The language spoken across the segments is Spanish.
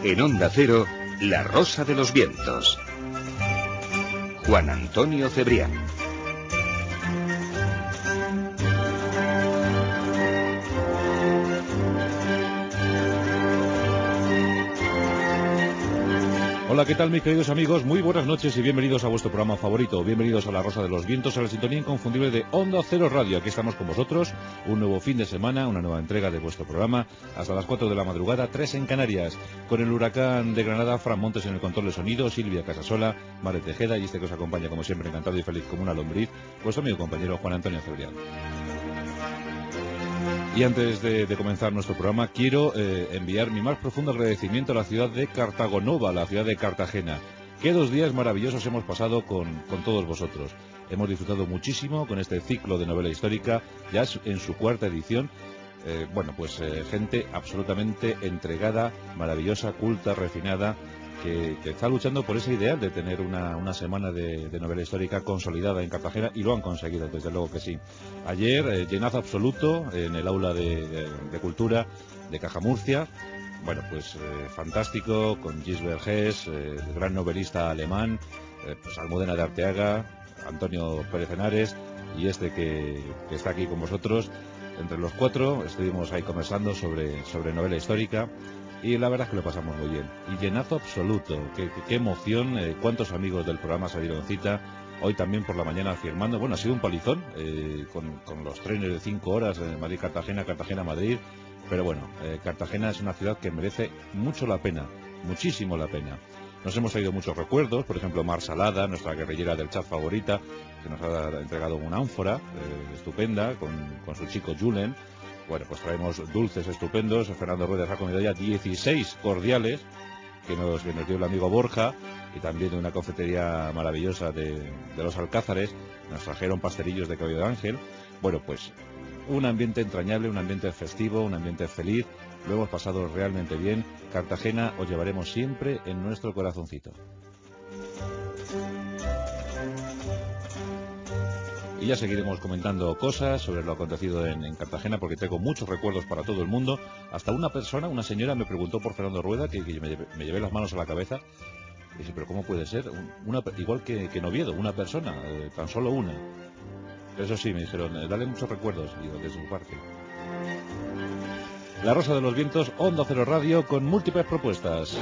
En Onda Cero, La Rosa de los Vientos. Juan Antonio Cebrián. Hola, ¿qué tal mis queridos amigos? Muy buenas noches y bienvenidos a vuestro programa favorito. Bienvenidos a La Rosa de los Vientos, a la sintonía inconfundible de Onda Cero Radio. Aquí estamos con vosotros, un nuevo fin de semana, una nueva entrega de vuestro programa, hasta las 4 de la madrugada, 3 en Canarias, con el huracán de Granada, Fran Montes en el control de sonido, Silvia Casasola, Mare Tejeda y este que os acompaña como siempre, encantado y feliz como una lombriz, vuestro amigo y compañero Juan Antonio Cebrián. Y antes de comenzar nuestro programa, quiero enviar mi más profundo agradecimiento a la ciudad de Cartagonova, la ciudad de Cartagena. Qué 2 días maravillosos hemos pasado con todos vosotros. Hemos disfrutado muchísimo con este ciclo de novela histórica, ya en su 4ª edición. Gente absolutamente entregada, maravillosa, culta, refinada, que está luchando por ese ideal de tener una semana de novela histórica consolidada en Cartagena, y lo han conseguido, desde luego que sí. Ayer, llenazo absoluto en el aula de Cultura de Caja Murcia. Fantástico, con Gilles Vergés, el gran novelista alemán, Almudena de Arteaga, Antonio Pérez Henares y este que está aquí con vosotros. Entre los 4 estuvimos ahí conversando sobre novela histórica y la verdad es que lo pasamos muy bien. Y llenazo absoluto, qué emoción, cuántos amigos del programa salieron cita. Hoy también por la mañana firmando, ha sido un palizón, con los trenes de 5 horas, Madrid-Cartagena, Cartagena-Madrid. Pero Cartagena es una ciudad que merece mucho la pena, muchísimo la pena. Nos hemos traído muchos recuerdos, por ejemplo Mar Salada, nuestra guerrillera del chat favorita, que nos ha entregado una ánfora estupenda con su chico Julen. Traemos dulces estupendos. Fernando Rueda ha comido ya 16 cordiales que nos dio el amigo Borja, y también de una cafetería maravillosa de los Alcázares nos trajeron pastelillos de cabello de ángel. Un ambiente entrañable, un ambiente festivo, un ambiente feliz. Lo hemos pasado realmente bien. Cartagena os llevaremos siempre en nuestro corazoncito. Y ya seguiremos comentando cosas sobre lo acontecido en Cartagena, porque tengo muchos recuerdos para todo el mundo. Hasta una señora me preguntó por Fernando Rueda, que me llevé las manos a la cabeza. Y dije, pero ¿cómo puede ser? Igual que en Oviedo, una persona, tan solo una. Eso sí, me dijeron, dale muchos recuerdos, digo, de su parte. La Rosa de los Vientos, Onda Cero Radio, con múltiples propuestas.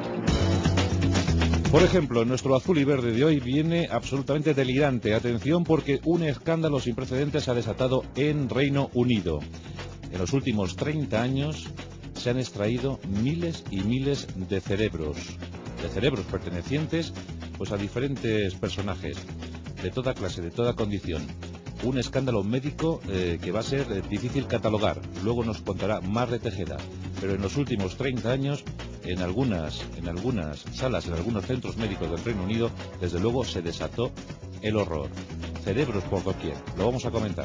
Por ejemplo, nuestro azul y verde de hoy viene absolutamente delirante. Atención, porque un escándalo sin precedentes se ha desatado en Reino Unido. En los últimos 30 años se han extraído miles y miles de cerebros pertenecientes a diferentes personajes de toda clase, de toda condición. Un escándalo médico que va a ser difícil catalogar. Luego nos contará Mare Tejeda. Pero en los últimos 30 años, en algunas salas, en algunos centros médicos del Reino Unido, desde luego se desató el horror. Cerebros por doquier. Lo vamos a comentar.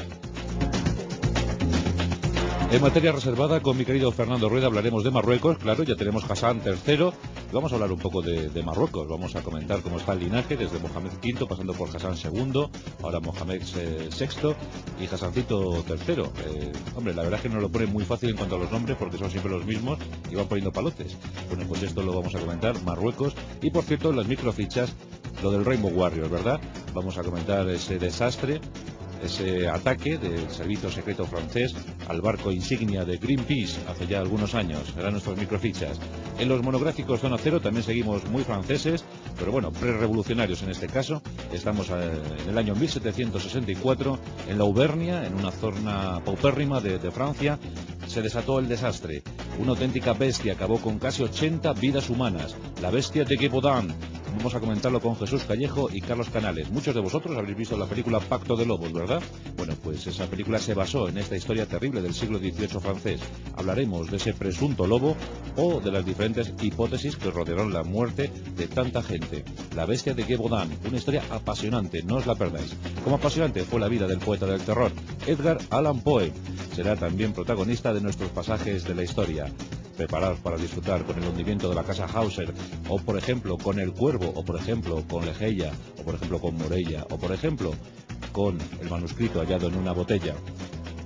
En materia reservada, con mi querido Fernando Rueda hablaremos de Marruecos. Claro, ya tenemos Hassan III. Vamos a hablar un poco de Marruecos. Vamos a comentar cómo está el linaje, desde Mohamed V, pasando por Hassan II, ahora Mohamed VI y Hassancito III. La verdad es que nos lo pone muy fácil en cuanto a los nombres, porque son siempre los mismos y van poniendo palotes. Esto lo vamos a comentar, Marruecos. Y por cierto, las microfichas, lo del Rainbow Warriors, ¿verdad? Vamos a comentar ese desastre, ese ataque del servicio secreto francés al barco insignia de Greenpeace hace ya algunos años. Eran nuestras microfichas. En los monográficos Zona Cero también seguimos muy franceses, pero prerevolucionarios en este caso. Estamos en el año 1764, en la Auvernia, en una zona paupérrima de Francia. Se desató el desastre. Una auténtica bestia acabó con casi 80 vidas humanas. La bestia de Gévaudan. Vamos a comentarlo con Jesús Callejo y Carlos Canales. Muchos de vosotros habréis visto la película Pacto de Lobos, ¿verdad? Esa película se basó en esta historia terrible del siglo XVIII francés. Hablaremos de ese presunto lobo o de las diferentes hipótesis que rodearon la muerte de tanta gente. La bestia de Gévaudan, una historia apasionante, no os la perdáis. Como apasionante fue la vida del poeta del terror, Edgar Allan Poe. Será también protagonista de nuestros pasajes de la historia. Preparados para disfrutar con el hundimiento de la casa Hauser, o por ejemplo con El Cuervo, o por ejemplo con Legeia, o por ejemplo con Morella, o por ejemplo con el manuscrito hallado en una botella.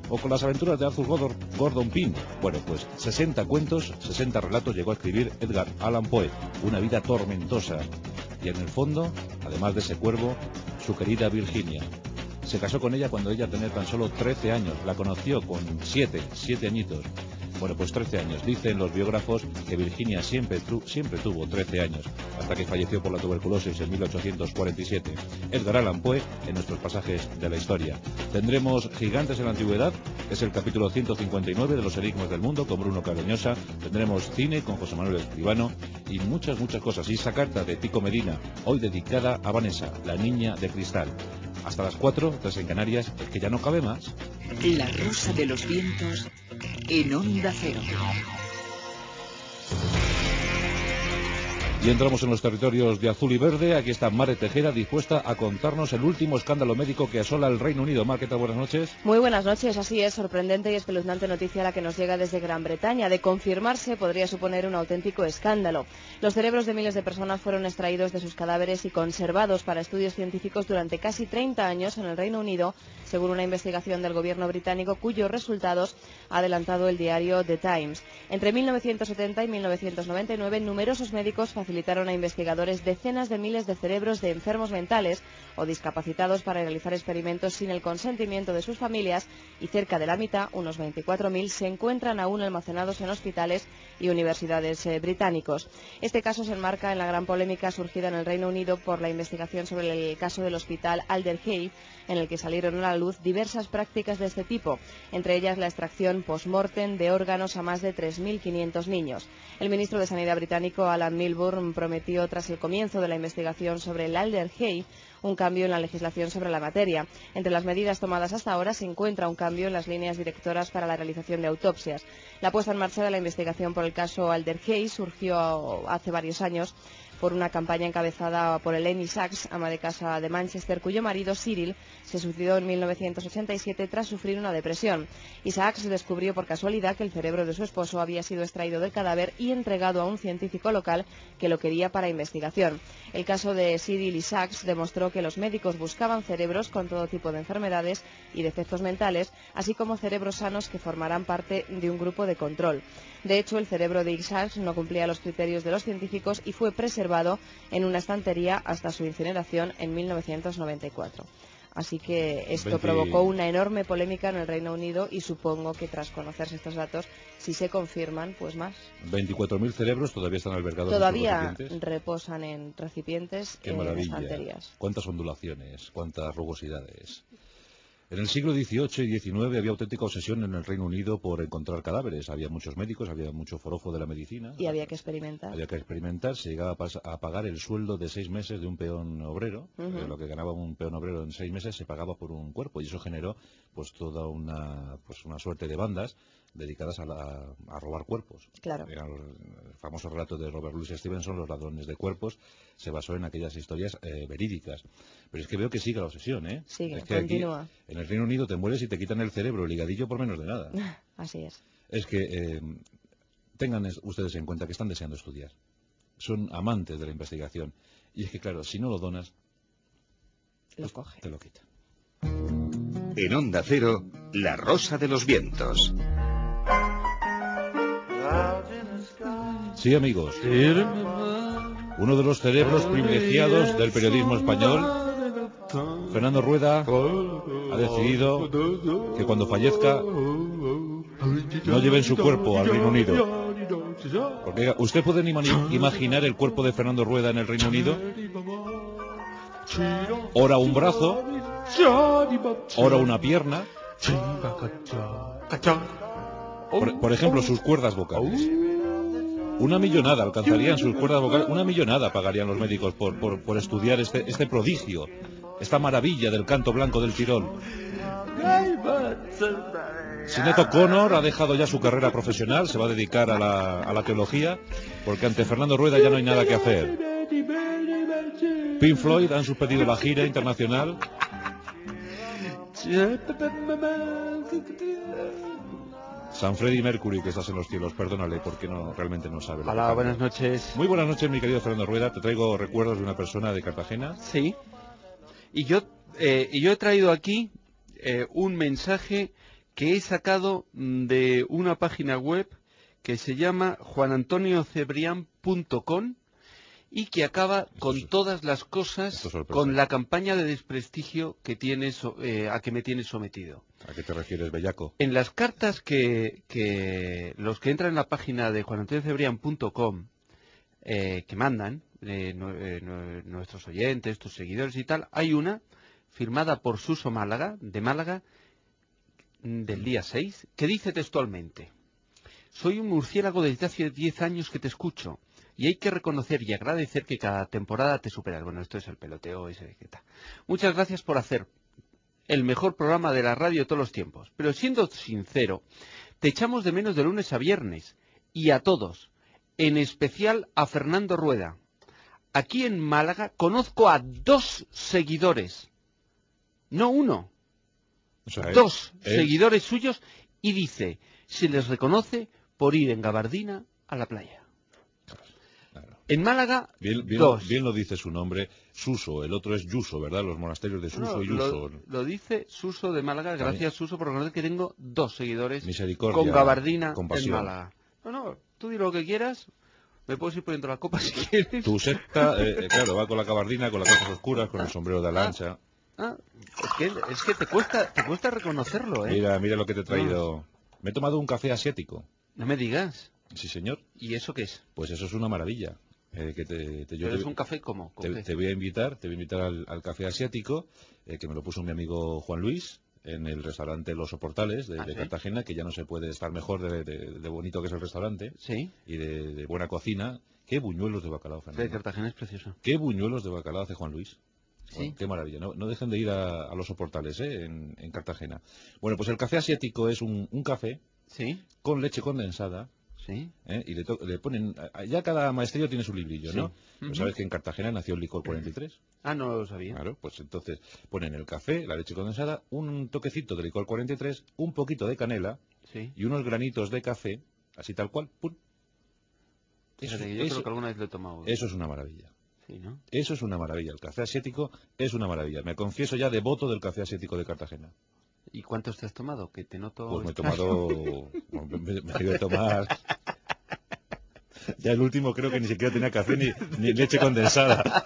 o con las aventuras de Arthur Gordon Pym. Bueno, pues 60 cuentos, 60 relatos llegó a escribir Edgar Allan Poe, una vida tormentosa. Y en el fondo, además de ese cuervo, su querida Virginia. Se casó con ella cuando ella tenía tan solo 13 años, la conoció con 7 añitos. Bueno, pues 13 años. Dicen los biógrafos que Virginia siempre tuvo 13 años, hasta que falleció por la tuberculosis en 1847. Edgar Allan Poe en nuestros pasajes de la historia. Tendremos Gigantes en la Antigüedad, es el capítulo 159 de Los Enigmas del Mundo, con Bruno Cardeñosa. Tendremos cine con José Manuel Escribano y muchas cosas. Y esa carta de Tico Medina, hoy dedicada a Vanessa, la niña de cristal. Hasta las 4, 3 en Canarias, es que ya no cabe más. La Rosa de los Vientos en Onda Cero. Y entramos en los territorios de azul y verde. Aquí está Mare Tejera, dispuesta a contarnos el último escándalo médico que asola el Reino Unido. Mar, ¿qué tal? Buenas noches. Muy buenas noches. Así es, sorprendente y espeluznante noticia la que nos llega desde Gran Bretaña. De confirmarse, podría suponer un auténtico escándalo. Los cerebros de miles de personas fueron extraídos de sus cadáveres y conservados para estudios científicos durante casi 30 años en el Reino Unido, según una investigación del gobierno británico cuyos resultados ha adelantado el diario The Times. Entre 1970 y 1999, numerosos médicos facilitaron a investigadores decenas de miles de cerebros de enfermos mentales o discapacitados para realizar experimentos sin el consentimiento de sus familias, y cerca de la mitad, unos 24.000, se encuentran aún almacenados en hospitales y universidades británicos. Este caso se enmarca en la gran polémica surgida en el Reino Unido por la investigación sobre el caso del hospital Alder Hey, en el que salieron a la luz diversas prácticas de este tipo, entre ellas la extracción post-mortem de órganos a más de 3.500 niños. El ministro de Sanidad británico, Alan Milburn, prometió, tras el comienzo de la investigación sobre el Alder Hey, un cambio en la legislación sobre la materia. Entre las medidas tomadas hasta ahora se encuentra un cambio en las líneas directoras para la realización de autopsias. La puesta en marcha de la investigación por el caso Alder Hey surgió hace varios años por una campaña encabezada por Elaine Sachs, ama de casa de Manchester, cuyo marido, Cyril, se suicidó en 1987 tras sufrir una depresión. Y Sachs descubrió por casualidad que el cerebro de su esposo había sido extraído del cadáver y entregado a un científico local que lo quería para investigación. El caso de Cyril y Sachs demostró que los médicos buscaban cerebros con todo tipo de enfermedades y defectos mentales, así como cerebros sanos que formarán parte de un grupo de control. De hecho, el cerebro de Sachs no cumplía los criterios de los científicos y fue preservado en una estantería hasta su incineración en 1994. Así que esto provocó una enorme polémica en el Reino Unido y supongo que tras conocerse estos datos, si se confirman, pues más. 24.000 cerebros todavía están albergados todavía en sus recipientes. Reposan en recipientes. Qué en maravilla. estanterías. Cuántas ondulaciones, cuántas rugosidades. En el siglo XVIII y XIX había auténtica obsesión en el Reino Unido por encontrar cadáveres. Había muchos médicos, había mucho forofo de la medicina. Y había que experimentar. Se llegaba a pagar el sueldo de 6 meses de un peón obrero. Lo que ganaba un peón obrero en 6 meses se pagaba por un cuerpo, y eso generó pues toda una suerte de bandas dedicadas a robar cuerpos. Claro. El famoso relato de Robert Louis Stevenson, Los ladrones de cuerpos, se basó en aquellas historias verídicas. Pero es que veo que sigue la obsesión, ¿eh? Sigue, es que continúa. Aquí, en el Reino Unido te mueres y te quitan el cerebro, el higadillo, por menos de nada. Así es. Es que tengan ustedes en cuenta que están deseando estudiar. Son amantes de la investigación. Y es que, claro, si no lo donas, lo coge. Te lo quita. En Onda Cero, La Rosa de los Vientos. Sí, amigos. Uno de los cerebros privilegiados del periodismo español, Fernando Rueda, ha decidido que cuando fallezca no lleven su cuerpo al Reino Unido. Porque usted puede imaginar el cuerpo de Fernando Rueda en el Reino Unido. Ora un brazo, ora una pierna. Por ejemplo, sus cuerdas vocales. 1 millonada alcanzarían sus cuerdas vocales. 1 millonada pagarían los médicos por estudiar este prodigio, esta maravilla del canto blanco del Tirol. Sinéad O'Connor ha dejado ya su carrera profesional, se va a dedicar a la teología, porque ante Fernando Rueda ya no hay nada que hacer. Pink Floyd han suspendido la gira internacional. San Freddie Mercury, que estás en los cielos, perdónale, porque realmente no sabe. Hola, buenas noches. Muy buenas noches, mi querido Fernando Rueda. Te traigo recuerdos de una persona de Cartagena. Sí. Y yo he traído aquí un mensaje que he sacado de una página web que se llama juanantoniocebrián.com y que acaba con todas las cosas, con la campaña de desprestigio que tienes, a que me tienes sometido. ¿A qué te refieres, bellaco? En las cartas que los que entran en la página de juanantoniocebrián.com que mandan nuestros oyentes, tus seguidores y tal, hay una firmada por Suso Málaga, de Málaga, del día 6, que dice textualmente: soy un murciélago desde hace 10 años que te escucho, y hay que reconocer y agradecer que cada temporada te superas. Bueno, esto es el peloteo ese que está. Muchas gracias por hacer el mejor programa de la radio de todos los tiempos. Pero siendo sincero, te echamos de menos de lunes a viernes, y a todos, en especial a Fernando Rueda. Aquí en Málaga conozco a 2 seguidores, no uno, O sea, 2 seguidores suyos, y dice, se les reconoce por ir en gabardina a la playa. Claro. En Málaga, bien 2. Bien lo dice su nombre, Suso, el otro es Yuso, ¿verdad? Los monasterios de Suso y Yuso. Lo dice Suso de Málaga, gracias Suso por reconocer que tengo 2 seguidores Misericordia, con gabardina compasión. en Málaga. No, tú di lo que quieras, me puedes ir poniendo la copa si quieres. Tu secta, claro, va con la gabardina, con las gafas oscuras, con el sombrero de alancha. Es que te cuesta reconocerlo, ¿eh? Mira lo que te he traído. Me he tomado un café asiático. No me digas. Sí, señor. ¿Y eso qué es? Pues eso es una maravilla. Pero es un café ¿cómo? Te voy a invitar al café asiático, que me lo puso mi amigo Juan Luis, en el restaurante Los Soportales de ¿sí? Cartagena, que ya no se puede estar mejor de bonito que es el restaurante. Sí. Y de buena cocina. Qué buñuelos de bacalao, Fernando. Sí, Cartagena es precioso. Qué buñuelos de bacalao hace Juan Luis. Sí. Bueno, qué maravilla. No dejen de ir a Los Soportales, en Cartagena. Bueno, pues el café asiático es un café, ¿sí?, con leche condensada. Sí. Y le ponen, ya cada maestrillo tiene su librillo, ¿no? Sí. Pues sabes que en Cartagena nació el licor 43. Ah, no lo sabía. Claro, pues entonces ponen el café, la leche condensada, un toquecito de licor 43, un poquito de canela, sí, y unos granitos de café, así tal cual, ¡pum! Fíjate, yo creo que alguna vez lo he tomado. Eso es una maravilla. Sí, ¿no? Eso es una maravilla. El café asiático es una maravilla. Me confieso ya devoto del café asiático de Cartagena. ¿Y cuántos te has tomado? Que te noto. Pues me he tomado. Me he ido a tomar. Ya el último creo que ni siquiera tenía café ni leche condensada.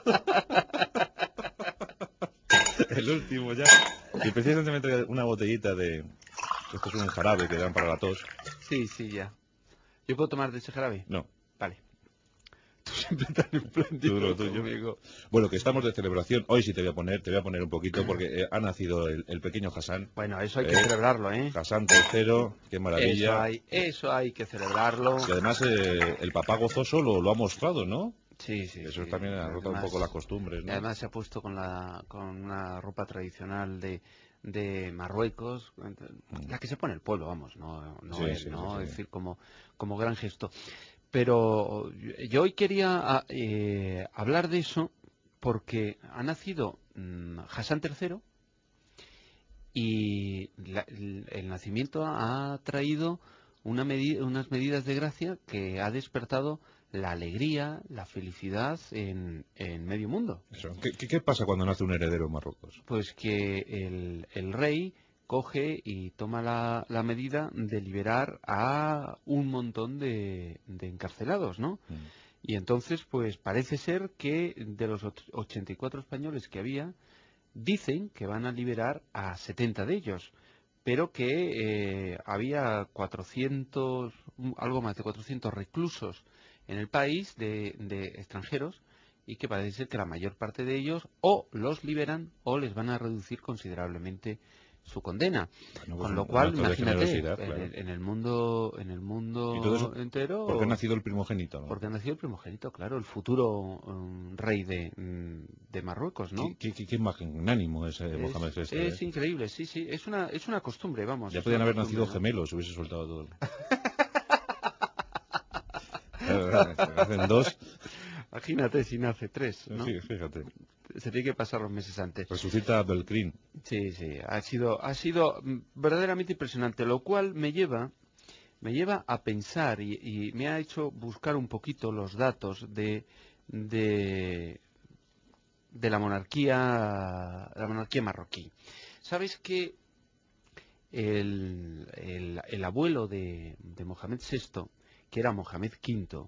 El último ya. Y precisamente me traía una botellita de. Esto es un jarabe que dan para la tos. Sí, ya. ¿Yo puedo tomar de ese jarabe? No. Vale. Tú siempre tan espléndido conmigo. Bueno, que estamos de celebración. Hoy sí te voy a poner un poquito porque ha nacido el pequeño Hassan. Bueno, eso hay que celebrarlo, ¿eh? Hassan III, qué maravilla. Eso hay que celebrarlo. Y además el papá gozoso lo ha mostrado, ¿no? Sí. Eso también ha roto un poco las costumbres, ¿no? Y además se ha puesto con una ropa tradicional de Marruecos, la que se pone el pueblo, vamos, no él, ¿no? Es decir, como gran gesto. Pero yo hoy quería hablar de eso porque ha nacido Hassan III y el nacimiento ha traído unas medidas de gracia que ha despertado la alegría, la felicidad en medio mundo. ¿Qué pasa cuando nace un heredero en Marruecos? Pues que el rey coge y toma la medida de liberar a un montón de encarcelados, ¿no? Y entonces, pues parece ser que de los 84 españoles que había, dicen que van a liberar a 70 de ellos, pero que había 400, algo más de 400 reclusos en el país de extranjeros, y que parece ser que la mayor parte de ellos o los liberan o les van a reducir considerablemente su condena. Bueno, pues con lo cual, imagínate, claro, en el mundo entero. ¿Por qué ha nacido el primogénito, no? Porque ha nacido el primogénito, claro, el futuro rey de Marruecos, ¿no? Qué magnánimo es Mohamed VI. Es increíble, sí, es una costumbre, vamos. Ya podían haber nacido gemelos, hubiese soltado todo. Hacen 2. Imagínate si nace 3, ¿no? Sí, fíjate. Se tiene que pasar los meses antes. Resucita Belcrín. Sí, ha sido verdaderamente impresionante, lo cual me lleva a pensar y me ha hecho buscar un poquito los datos de la monarquía marroquí. Sabes que el abuelo de Mohamed VI, que era Mohamed V,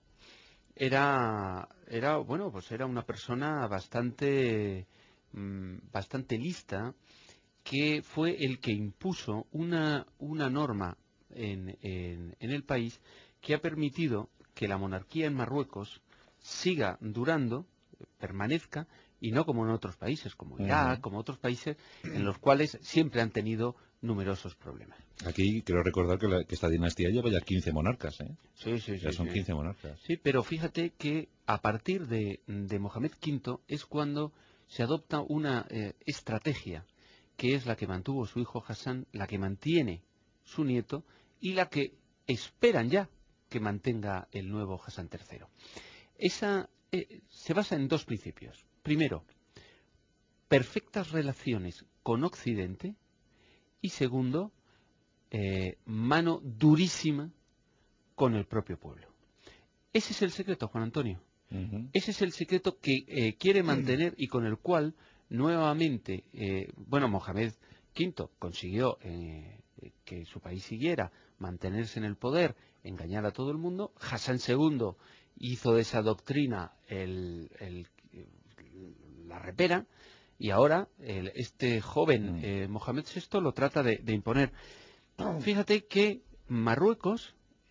bueno, pues era una persona bastante lista, que fue el que impuso una norma en el país que ha permitido que la monarquía en Marruecos siga durando, permanezca, y no como en otros países, como Irak, como otros países en los cuales siempre han tenido numerosos problemas. Aquí quiero recordar que esta dinastía lleva ya 15 monarcas, ¿eh? Sí, Ya son 15 monarcas. Sí, pero fíjate que a partir de Mohamed V es cuando se adopta una estrategia, que es la que mantuvo su hijo Hassan, la que mantiene su nieto y la que esperan ya que mantenga el nuevo Hassan III. Esa se basa en dos principios. Primero, perfectas relaciones con Occidente, y segundo, mano durísima con el propio pueblo. Ese es el secreto, Juan Antonio. Ese es el secreto que quiere mantener y con el cual nuevamente, Mohamed V consiguió que su país siguiera, mantenerse en el poder, engañar a todo el mundo. Hassan II hizo de esa doctrina la repera, y ahora este joven Mohamed VI lo trata de imponer. Fíjate que Marruecos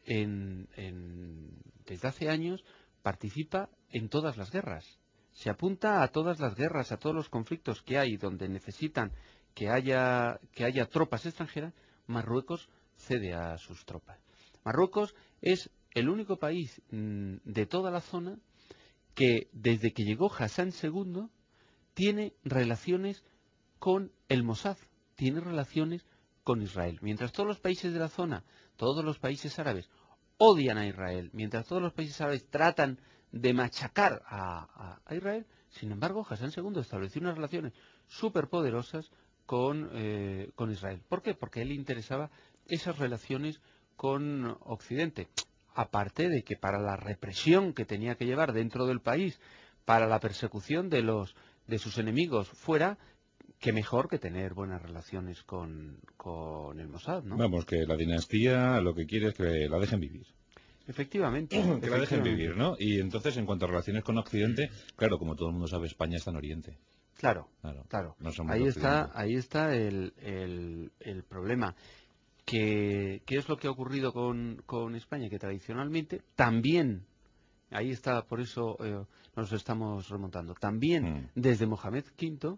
desde hace años participa en todas las guerras. Se apunta a todas las guerras, a todos los conflictos que hay donde necesitan que haya tropas extranjeras. Marruecos cede a sus tropas. Marruecos es el único país de toda la zona que desde que llegó Hassan II tiene relaciones con el Mossad, tiene relaciones con Israel. Mientras todos los países de la zona, todos los países árabes odian a Israel, mientras todos los países árabes tratan de machacar a Israel, sin embargo, Hassan II estableció unas relaciones superpoderosas con Israel. ¿Por qué? Porque a él le interesaba esas relaciones con Occidente. Aparte de que para la represión que tenía que llevar dentro del país, para la persecución de sus enemigos fuera, qué mejor que tener buenas relaciones con el Mossad, ¿no? Vamos, que la dinastía lo que quiere es que la dejen vivir. Efectivamente. Que la dejen vivir, ¿no? Y entonces, en cuanto a relaciones con Occidente, claro, como todo el mundo sabe, España está en Oriente. Claro. No somos Ahí Occidente. está el problema. ¿Qué es lo que ha ocurrido con España? Que tradicionalmente también, ahí está, por eso nos estamos remontando, también desde Mohamed V,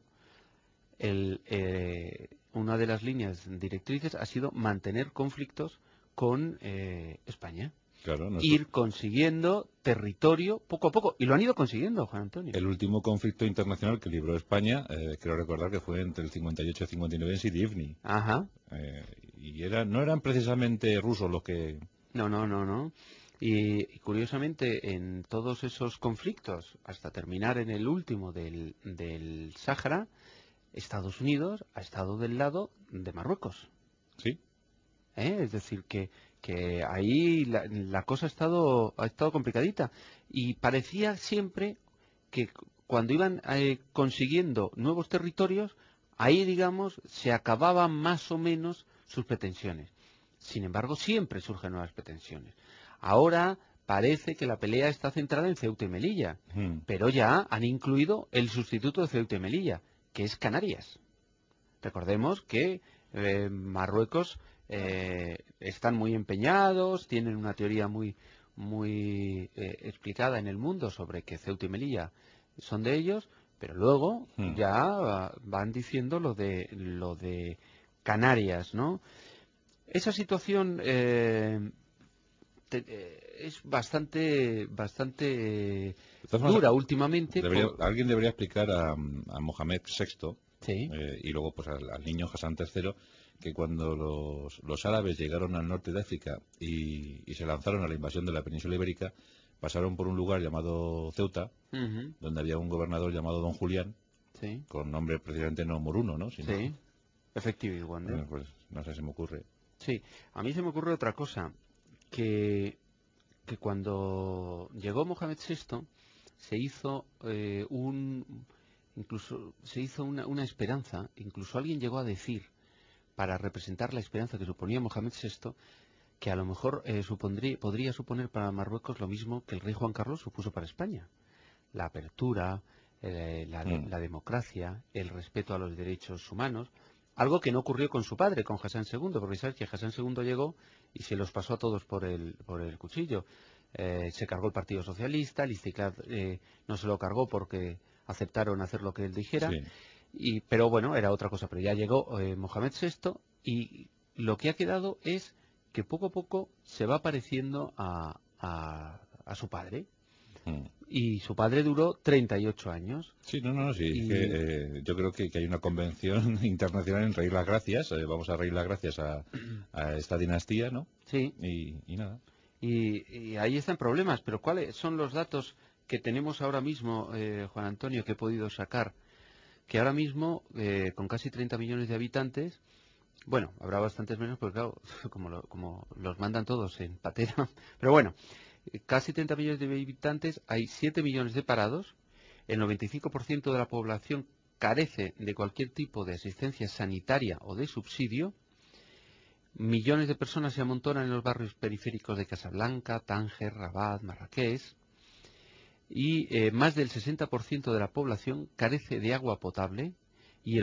una de las líneas directrices ha sido mantener conflictos con España. Claro, Ir consiguiendo territorio poco a poco. Y lo han ido consiguiendo, Juan Antonio. El último conflicto internacional que libró España, quiero recordar que fue entre el 58 y el 59 en Sidi Ifni. Ajá. Y no eran precisamente rusos los que... No. Y curiosamente, en todos esos conflictos, hasta terminar en el último del Sáhara, Estados Unidos ha estado del lado de Marruecos. Sí. Es decir, que ahí la cosa ha estado complicadita. Y parecía siempre que cuando iban consiguiendo nuevos territorios, ahí, digamos, se acababan más o menos sus pretensiones. Sin embargo, siempre surgen nuevas pretensiones. Ahora parece que la pelea está centrada en Ceuta y Melilla, pero ya han incluido el sustituto de Ceuta y Melilla, que es Canarias. Recordemos que Marruecos están muy empeñados, tienen una teoría muy explicada en el mundo sobre que Ceuta y Melilla son de ellos, pero luego ya van diciendo lo de Canarias, ¿no? Esa situación es bastante dura últimamente. Alguien debería explicar a Mohamed VI Sí. Y luego pues al niño Hassan III, que cuando los árabes llegaron al norte de África y se lanzaron a la invasión de la península ibérica, pasaron por un lugar llamado Ceuta, donde había un gobernador llamado Don Julián, con nombre precisamente no Moruno, ¿no? Sino, sí, efectivamente. Pues no sé, se me ocurre. Sí, a mí se me ocurre otra cosa, que cuando llegó Mohamed VI se hizo incluso se hizo una esperanza, incluso alguien llegó a decir, para representar la esperanza que suponía Mohamed VI, que a lo mejor podría suponer para Marruecos lo mismo que el rey Juan Carlos supuso para España. La apertura, la democracia, el respeto a los derechos humanos, algo que no ocurrió con su padre, con Hassan II, porque sabes que Hassan II llegó y se los pasó a todos por el cuchillo. Se cargó el Partido Socialista, el Istiklal no se lo cargó porque aceptaron hacer lo que él dijera, pero bueno, era otra cosa. Pero ya llegó Mohamed VI y lo que ha quedado es que poco a poco se va pareciendo a su padre. Y su padre duró 38 años. Sí, yo creo que hay una convención internacional en reír las gracias. Vamos a reír las gracias a esta dinastía, ¿no? Sí. Y nada. Y ahí están problemas. Pero ¿cuáles son los datos que tenemos ahora mismo, Juan Antonio, que he podido sacar? Que ahora mismo, con casi 30 millones de habitantes, bueno, habrá bastantes menos, porque claro, como los mandan todos en patera, pero bueno, casi 30 millones de habitantes, hay 7 millones de parados, el 95% de la población carece de cualquier tipo de asistencia sanitaria o de subsidio, millones de personas se amontonan en los barrios periféricos de Casablanca, Tánger, Rabat, Marrakech, y más del 60% de la población carece de agua potable y el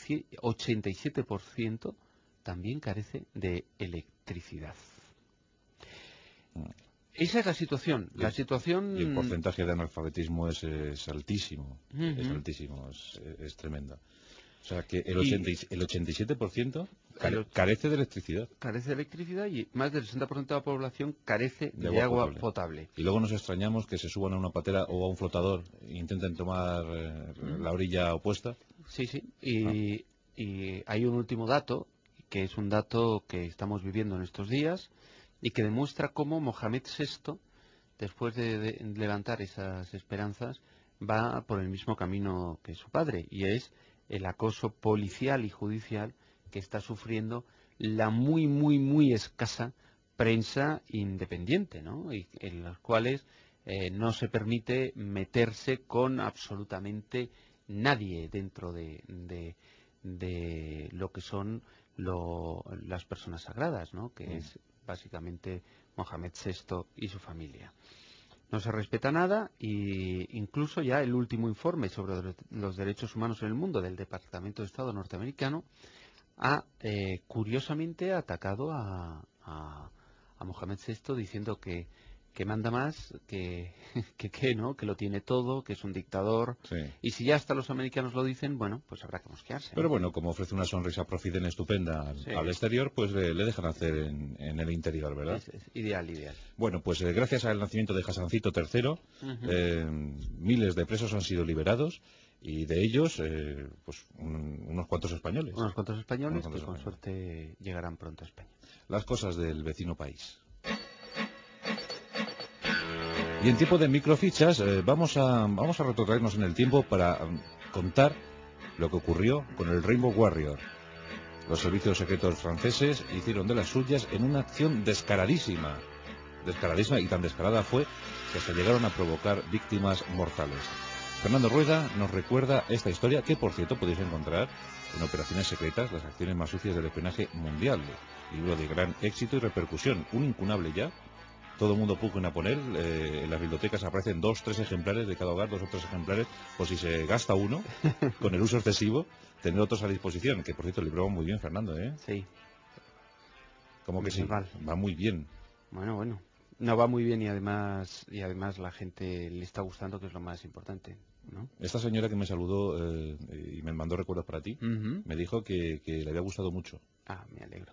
87% también carece de electricidad. Esa es la situación. Y el porcentaje de analfabetismo es altísimo. Es altísimo, es tremendo. O sea que el 87% carece de electricidad. Carece de electricidad y más del 60% de la población carece de agua potable. Y luego nos extrañamos que se suban a una patera o a un flotador e intenten tomar la orilla opuesta. Sí. Y hay un último dato, que es un dato que estamos viviendo en estos días y que demuestra cómo Mohamed VI, después de levantar esas esperanzas, va por el mismo camino que su padre, y es el acoso policial y judicial que está sufriendo la muy escasa prensa independiente, ¿no? Y en las cuales no se permite meterse con absolutamente nadie dentro de lo que son las personas sagradas, ¿no? Que es básicamente Mohamed VI y su familia. No se respeta nada y incluso ya el último informe sobre los derechos humanos en el mundo del Departamento de Estado norteamericano ha curiosamente atacado a Mohamed VI diciendo que manda más, que no, que lo tiene todo, que es un dictador. Sí. Y si ya hasta los americanos lo dicen, bueno, pues habrá que mosquearse, ¿no? Pero bueno, como ofrece una sonrisa profiden estupenda al exterior, pues le dejan hacer en el interior, ¿verdad? Es ideal. Bueno, pues gracias al nacimiento de Hassancito III, miles de presos han sido liberados y de ellos, pues unos cuantos españoles. Unos cuantos españoles que con suerte llegarán pronto a España. Las cosas del vecino país. Y en tiempo de microfichas vamos a retrotraernos en el tiempo para contar lo que ocurrió con el Rainbow Warrior. Los servicios secretos franceses hicieron de las suyas en una acción descaradísima, y tan descarada fue que hasta llegaron a provocar víctimas mortales. Fernando Rueda nos recuerda esta historia que, por cierto, podéis encontrar en Operaciones Secretas, las acciones más sucias del espionaje mundial, libro de gran éxito y repercusión, un incunable ya. Todo el mundo pujen a poner, en las bibliotecas aparecen 2 o 3 ejemplares de cada hogar, 2 o 3 ejemplares, por si se gasta uno con el uso excesivo, tener otros a disposición, que por cierto el libro va muy bien, Fernando, ¿eh? Sí. ¿Cómo que sí? Va muy bien. Bueno. No, va muy bien y además la gente le está gustando, que es lo más importante, ¿no? Esta señora que me saludó y me mandó recuerdos para ti, me dijo que le había gustado mucho. Ah, me alegro.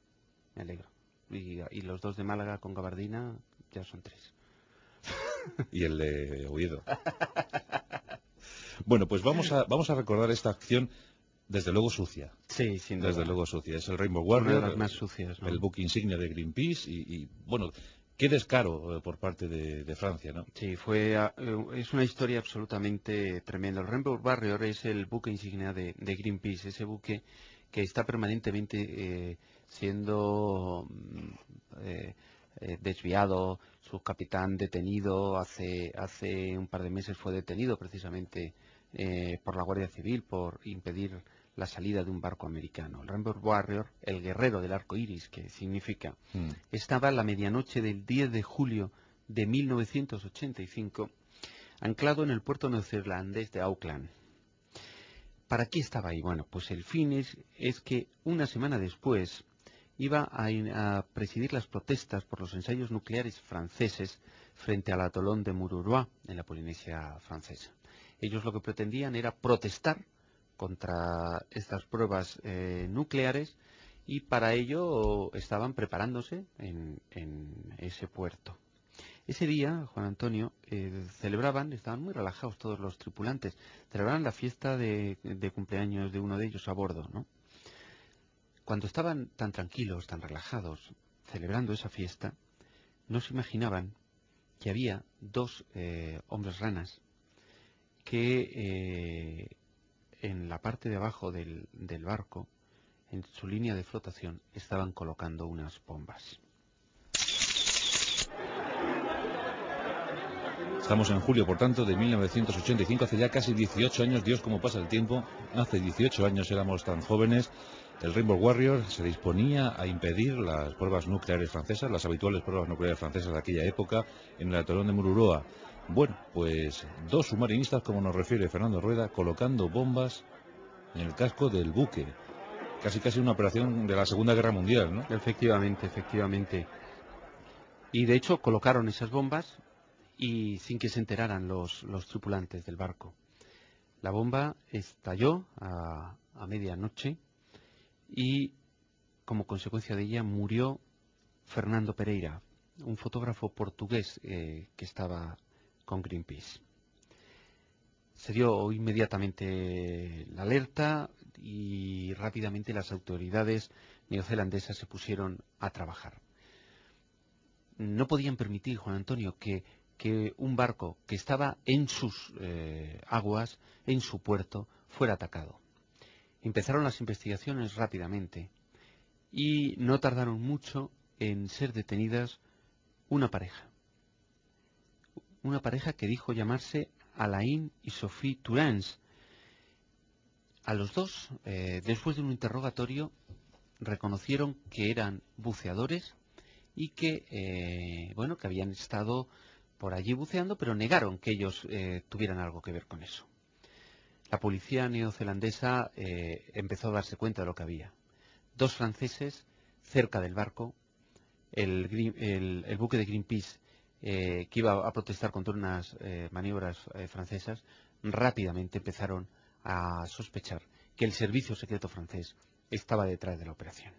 Y los 2 de Málaga con gabardina ya son 3. Y el de Oviedo. Bueno, pues vamos a recordar esta acción, desde luego sucia. Sí, sin duda. Desde luego sucia. Es el Rainbow Warrior, una de las más sucias, ¿no? El buque insignia de Greenpeace y bueno, qué descaro por parte de Francia, ¿no? Sí, es una historia absolutamente tremenda. El Rainbow Warrior es el buque insignia de Greenpeace, ese buque que está permanentemente siendo desviado, su capitán detenido, hace un par de meses fue detenido precisamente por la Guardia Civil por impedir la salida de un barco americano. El Rainbow Warrior, el guerrero del arco iris, que significa, estaba a la medianoche del 10 de julio de 1985, anclado en el puerto neozelandés de Auckland. ¿Para qué estaba ahí? Bueno, pues el fin es que una semana después iba a presidir las protestas por los ensayos nucleares franceses frente al atolón de Mururoa, en la Polinesia francesa. Ellos lo que pretendían era protestar contra estas pruebas nucleares, y para ello estaban preparándose en ese puerto. Ese día, Juan Antonio, estaban muy relajados todos los tripulantes, celebraban la fiesta de cumpleaños de uno de ellos a bordo, ¿no? Cuando estaban tan tranquilos, tan relajados, celebrando esa fiesta, no se imaginaban que había dos hombres ranas que en la parte de abajo del barco, en su línea de flotación, estaban colocando unas bombas. Estamos en julio, por tanto, de 1985, hace ya casi 18 años. Dios, cómo pasa el tiempo. Hace 18 años éramos tan jóvenes. El Rainbow Warrior se disponía a impedir las pruebas nucleares francesas, las habituales pruebas nucleares francesas de aquella época, en el atolón de Mururoa. Bueno, pues dos submarinistas, como nos refiere Fernando Rueda, colocando bombas en el casco del buque. Casi una operación de la Segunda Guerra Mundial, ¿no? Efectivamente, efectivamente. Y de hecho colocaron esas bombas y sin que se enteraran los tripulantes del barco. La bomba estalló a medianoche y como consecuencia de ella murió Fernando Pereira, un fotógrafo portugués que estaba con Greenpeace. Se dio inmediatamente la alerta y rápidamente las autoridades neozelandesas se pusieron a trabajar. No podían permitir, Juan Antonio, que un barco que estaba en sus aguas, en su puerto, fuera atacado. Empezaron las investigaciones rápidamente y no tardaron mucho en ser detenidas una pareja que dijo llamarse Alain y Sophie Tourens. A los dos, después de un interrogatorio, reconocieron que eran buceadores y que que habían estado por allí buceando, pero negaron que ellos tuvieran algo que ver con eso. La policía neozelandesa empezó a darse cuenta de lo que había. Dos franceses cerca del barco, el buque de Greenpeace que iba a protestar contra unas maniobras francesas, rápidamente empezaron a sospechar que el servicio secreto francés estaba detrás de la operación.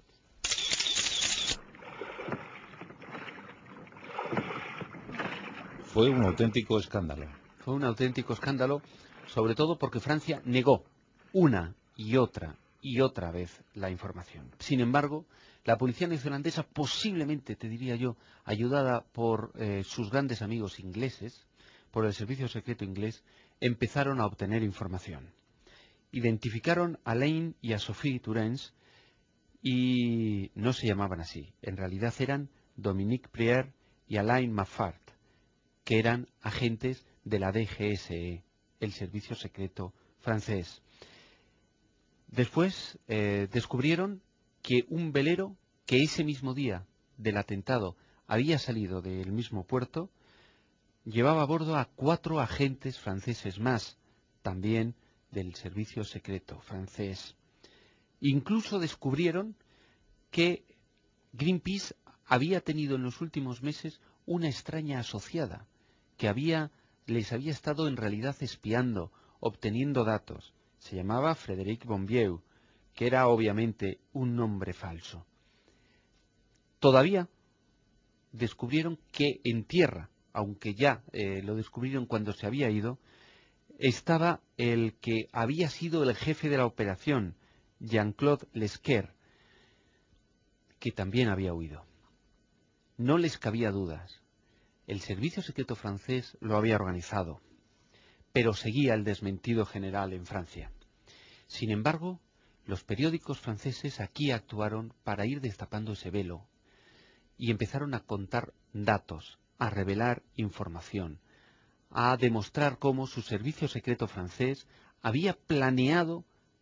Fue un auténtico escándalo. Fue un auténtico escándalo, sobre todo porque Francia negó una y otra vez la información. Sin embargo, la policía neozelandesa, posiblemente, te diría yo, ayudada por sus grandes amigos ingleses, por el servicio secreto inglés, empezaron a obtener información. Identificaron a Alain y a Sophie Tourens y no se llamaban así. En realidad eran Dominique Prieur y Alain Maffart, que eran agentes de la DGSE, el servicio secreto francés. Después descubrieron que un velero que ese mismo día del atentado había salido del mismo puerto llevaba a bordo a 4 agentes franceses más, también del servicio secreto francés. Incluso descubrieron que Greenpeace había tenido en los últimos meses una extraña asociada que les había estado en realidad espiando, obteniendo datos. Se llamaba Frédéric Bombieu, que era obviamente un nombre falso. Todavía descubrieron que en tierra, aunque ya lo descubrieron cuando se había ido, estaba el que había sido el jefe de la operación, Jean-Claude Lesquer, que también había huido. No les cabía dudas. El servicio secreto francés lo había organizado, pero seguía el desmentido general en Francia. Sin embargo, los periódicos franceses aquí actuaron para ir destapando ese velo y empezaron a contar datos, a revelar información, a demostrar cómo su servicio secreto francés había planeado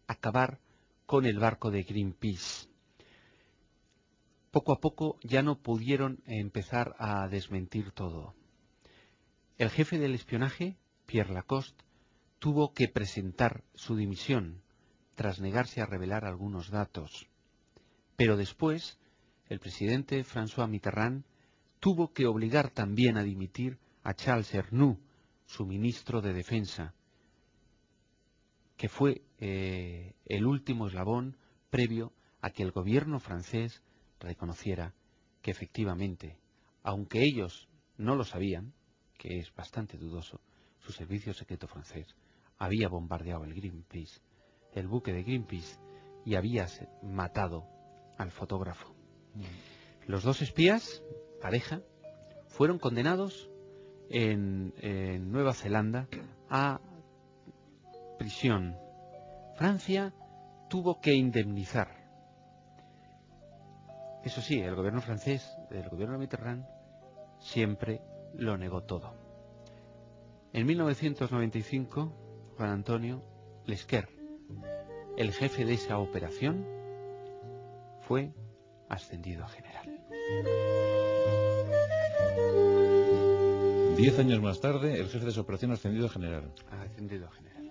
acabar con el barco de Greenpeace. Poco a poco ya no pudieron empezar a desmentir todo. El jefe del espionaje, Pierre Lacoste, tuvo que presentar su dimisión tras negarse a revelar algunos datos. Pero después, el presidente François Mitterrand tuvo que obligar también a dimitir a Charles Ernoult, su ministro de Defensa, que fue el último eslabón previo a que el gobierno francés reconociera que efectivamente, aunque ellos no lo sabían, que es bastante dudoso, su servicio secreto francés había bombardeado el Greenpeace, el buque de Greenpeace, y había matado al fotógrafo. Los dos espías, pareja, fueron condenados en Nueva Zelanda a prisión. Francia tuvo que indemnizar. Eso sí, el gobierno francés, el gobierno de Mitterrand, siempre lo negó todo. En 1995, Juan Antonio Lesquer, el jefe de esa operación, fue ascendido a general. 10 años más tarde, el jefe de esa operación ascendido a general. Ascendido a general.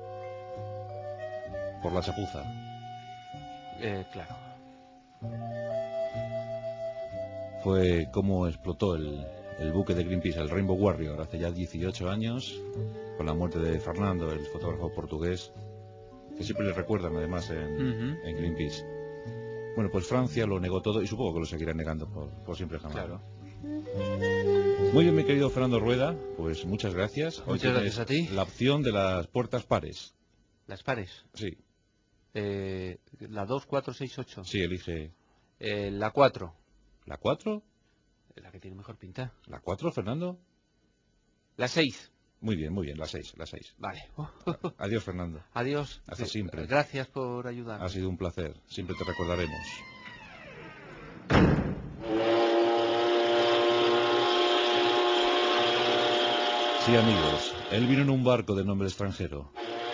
Por la chapuza. Claro. Fue como explotó el buque de Greenpeace, el Rainbow Warrior, hace ya 18 años, con la muerte de Fernando, el fotógrafo portugués, que siempre le recuerdan además en Greenpeace. Bueno, pues Francia lo negó todo y supongo que lo seguirá negando por siempre jamás. Claro. Muy bien, mi querido Fernando Rueda, pues muchas gracias. Hoy Muchas gracias a ti. La opción de las puertas pares. ¿Las pares? Sí. La 2, 4, 6, 8. Sí, elige. La 4. ¿La 4? La que tiene mejor pinta. ¿La 4, Fernando? La 6. Muy bien, la 6, la 6. Vale. Adiós, Fernando. Adiós. Hasta siempre. Gracias por ayudarme. Ha sido un placer. Siempre te recordaremos. Sí, amigos. Él vino en un barco de nombre extranjero.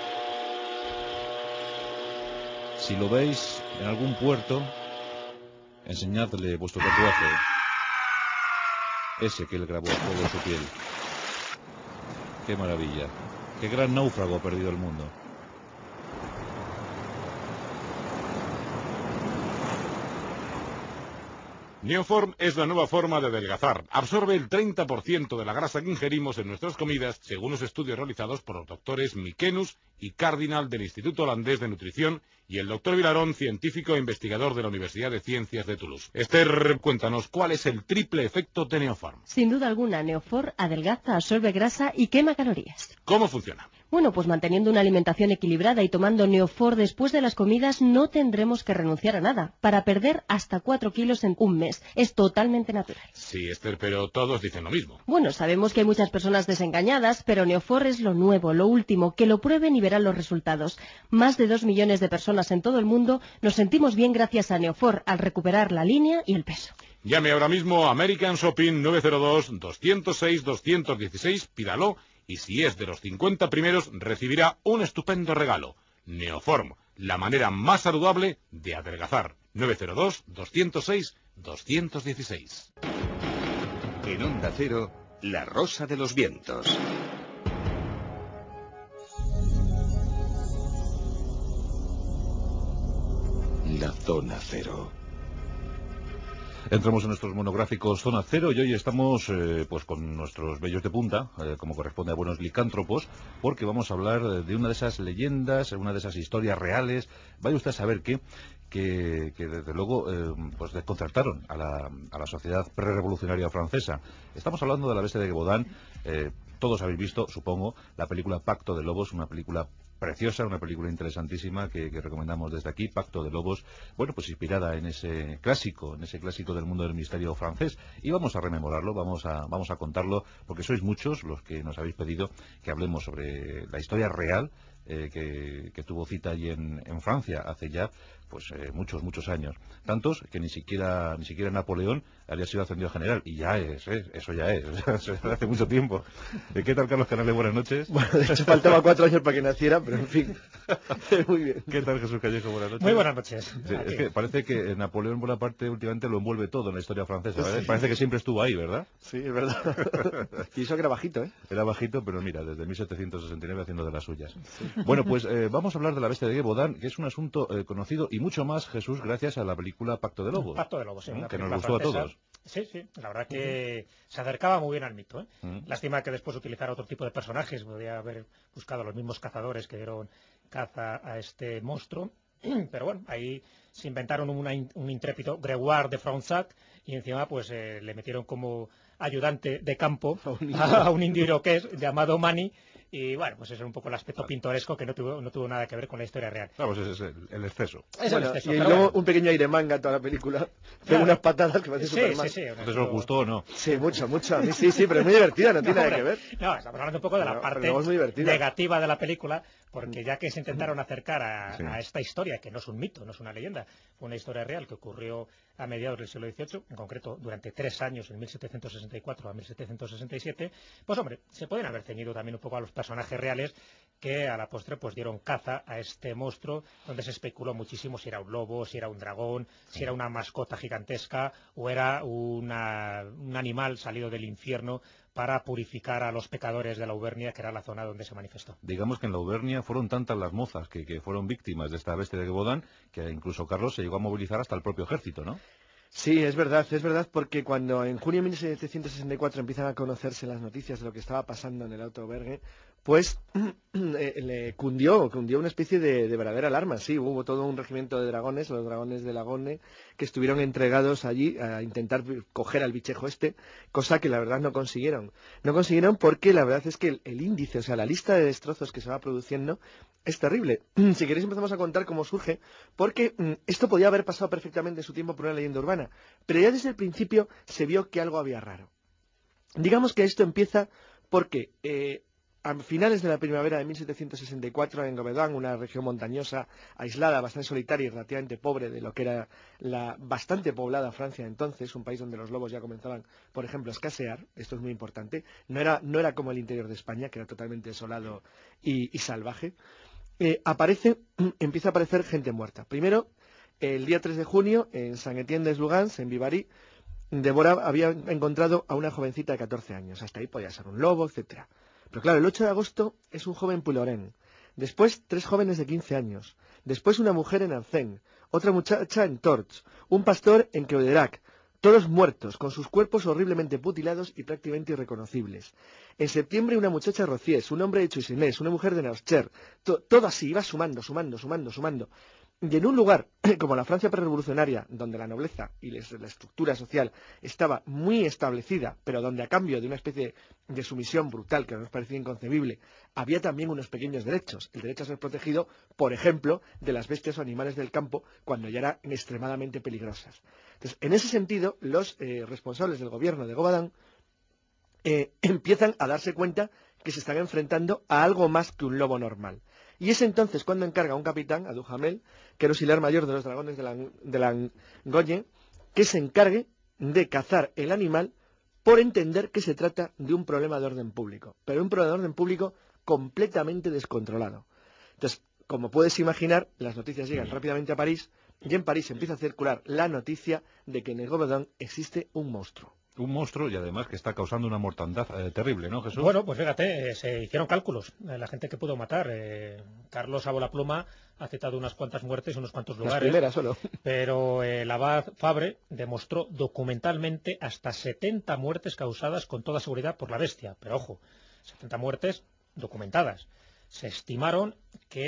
Si lo veis en algún puerto, enseñadle vuestro tatuaje. Ese que él grabó todo su piel. Qué maravilla. Qué gran náufrago ha perdido el mundo. Neoform es la nueva forma de adelgazar. Absorbe el 30% de la grasa que ingerimos en nuestras comidas, según los estudios realizados por los doctores Mikenus y Cardinal del Instituto Holandés de Nutrición y el doctor Vilarón, científico e investigador de la Universidad de Ciencias de Toulouse. Esther, cuéntanos, ¿cuál es el triple efecto de Neoform? Sin duda alguna, Neoform adelgaza, absorbe grasa y quema calorías. ¿Cómo funciona? Bueno, pues manteniendo una alimentación equilibrada y tomando Neoform después de las comidas no tendremos que renunciar a nada, para perder hasta 4 kilos en un mes. Es totalmente natural. Sí, Esther, pero todos dicen lo mismo. Bueno, sabemos que hay muchas personas desengañadas, pero Neoform es lo nuevo, lo último, que lo prueben y verán los resultados. Más de 2 millones de personas en todo el mundo nos sentimos bien gracias a Neoform al recuperar la línea y el peso. Llame ahora mismo a American Shopping 902-206-216, pídalo, y si es de los 50 primeros recibirá un estupendo regalo. Neoform, la manera más saludable de adelgazar. 902-206-216. En Onda Cero, La Rosa de los Vientos. La Zona Cero. Entramos en nuestros monográficos Zona Cero y hoy estamos pues con nuestros vellos de punta, como corresponde a buenos licántropos, porque vamos a hablar de una de esas leyendas, una de esas historias reales. Vaya usted a saber que desde luego pues desconcertaron a la sociedad prerrevolucionaria francesa. Estamos hablando de La Bestia de Gévaudan. Todos habéis visto, supongo, la película Pacto de Lobos, una película preciosa, una película interesantísima que recomendamos desde aquí, Pacto de Lobos, bueno, pues inspirada en ese clásico del mundo del misterio francés, y vamos a rememorarlo, vamos a contarlo, porque sois muchos los que nos habéis pedido que hablemos sobre la historia real que tuvo cita allí en Francia hace ya muchos años. Tantos que ni siquiera Napoleón había sido ascendido a general. Y ya es, eso ya es. O sea, hace mucho tiempo. ¿Qué tal, Carlos Canales? Buenas noches. Bueno, de hecho faltaba 4 años para que naciera, pero en fin. Muy bien. ¿Qué tal, Jesús Callejo? Buenas noches. Muy buenas noches. Sí, es que parece que Napoleón Bonaparte últimamente lo envuelve todo en la historia francesa, ¿verdad? Sí. Parece que siempre estuvo ahí, ¿verdad? Sí, es verdad. Y eso que era bajito, ¿eh? Era bajito, pero mira, desde 1769 haciendo de las suyas. Sí. Bueno, pues vamos a hablar de La bestia de Gévaudan, que es un asunto conocido y mucho más, Jesús, gracias a la película Pacto de Lobos. Pacto de Lobos, sí. Que nos gustó francesa. A todos. Sí, la verdad que se acercaba muy bien al mito, ¿eh? Lástima que después utilizara otro tipo de personajes, podría haber buscado a los mismos cazadores que dieron caza a este monstruo, pero bueno, ahí se inventaron un intrépido Gregoire de Fronsac y encima pues le metieron como ayudante de campo a un indio iroqués llamado Mani. Y bueno, pues ese es un poco el aspecto pintoresco que no tuvo nada que ver con la historia real. Vamos, ese es el exceso. Es el exceso. Y luego un pequeño aire manga toda la película. Tengo unas patadas que me hacen Superman. Sí. ¿Entonces os gustó o no? Sí, mucho. A mí sí, pero es muy divertida, no tiene nada que ver. No, estamos hablando un poco de la parte negativa de la película, porque ya que se intentaron acercar a esta historia, que no es un mito, no es una leyenda, fue una historia real que ocurrió a mediados del siglo XVIII, en concreto durante 3 años, en 1764 a 1767, pues hombre, se pueden haber ceñido también un poco a los personajes reales que a la postre pues dieron caza a este monstruo, donde se especuló muchísimo si era un lobo, si era un dragón, si era una mascota gigantesca o era un animal salido del infierno para purificar a los pecadores de la Auvernia, que era la zona donde se manifestó. Digamos que en la Auvernia fueron tantas las mozas que fueron víctimas de esta bestia de Gévaudan, que incluso Carlos se llegó a movilizar hasta el propio ejército, ¿no? Sí, es verdad, porque cuando en junio de 1764 empiezan a conocerse las noticias de lo que estaba pasando en el Alto Auvergne, pues le cundió una especie de verdadera alarma. Sí, hubo todo un regimiento de dragones, los dragones de Lagone, que estuvieron entregados allí a intentar coger al bichejo este, cosa que la verdad no consiguieron. No consiguieron porque la verdad es que el índice, o sea, la lista de destrozos que se va produciendo es terrible. Si queréis empezamos a contar cómo surge, porque esto podía haber pasado perfectamente en su tiempo por una leyenda urbana, pero ya desde el principio se vio que algo había raro. Digamos que esto empieza porque a finales de la primavera de 1764 en Gévaudan, una región montañosa, aislada, bastante solitaria y relativamente pobre de lo que era la bastante poblada Francia entonces, un país donde los lobos ya comenzaban, por ejemplo, a escasear, esto es muy importante, no era como el interior de España, que era totalmente desolado y salvaje, empieza a aparecer gente muerta. Primero, el día 3 de junio, en Saint-Étienne-des-Lugans, en Vivary, Débora había encontrado a una jovencita de 14 años. Hasta ahí podía ser un lobo, etcétera. Pero claro, el 8 de agosto es un joven Puylaurens. Después, 3 jóvenes de 15 años. Después, una mujer en Ancén. Otra muchacha en Torch. Un pastor en Queuderac. Todos muertos, con sus cuerpos horriblemente mutilados y prácticamente irreconocibles. En septiembre, una muchacha Rociés, un hombre de Chuisinés, una mujer de Nauscher. Todo así, iba sumando. Y en un lugar como la Francia prerevolucionaria, donde la nobleza y la estructura social estaba muy establecida, pero donde a cambio de una especie de sumisión brutal que nos parecía inconcebible, había también unos pequeños derechos. El derecho a ser protegido, por ejemplo, de las bestias o animales del campo cuando ya eran extremadamente peligrosas. Entonces, en ese sentido, los responsables del gobierno de Gévaudan empiezan a darse cuenta que se están enfrentando a algo más que un lobo normal. Y es entonces cuando encarga a un capitán, a Duhamel, que era auxiliar mayor de los dragones de Langogne, que se encargue de cazar el animal por entender que se trata de un problema de orden público, pero un problema de orden público completamente descontrolado. Entonces, como puedes imaginar, las noticias llegan rápidamente a París y en París empieza a circular la noticia de que en el Gévaudan existe un monstruo. Un monstruo y además que está causando una mortandad terrible, ¿no, Jesús? Bueno, pues fíjate, se hicieron cálculos de la gente que pudo matar. Carlos Abolapluma ha citado unas cuantas muertes en unos cuantos lugares. Las primeras solo. Pero el abad Fabre demostró documentalmente hasta 70 muertes causadas con toda seguridad por la bestia. Pero ojo, 70 muertes documentadas. Se estimaron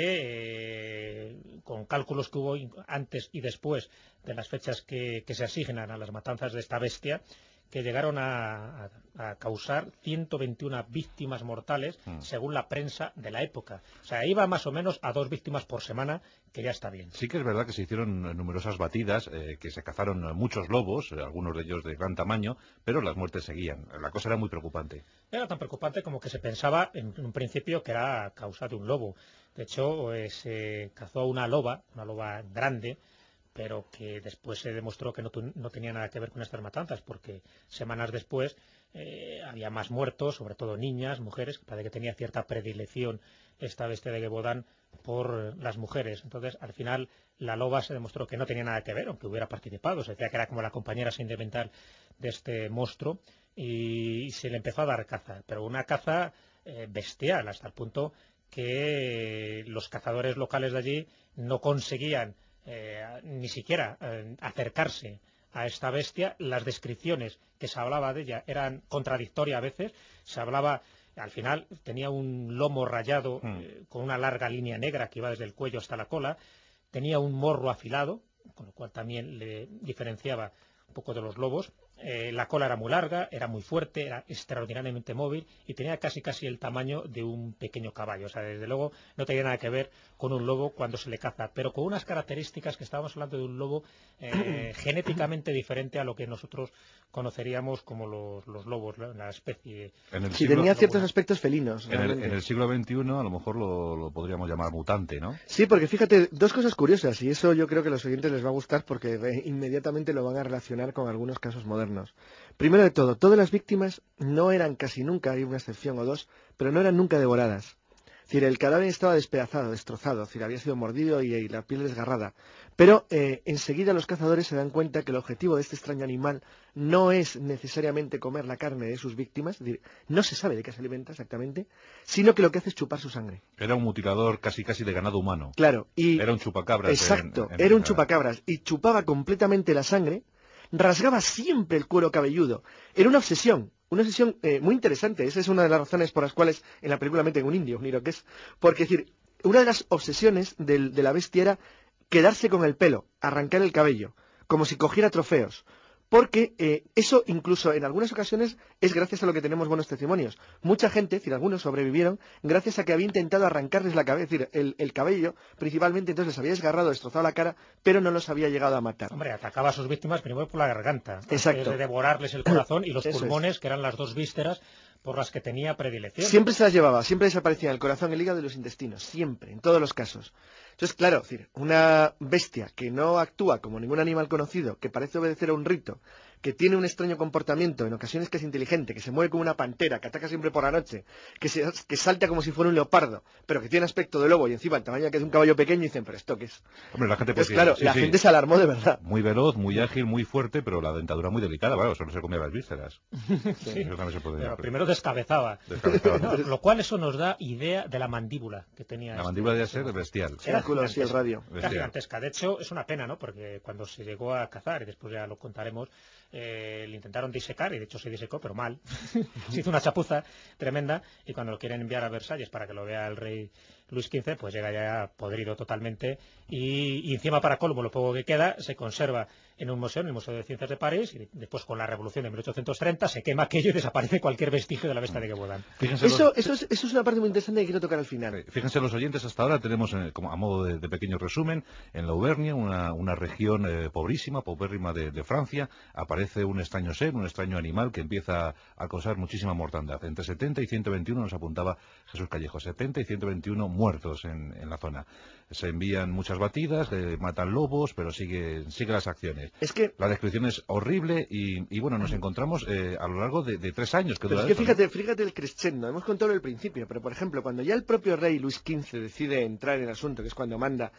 que, con cálculos que hubo antes y después de las fechas que se asignan a las matanzas de esta bestia, que llegaron a causar 121 víctimas mortales, según la prensa de la época. O sea, iba más o menos a 2 víctimas por semana, que ya está bien. Sí que es verdad que se hicieron numerosas batidas, que se cazaron muchos lobos, algunos de ellos de gran tamaño, pero las muertes seguían. La cosa era muy preocupante. Era tan preocupante como que se pensaba en un principio que era causa de un lobo. De hecho, se cazó una loba grande, pero que después se demostró que no tenía nada que ver con estas matanzas, porque semanas después había más muertos, sobre todo niñas, mujeres, parece que tenía cierta predilección esta bestia de Gevaudan por las mujeres. Entonces, al final, la loba se demostró que no tenía nada que ver, aunque hubiera participado, se decía que era como la compañera sentimental de este monstruo, y se le empezó a dar caza, pero una caza bestial, hasta el punto que los cazadores locales de allí no conseguían ni siquiera acercarse a esta bestia. Las descripciones que se hablaba de ella eran contradictorias a veces. Se hablaba, al final tenía un lomo rayado con una larga línea negra que iba desde el cuello hasta la cola, tenía un morro afilado, con lo cual también le diferenciaba un poco de los lobos. La cola era muy larga, era muy fuerte, era extraordinariamente móvil y tenía casi el tamaño de un pequeño caballo. O sea, desde luego no tenía nada que ver con un lobo cuando se le caza, pero con unas características que estábamos hablando de un lobo genéticamente diferente a lo que nosotros conoceríamos como los lobos, la especie. Sí, tenía ciertos aspectos felinos. En el siglo XXI a lo mejor lo podríamos llamar mutante, ¿no? Sí, porque fíjate, dos cosas curiosas, y eso yo creo que a los oyentes les va a gustar porque inmediatamente lo van a relacionar con algunos casos modernos. Primero de todo, todas las víctimas no eran casi nunca, hay una excepción o dos, pero no eran nunca devoradas. Es decir, el cadáver estaba despedazado, destrozado, es decir, había sido mordido y la piel desgarrada. Pero enseguida los cazadores se dan cuenta que el objetivo de este extraño animal no es necesariamente comer la carne de sus víctimas, es decir, no se sabe de qué se alimenta exactamente, sino que lo que hace es chupar su sangre. Era un mutilador casi de ganado humano. Claro, y era un chupacabras. Exacto, era un chupacabras y chupaba completamente la sangre. Rasgaba siempre el cuero cabelludo. Era una obsesión muy interesante. Esa es una de las razones por las cuales en la película meten un indio, un iroqués. Porque, es decir, una de las obsesiones de la bestia era quedarse con el pelo, arrancar el cabello, como si cogiera trofeos. Porque eso incluso en algunas ocasiones es gracias a lo que tenemos buenos testimonios. Mucha gente, es decir, algunos sobrevivieron gracias a que había intentado arrancarles la cabeza, es decir, el cabello principalmente, entonces les había desgarrado, destrozado la cara, pero no los había llegado a matar. Hombre, atacaba a sus víctimas primero por la garganta, exacto, antes de devorarles el corazón y los pulmones, que eran las dos vísceras por las que tenía predilección. Siempre se las llevaba, siempre desaparecían el corazón, el hígado y los intestinos, siempre, en todos los casos. Entonces, claro, es decir, una bestia que no actúa como ningún animal conocido, que parece obedecer a un rito, que tiene un extraño comportamiento, en ocasiones que es inteligente, que se mueve como una pantera, que ataca siempre por la noche, que salta como si fuera un leopardo, pero que tiene aspecto de lobo y encima el tamaño que es un caballo pequeño, y dicen, pero ¿esto qué es? Hombre, la gente pues claro, la gente se alarmó de verdad. Muy veloz, muy ágil, muy fuerte, pero la dentadura muy delicada, claro, solo se comía las vísceras. Sí. Eso también se podía, pero primero descabezaba. No, lo cual eso nos da idea de la mandíbula que tenía. La mandíbula debía ser bestial. Era así el radio. Era gigantesca. De hecho, es una pena, ¿no? Porque cuando se llegó a cazar, y después ya lo contaremos, le intentaron disecar, y de hecho se disecó, pero mal. Se hizo una chapuza tremenda, y cuando lo quieren enviar a Versalles para que lo vea el rey Luis XV, pues llega ya podrido totalmente, y encima, para colmo, lo poco que queda se conserva en un museo, en el Museo de Ciencias de París, y después con la Revolución de 1830 se quema aquello y desaparece cualquier vestigio de la bestia de Gevaudan. Eso es una parte muy interesante que quiero tocar al final. Fíjense los oyentes, hasta ahora tenemos, como a modo de pequeño resumen, en la Auvernia, una región paupérrima de Francia, aparece un extraño ser, un extraño animal que empieza a causar muchísima mortandad. Entre 70 y 121 nos apuntaba Jesús Callejo, 70 y 121 muertos en la zona. Se envían muchas batidas, matan lobos, pero sigue las acciones. Es que la descripción es horrible y bueno, nos encontramos a lo largo de 3 años que dura esto, ¿no? Fíjate el crescendo, hemos contado el principio, pero por ejemplo, cuando ya el propio rey Luis XV decide entrar en el asunto, que es cuando manda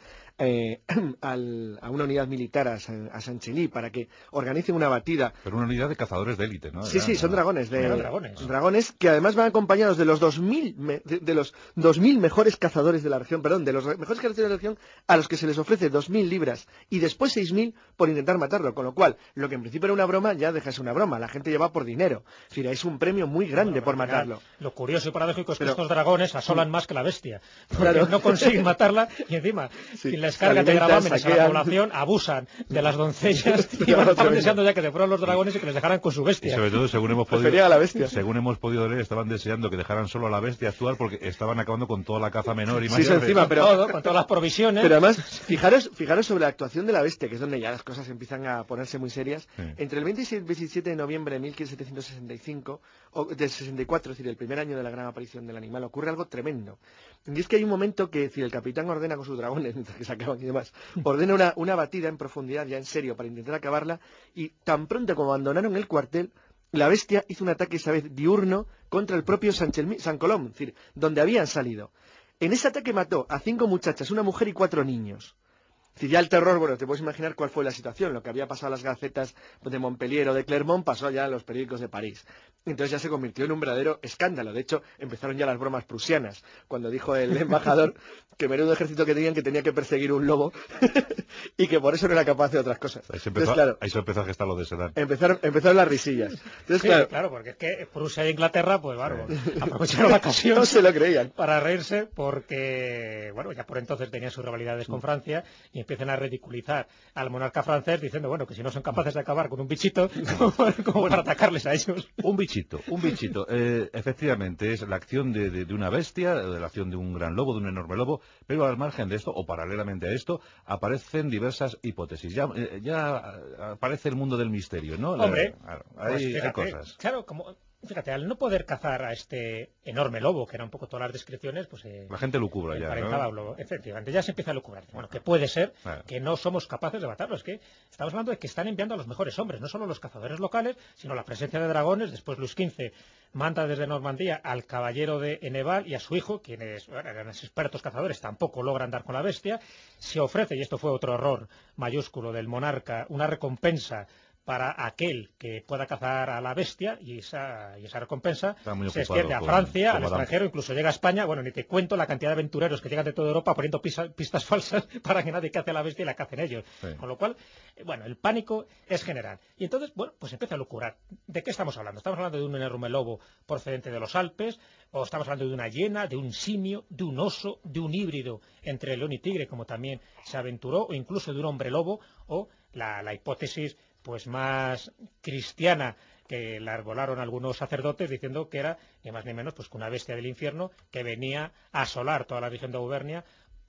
a una unidad militar a Saint-Chély para que organicen una batida. Pero una unidad de cazadores de élite, ¿no? Sí, son dragones. Dragones que además van acompañados de los 2.000 mejores cazadores de la región, de los mejores cazadores de la región, a los que se les ofrece 2.000 libras y después 6.000 por intentar matarlo, con lo cual, lo que en principio era una broma, ya deja de ser una broma, la gente lleva por dinero. Es decir, es un premio muy grande por matarlo. Lo curioso y paradójico es que estos dragones asolan más que la bestia, porque no consiguen matarla y encima, quien les carga de gravámenes a la población, abusan de las doncellas y estaban deseando ya que se fueran los dragones y que les dejaran con su bestia. Y sobre todo, según hemos podido leer, estaban deseando que dejaran solo a la bestia actuar porque estaban acabando con toda la caza menor y sí, mayor. encima, pero, todo, con todas las provisiones. Pero además, fijaros sobre la actuación de la bestia, que es donde ya las cosas empiezan a ponerse muy serias. Sí. Entre el 26 y el 27 de noviembre de 1765, o del 64, es decir, el primer año de la gran aparición del animal, ocurre algo tremendo. Y es que hay un momento que, el capitán ordena con sus dragones, mientras que se acaban y demás, ordena una batida en profundidad, ya en serio, para intentar acabarla, y tan pronto como abandonaron el cuartel, la bestia hizo un ataque esa vez diurno contra el propio San Colom, es decir, donde habían salido. En ese ataque mató a 5 muchachas, una mujer y 4 niños. Es decir, ya el terror, bueno, te puedes imaginar cuál fue la situación. Lo que había pasado en las gacetas de Montpellier o de Clermont pasó ya en los periódicos de París. Entonces ya se convirtió en un verdadero escándalo. De hecho, empezaron ya las bromas prusianas, cuando dijo el embajador que menudo ejército que tenían, que tenía que perseguir un lobo y que por eso no era capaz de otras cosas. Ahí se empezó a gestar lo de Sedan. Empezaron las risillas. Entonces, sí, claro, porque es que Prusia e Inglaterra, pues bueno, aprovecharon la ocasión. No se lo creían. Para reírse, porque, bueno, ya por entonces tenían sus rivalidades con Francia y empiezan a ridiculizar al monarca francés diciendo, bueno, que si no son capaces de acabar con un bichito, como para atacarles a ellos. Un bichito. Efectivamente, es la acción de una bestia, de la acción de un gran lobo, de un enorme lobo, pero al margen de esto, o paralelamente a esto, aparecen diversas hipótesis. Ya aparece el mundo del misterio, ¿no? Hombre, hay cosas. Claro, fíjate, al no poder cazar a este enorme lobo, que eran un poco todas las descripciones, pues la gente lucubra ya, ¿no? Lobo. Efectivamente, ya se empieza a lucubrar. Bueno, que puede ser que no somos capaces de matarlo. Es que estamos hablando de que están enviando a los mejores hombres, no solo los cazadores locales, sino la presencia de dragones. Después Luis XV manda desde Normandía al caballero de Enneval y a su hijo, quienes eran expertos cazadores, tampoco logran dar con la bestia. Se ofrece, y esto fue otro error mayúsculo del monarca, una recompensa para aquel que pueda cazar a la bestia, y esa recompensa se extiende a Francia, al extranjero, incluso llega a España. Bueno, ni te cuento la cantidad de aventureros que llegan de toda Europa poniendo pistas falsas para que nadie cace a la bestia y la cacen ellos. Sí. Con lo cual, bueno, el pánico es general. Y entonces, bueno, pues empieza a lucurar. ¿De qué estamos hablando? ¿Estamos hablando de un enorme lobo procedente de los Alpes? ¿O estamos hablando de una hiena, de un simio, de un oso, de un híbrido entre león y tigre, como también se aventuró, o incluso de un hombre lobo, o la hipótesis pues más cristiana que la arbolaron algunos sacerdotes diciendo que era ni más ni menos pues que una bestia del infierno que venía a asolar toda la región de Auvernia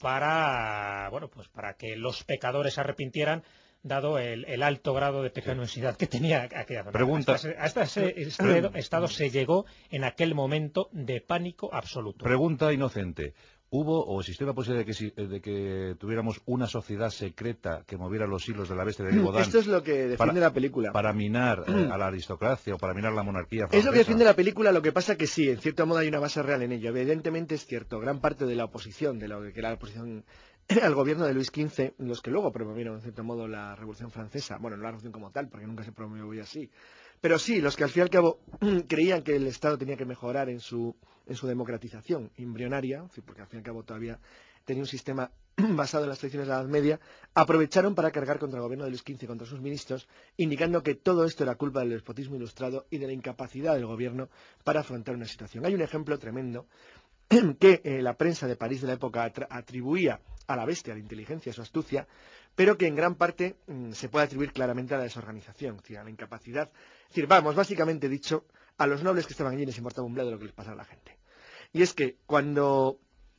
para que los pecadores se arrepintieran, dado el alto grado de pecaminosidad que tenía aquella zona. Pregunta. Hasta ese estado se llegó en aquel momento de pánico absoluto. Pregunta inocente. ¿Hubo o existió la posibilidad de que tuviéramos una sociedad secreta que moviera los hilos de la bestia de Givaudan? Esto es lo que defiende la película. Para minar a la aristocracia o para minar la monarquía francesa. Es lo que defiende la película, lo que pasa que sí, en cierto modo hay una base real en ello. Evidentemente es cierto, gran parte de la oposición, de lo que era la oposición al gobierno de Luis XV, los que luego promovieron en cierto modo la Revolución Francesa, bueno, no la Revolución como tal, porque nunca se promovió así, pero sí, los que al fin y al cabo creían que el Estado tenía que mejorar en su democratización embrionaria, porque al fin y al cabo todavía tenía un sistema basado en las tradiciones de la Edad Media, aprovecharon para cargar contra el gobierno de Luis XV y contra sus ministros, indicando que todo esto era culpa del despotismo ilustrado y de la incapacidad del gobierno para afrontar una situación. Hay un ejemplo tremendo que la prensa de París de la época atribuía a la bestia, a la inteligencia, a su astucia, pero que en gran parte se puede atribuir claramente a la desorganización, es decir, a la incapacidad. Es decir, básicamente dicho, a los nobles que estaban allí les importaba un bledo lo que les pasaba a la gente. Y es que cuando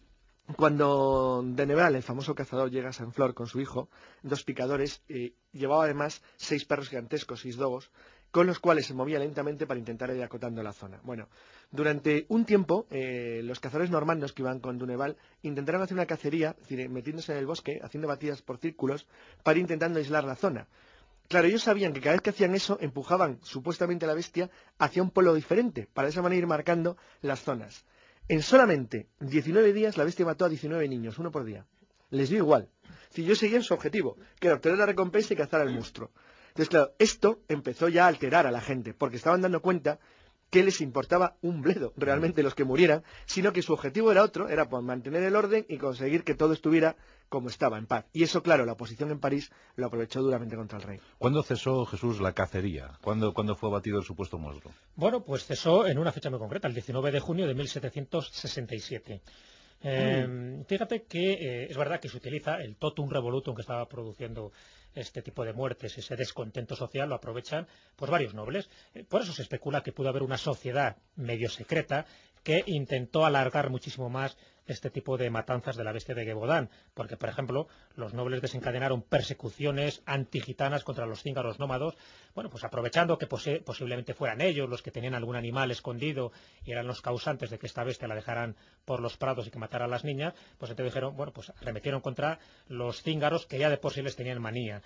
de Neval, el famoso cazador, llega a Saint-Flour con su hijo, 2 picadores, llevaba además 6 perros gigantescos, 6 dogos, con los cuales se movía lentamente para intentar ir acotando la zona. Bueno, durante un tiempo, los cazadores normandos que iban con Duneval intentaron hacer una cacería, es decir, metiéndose en el bosque, haciendo batidas por círculos, para ir intentando aislar la zona. Claro, ellos sabían que cada vez que hacían eso, empujaban supuestamente a la bestia hacia un polo diferente, para de esa manera ir marcando las zonas. En solamente 19 días, la bestia mató a 19 niños, 1 por día. Les dio igual. Si ellos seguían su objetivo, que era obtener la recompensa y cazar al monstruo. Entonces, claro, esto empezó ya a alterar a la gente, porque estaban dando cuenta que les importaba un bledo realmente los que murieran, sino que su objetivo era otro, era pues, mantener el orden y conseguir que todo estuviera como estaba, en paz. Y eso, claro, la oposición en París lo aprovechó duramente contra el rey. ¿Cuándo cesó, Jesús, la cacería? ¿Cuándo fue abatido el supuesto monstruo? Bueno, pues cesó en una fecha muy concreta, el 19 de junio de 1767. Fíjate que es verdad que se utiliza el totum revolutum que estaba produciendo este tipo de muertes, ese descontento social, lo aprovechan pues varios nobles. Por eso se especula que pudo haber una sociedad medio secreta que intentó alargar muchísimo más este tipo de matanzas de la bestia de Gévaudan, porque, por ejemplo, los nobles desencadenaron persecuciones antigitanas contra los cíngaros nómados, bueno, pues aprovechando que posiblemente fueran ellos los que tenían algún animal escondido y eran los causantes de que esta bestia la dejaran por los prados y que matara a las niñas, pues entonces dijeron, bueno, pues arremetieron contra los cíngaros que ya de por sí les tenían manía.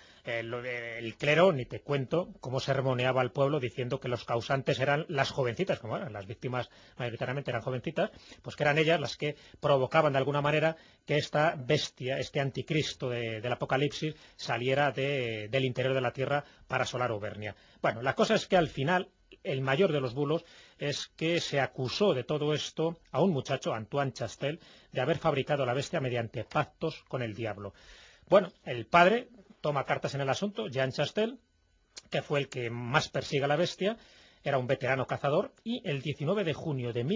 El clero, ni te cuento cómo sermoneaba al pueblo diciendo que los causantes eran las jovencitas, como eran las víctimas mayoritariamente eran jovencitas, pues que eran ellas las que provocaban de alguna manera que esta bestia, este anticristo del Apocalipsis, saliera del interior de la tierra para asolar Auvernia. Bueno, la cosa es que al final el mayor de los bulos es que se acusó de todo esto a un muchacho, Antoine Chastel, de haber fabricado la bestia mediante pactos con el diablo. Bueno, el padre toma cartas en el asunto, Jean Chastel, que fue el que más persigue a la bestia, era un veterano cazador, y el 19 de junio de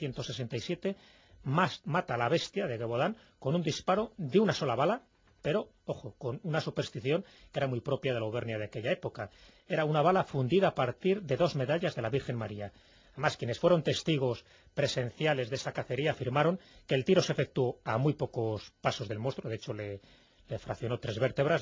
1767 mata a la bestia de Gévaudan con un disparo de una sola bala, pero, ojo, con una superstición que era muy propia de la Auvernia de aquella época. Era una bala fundida a partir de 2 medallas de la Virgen María. Además, quienes fueron testigos presenciales de esa cacería afirmaron que el tiro se efectuó a muy pocos pasos del monstruo, de hecho le fraccionó 3 vértebras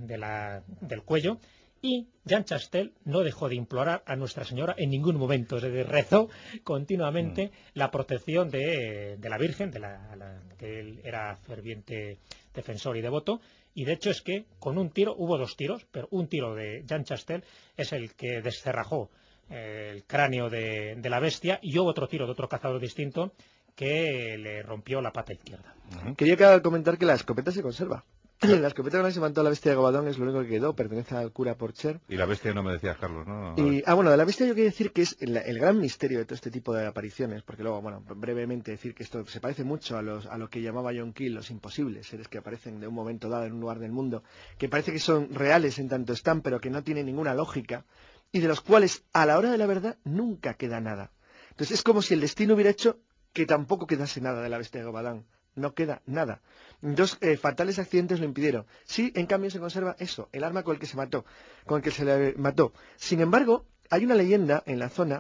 del cuello, y Jean Chastel no dejó de implorar a Nuestra Señora en ningún momento, es decir, rezó continuamente la protección de la Virgen, que él era ferviente defensor y devoto, y de hecho es que con un tiro, hubo 2 tiros, pero un tiro de Jean Chastel es el que descerrajó el cráneo de la bestia, y hubo otro tiro de otro cazador distinto que le rompió la pata izquierda. Quería comentar que la escopeta se conserva. La escopeta con la que se mató a la bestia de Gévaudan es lo único que quedó, pertenece al cura Porcher. Y la bestia no me decías, Carlos, ¿no? Bueno, de la bestia yo quiero decir que es el gran misterio de todo este tipo de apariciones, porque luego, bueno, brevemente decir que esto se parece mucho a lo que llamaba John Keel los imposibles, seres que aparecen de un momento dado en un lugar del mundo, que parece que son reales en tanto están, pero que no tienen ninguna lógica, y de los cuales, a la hora de la verdad, nunca queda nada. Entonces es como si el destino hubiera hecho que tampoco quedase nada de la bestia de Gévaudan. No queda nada. 2 fatales accidentes lo impidieron. Sí, en cambio se conserva eso, el arma con el que se le mató. Sin embargo, hay una leyenda en la zona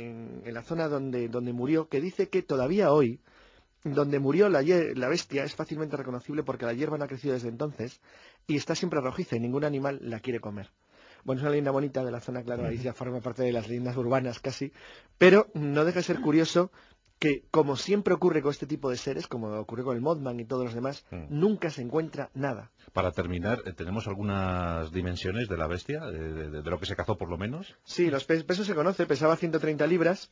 donde murió, que dice que todavía hoy, donde murió la bestia, es fácilmente reconocible porque la hierba no ha crecido desde entonces y está siempre rojiza y ningún animal la quiere comer. Bueno, es una leyenda bonita de la zona, claro, ahí ya forma parte de las leyendas urbanas casi, pero no deja de ser curioso que, como siempre ocurre con este tipo de seres, como ocurrió con el Mothman y todos los demás, nunca se encuentra nada. Para terminar, ¿tenemos algunas dimensiones de la bestia, de lo que se cazó por lo menos? Sí, los pesos se conoce, pesaba 130 libras,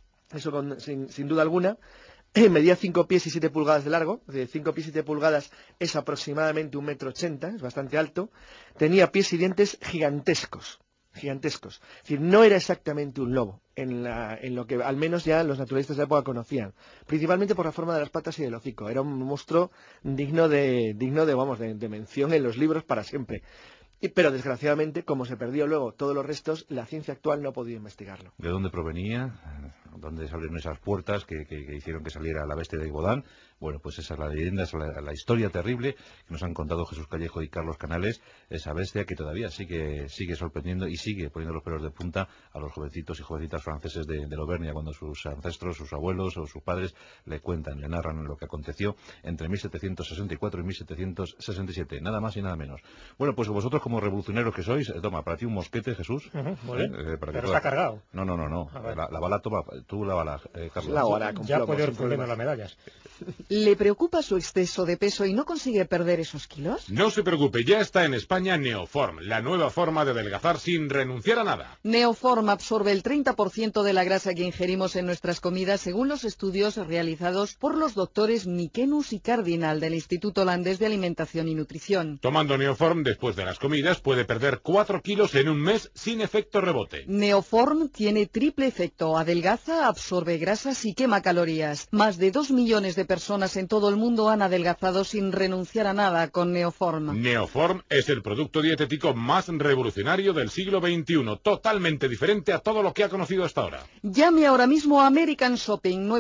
eso sin duda alguna, medía 5 pies y 7 pulgadas de largo, es decir, 5 pies y 7 pulgadas es aproximadamente 1,80 m, es bastante alto, tenía pies y dientes gigantescos. Es decir, no era exactamente un lobo, en lo que al menos ya los naturalistas de la época conocían, principalmente por la forma de las patas y del hocico. Era un monstruo digno de mención en los libros para siempre. Pero desgraciadamente, como se perdió luego todos los restos, la ciencia actual no ha podido investigarlo. ¿De dónde provenía? ¿Dónde salieron esas puertas que hicieron que saliera la bestia de Gévaudan? Bueno, pues esa es la leyenda, esa es la historia terrible que nos han contado Jesús Callejo y Carlos Canales, esa bestia que todavía sigue sorprendiendo y sigue poniendo los pelos de punta a los jovencitos y jovencitas franceses de la Auvernia, cuando sus ancestros, sus abuelos o sus padres le cuentan, le narran lo que aconteció entre 1764 y 1767, nada más y nada menos. Bueno, pues vosotros como revolucionarios que sois, toma, para ti un mosquete, Jesús. Muy bien. Pero está cargado. No. La bala, toma, tú la bala, Carlos. La bala, ya puede ir fundiendo las medallas. ¿Le preocupa su exceso de peso y no consigue perder esos kilos? No se preocupe, ya está en España Neoform, la nueva forma de adelgazar sin renunciar a nada. Neoform absorbe el 30% de la grasa que ingerimos en nuestras comidas, según los estudios realizados por los doctores Mikenus y Cardinal del Instituto Holandés de Alimentación y Nutrición. Tomando Neoform después de las comidas puede perder 4 kilos en un mes sin efecto rebote. Neoform tiene triple efecto: adelgaza, absorbe grasas y quema calorías. Más de 2 millones de personas en todo el mundo han adelgazado sin renunciar a nada con Neoform. Neoform es el producto dietético más revolucionario del siglo XXI, totalmente diferente a todo lo que ha conocido hasta ahora. Llame ahora mismo a American Shopping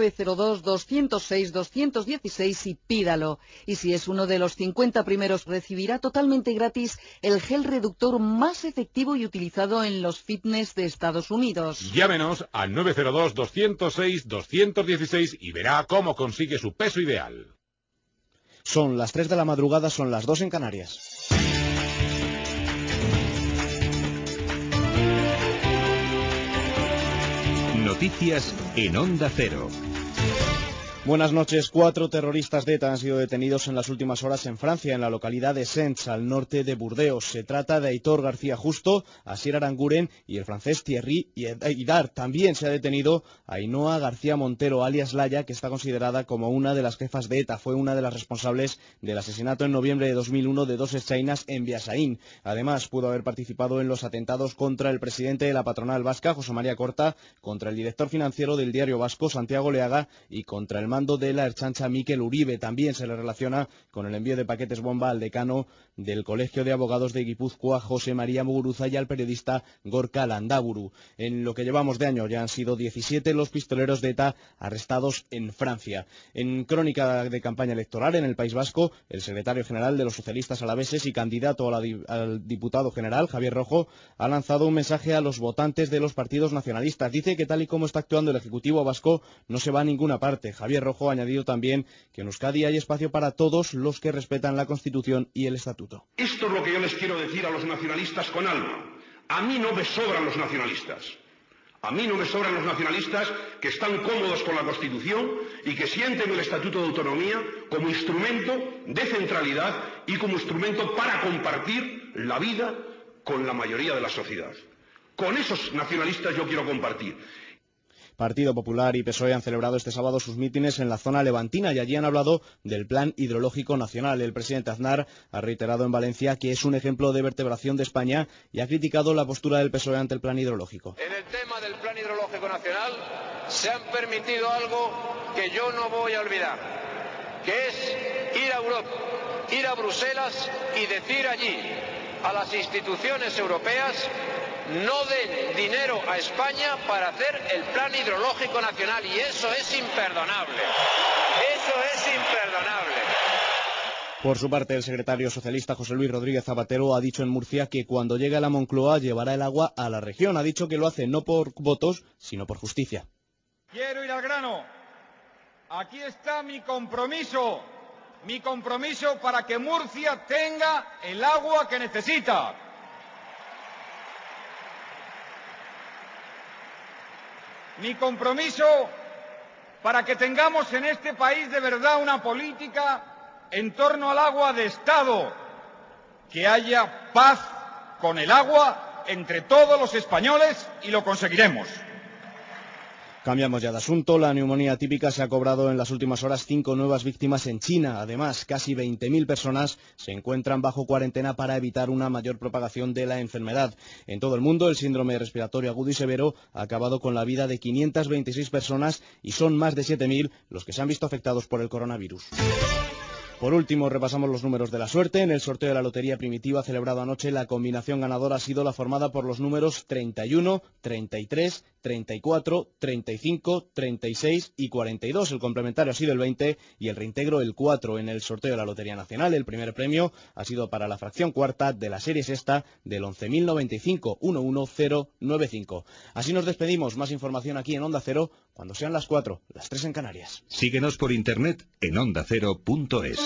902-206-216 y pídalo. Y si es uno de los 50 primeros, recibirá totalmente gratis el gel reductor más efectivo y utilizado en los fitness de Estados Unidos. Llámenos al 902-206-216 y verá cómo consigue su peso ideal. ideal. Son las 3 de la madrugada, son las 2 en Canarias. Noticias en Onda Cero. Buenas noches. 4 terroristas de ETA han sido detenidos en las últimas horas en Francia, en la localidad de Sens, al norte de Burdeos. Se trata de Aitor García Justo, Asier Aranguren y el francés Thierry Hidar. También se ha detenido a Ainhoa García Montero, alias Laya, que está considerada como una de las jefas de ETA. Fue una de las responsables del asesinato en noviembre de 2001 de 2 ertzainas en Biasaín. Además, pudo haber participado en los atentados contra el presidente de la patronal vasca, José María Corta, contra el director financiero del Diario Vasco, Santiago Leaga, y contra el mando de la Ertzaintza, Mikel Uribe. También se le relaciona con el envío de paquetes bomba al decano del Colegio de Abogados de Guipúzcoa, José María Muguruza, y al periodista Gorka Landaburu. En lo que llevamos de año ya han sido 17 los pistoleros de ETA arrestados en Francia. En crónica de campaña electoral en el País Vasco, el secretario general de los socialistas alaveses y candidato al diputado general, Javier Rojo, ha lanzado un mensaje a los votantes de los partidos nacionalistas. Dice que tal y como está actuando el Ejecutivo vasco no se va a ninguna parte. Javier Rojo ha añadido también que en Euskadi hay espacio para todos los que respetan la Constitución y el Estatuto. Esto es lo que yo les quiero decir a los nacionalistas con alma. A mí no me sobran los nacionalistas. A mí no me sobran los nacionalistas que están cómodos con la Constitución y que sienten el Estatuto de Autonomía como instrumento de centralidad y como instrumento para compartir la vida con la mayoría de la sociedad. Con esos nacionalistas yo quiero compartir. Partido Popular y PSOE han celebrado este sábado sus mítines en la zona levantina y allí han hablado del Plan Hidrológico Nacional. El presidente Aznar ha reiterado en Valencia que es un ejemplo de vertebración de España y ha criticado la postura del PSOE ante el Plan Hidrológico. En el tema del Plan Hidrológico Nacional se han permitido algo que yo no voy a olvidar, que es ir a Europa, ir a Bruselas y decir allí a las instituciones europeas: no den dinero a España para hacer el Plan Hidrológico Nacional, y eso es imperdonable. Eso es imperdonable. Por su parte, el secretario socialista José Luis Rodríguez Zapatero ha dicho en Murcia que cuando llegue a la Moncloa llevará el agua a la región. Ha dicho que lo hace no por votos, sino por justicia. Quiero ir al grano. Aquí está mi compromiso para que Murcia tenga el agua que necesita. Mi compromiso para que tengamos en este país de verdad una política en torno al agua de Estado, que haya paz con el agua entre todos los españoles, y lo conseguiremos. Cambiamos ya de asunto. La neumonía típica se ha cobrado en las últimas horas 5 nuevas víctimas en China. Además, casi 20.000 personas se encuentran bajo cuarentena para evitar una mayor propagación de la enfermedad. En todo el mundo, el síndrome respiratorio agudo y severo ha acabado con la vida de 526 personas y son más de 7.000 los que se han visto afectados por el coronavirus. Por último, repasamos los números de la suerte. En el sorteo de la Lotería Primitiva celebrado anoche, la combinación ganadora ha sido la formada por los números 31, 33, 34, 35, 36 y 42. El complementario ha sido el 20 y el reintegro el 4. En el sorteo de la Lotería Nacional, el primer premio ha sido para la fracción cuarta de la serie sexta del 11.095, 11095. Así nos despedimos. Más información aquí en Onda Cero cuando sean las 4, las 3 en Canarias. Síguenos por internet en ondacero.es.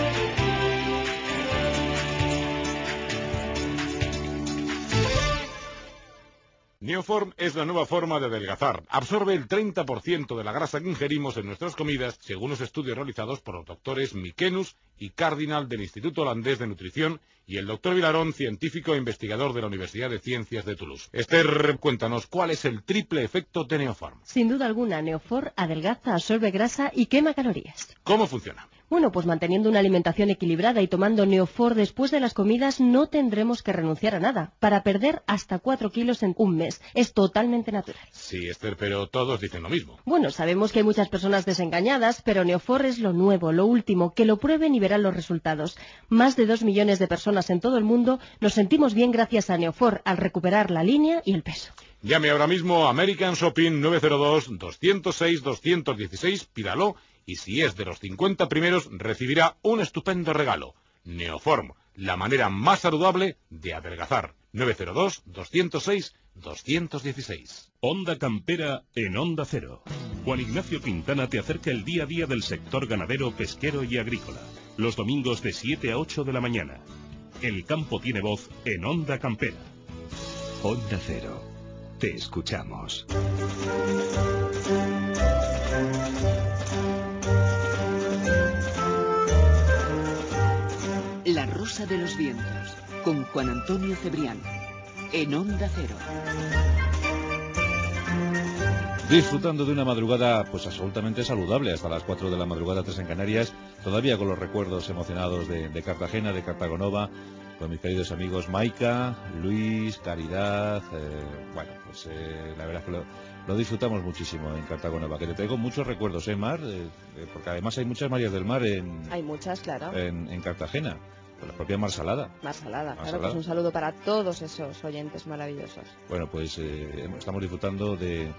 Neoform es la nueva forma de adelgazar. Absorbe el 30% de la grasa que ingerimos en nuestras comidas, según los estudios realizados por los doctores Mikenus y Cardinal del Instituto Holandés de Nutrición y el doctor Vilarón, científico e investigador de la Universidad de Ciencias de Toulouse. Esther, cuéntanos, ¿cuál es el triple efecto de Neoform? Sin duda alguna, Neoform adelgaza, absorbe grasa y quema calorías. ¿Cómo funciona? Bueno, pues manteniendo una alimentación equilibrada y tomando Neoform después de las comidas no tendremos que renunciar a nada, para perder hasta 4 kilos en un mes. Es totalmente natural. Sí, Esther, pero todos dicen lo mismo. Bueno, sabemos que hay muchas personas desengañadas, pero Neoform es lo nuevo, lo último, que lo prueben y verán los resultados. Más de 2 millones de personas en todo el mundo nos sentimos bien gracias a Neoform al recuperar la línea y el peso. Llame ahora mismo a American Shopping 902-206-216, pídalo, y si es de los 50 primeros recibirá un estupendo regalo. Neoform, la manera más saludable de adelgazar. 902-206-216. Onda Campera en Onda Cero. Juan Ignacio Quintana te acerca el día a día del sector ganadero, pesquero y agrícola. Los domingos de 7 a 8 de la mañana. El campo tiene voz en Onda Campera. Onda Cero. Te escuchamos. La Rosa de los Vientos, con Juan Antonio Cebrián, en Onda Cero. Disfrutando de una madrugada pues absolutamente saludable, hasta las 4 de la madrugada, 3 en Canarias, todavía con los recuerdos emocionados de Cartagena, de Cartagonova, con mis queridos amigos Maika, Luis, Caridad, bueno, pues la verdad es que lo disfrutamos muchísimo en Cartagonova, que te traigo muchos recuerdos, Mar, porque además hay muchas Marías del Mar hay muchas, claro. en Cartagena. Con la propia Mar Salada. Mar Salada, claro, pues un saludo para todos esos oyentes maravillosos. Bueno, pues estamos disfrutando de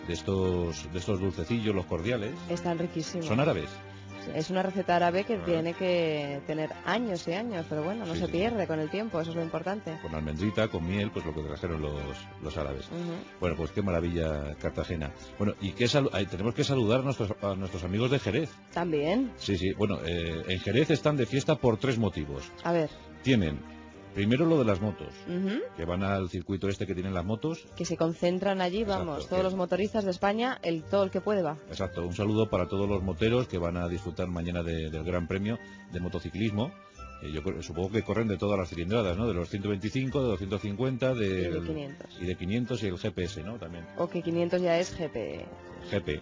estos dulcecillos, los cordiales. Están riquísimos. ¿Son árabes? Es una receta árabe que tiene que tener años y años, pero bueno, no se pierde con el tiempo, eso es lo importante. Con almendrita, con miel, pues lo que trajeron los árabes. Bueno, pues qué maravilla Cartagena. Bueno, y tenemos que saludar a nuestros amigos de Jerez. ¿También? Sí, bueno, en Jerez están de fiesta por 3 motivos. A ver. Tienen... Primero lo de las motos, que van al circuito este que tienen las motos. Que se concentran allí, vamos, exacto, todos los motoristas de España, todo el que puede va. Exacto, un saludo para todos los moteros que van a disfrutar mañana del Gran Premio de motociclismo. Yo supongo que corren de todas las cilindradas, ¿no? De los 125, de 250, de 500. Y de 500 y el GPS, ¿no? También. O que 500 ya es GP. GP.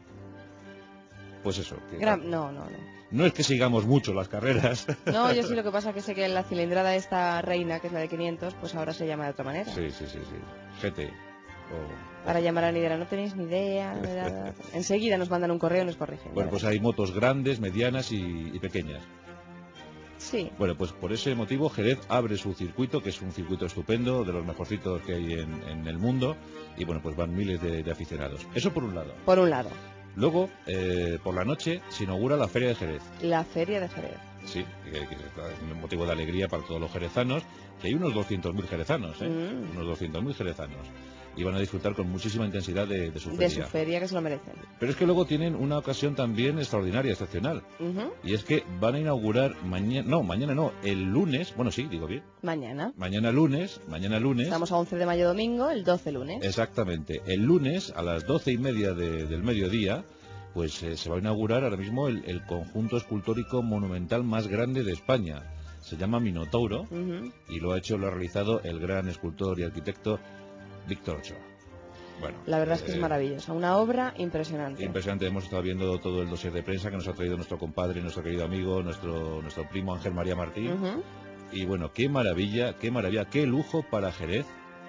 Pues eso. No. No es que sigamos mucho las carreras. No, yo sí, lo que pasa que sé que la cilindrada esta reina, que es la de 500, pues ahora se llama de otra manera. Sí. GT. Para llamar a Nidera, no tenéis ni idea. Enseguida nos mandan un correo y nos corrigen. Bueno, pues hay motos grandes, medianas y pequeñas. Sí. Bueno, pues por ese motivo Jerez abre su circuito, que es un circuito estupendo, de los mejorcitos que hay en el mundo, y bueno, pues van miles de aficionados. Eso por un lado. Por un lado. Luego, por la noche, se inaugura la Feria de Jerez. La Feria de Jerez. Sí, que es un motivo de alegría para todos los jerezanos, que hay unos 200.000 jerezanos, unos 200.000 jerezanos. Y van a disfrutar con muchísima intensidad de su feria. De su feria, que se lo merecen. Pero es que luego tienen una ocasión también extraordinaria, excepcional. Y es que van a inaugurar mañana no, el lunes, bueno sí, digo bien. Mañana lunes. Estamos a 11 de mayo domingo, el 12 lunes. Exactamente, el lunes a las 12:30 del mediodía, pues se va a inaugurar ahora mismo el conjunto escultórico monumental más grande de España. Se llama Minotauro y lo ha realizado el gran escultor y arquitecto Víctor Ochoa. Bueno, la verdad es que es maravillosa, una obra impresionante. Impresionante, hemos estado viendo todo el dossier de prensa que nos ha traído nuestro compadre, nuestro querido amigo, nuestro primo Ángel María Martín. Y bueno, qué maravilla, qué lujo para Jerez,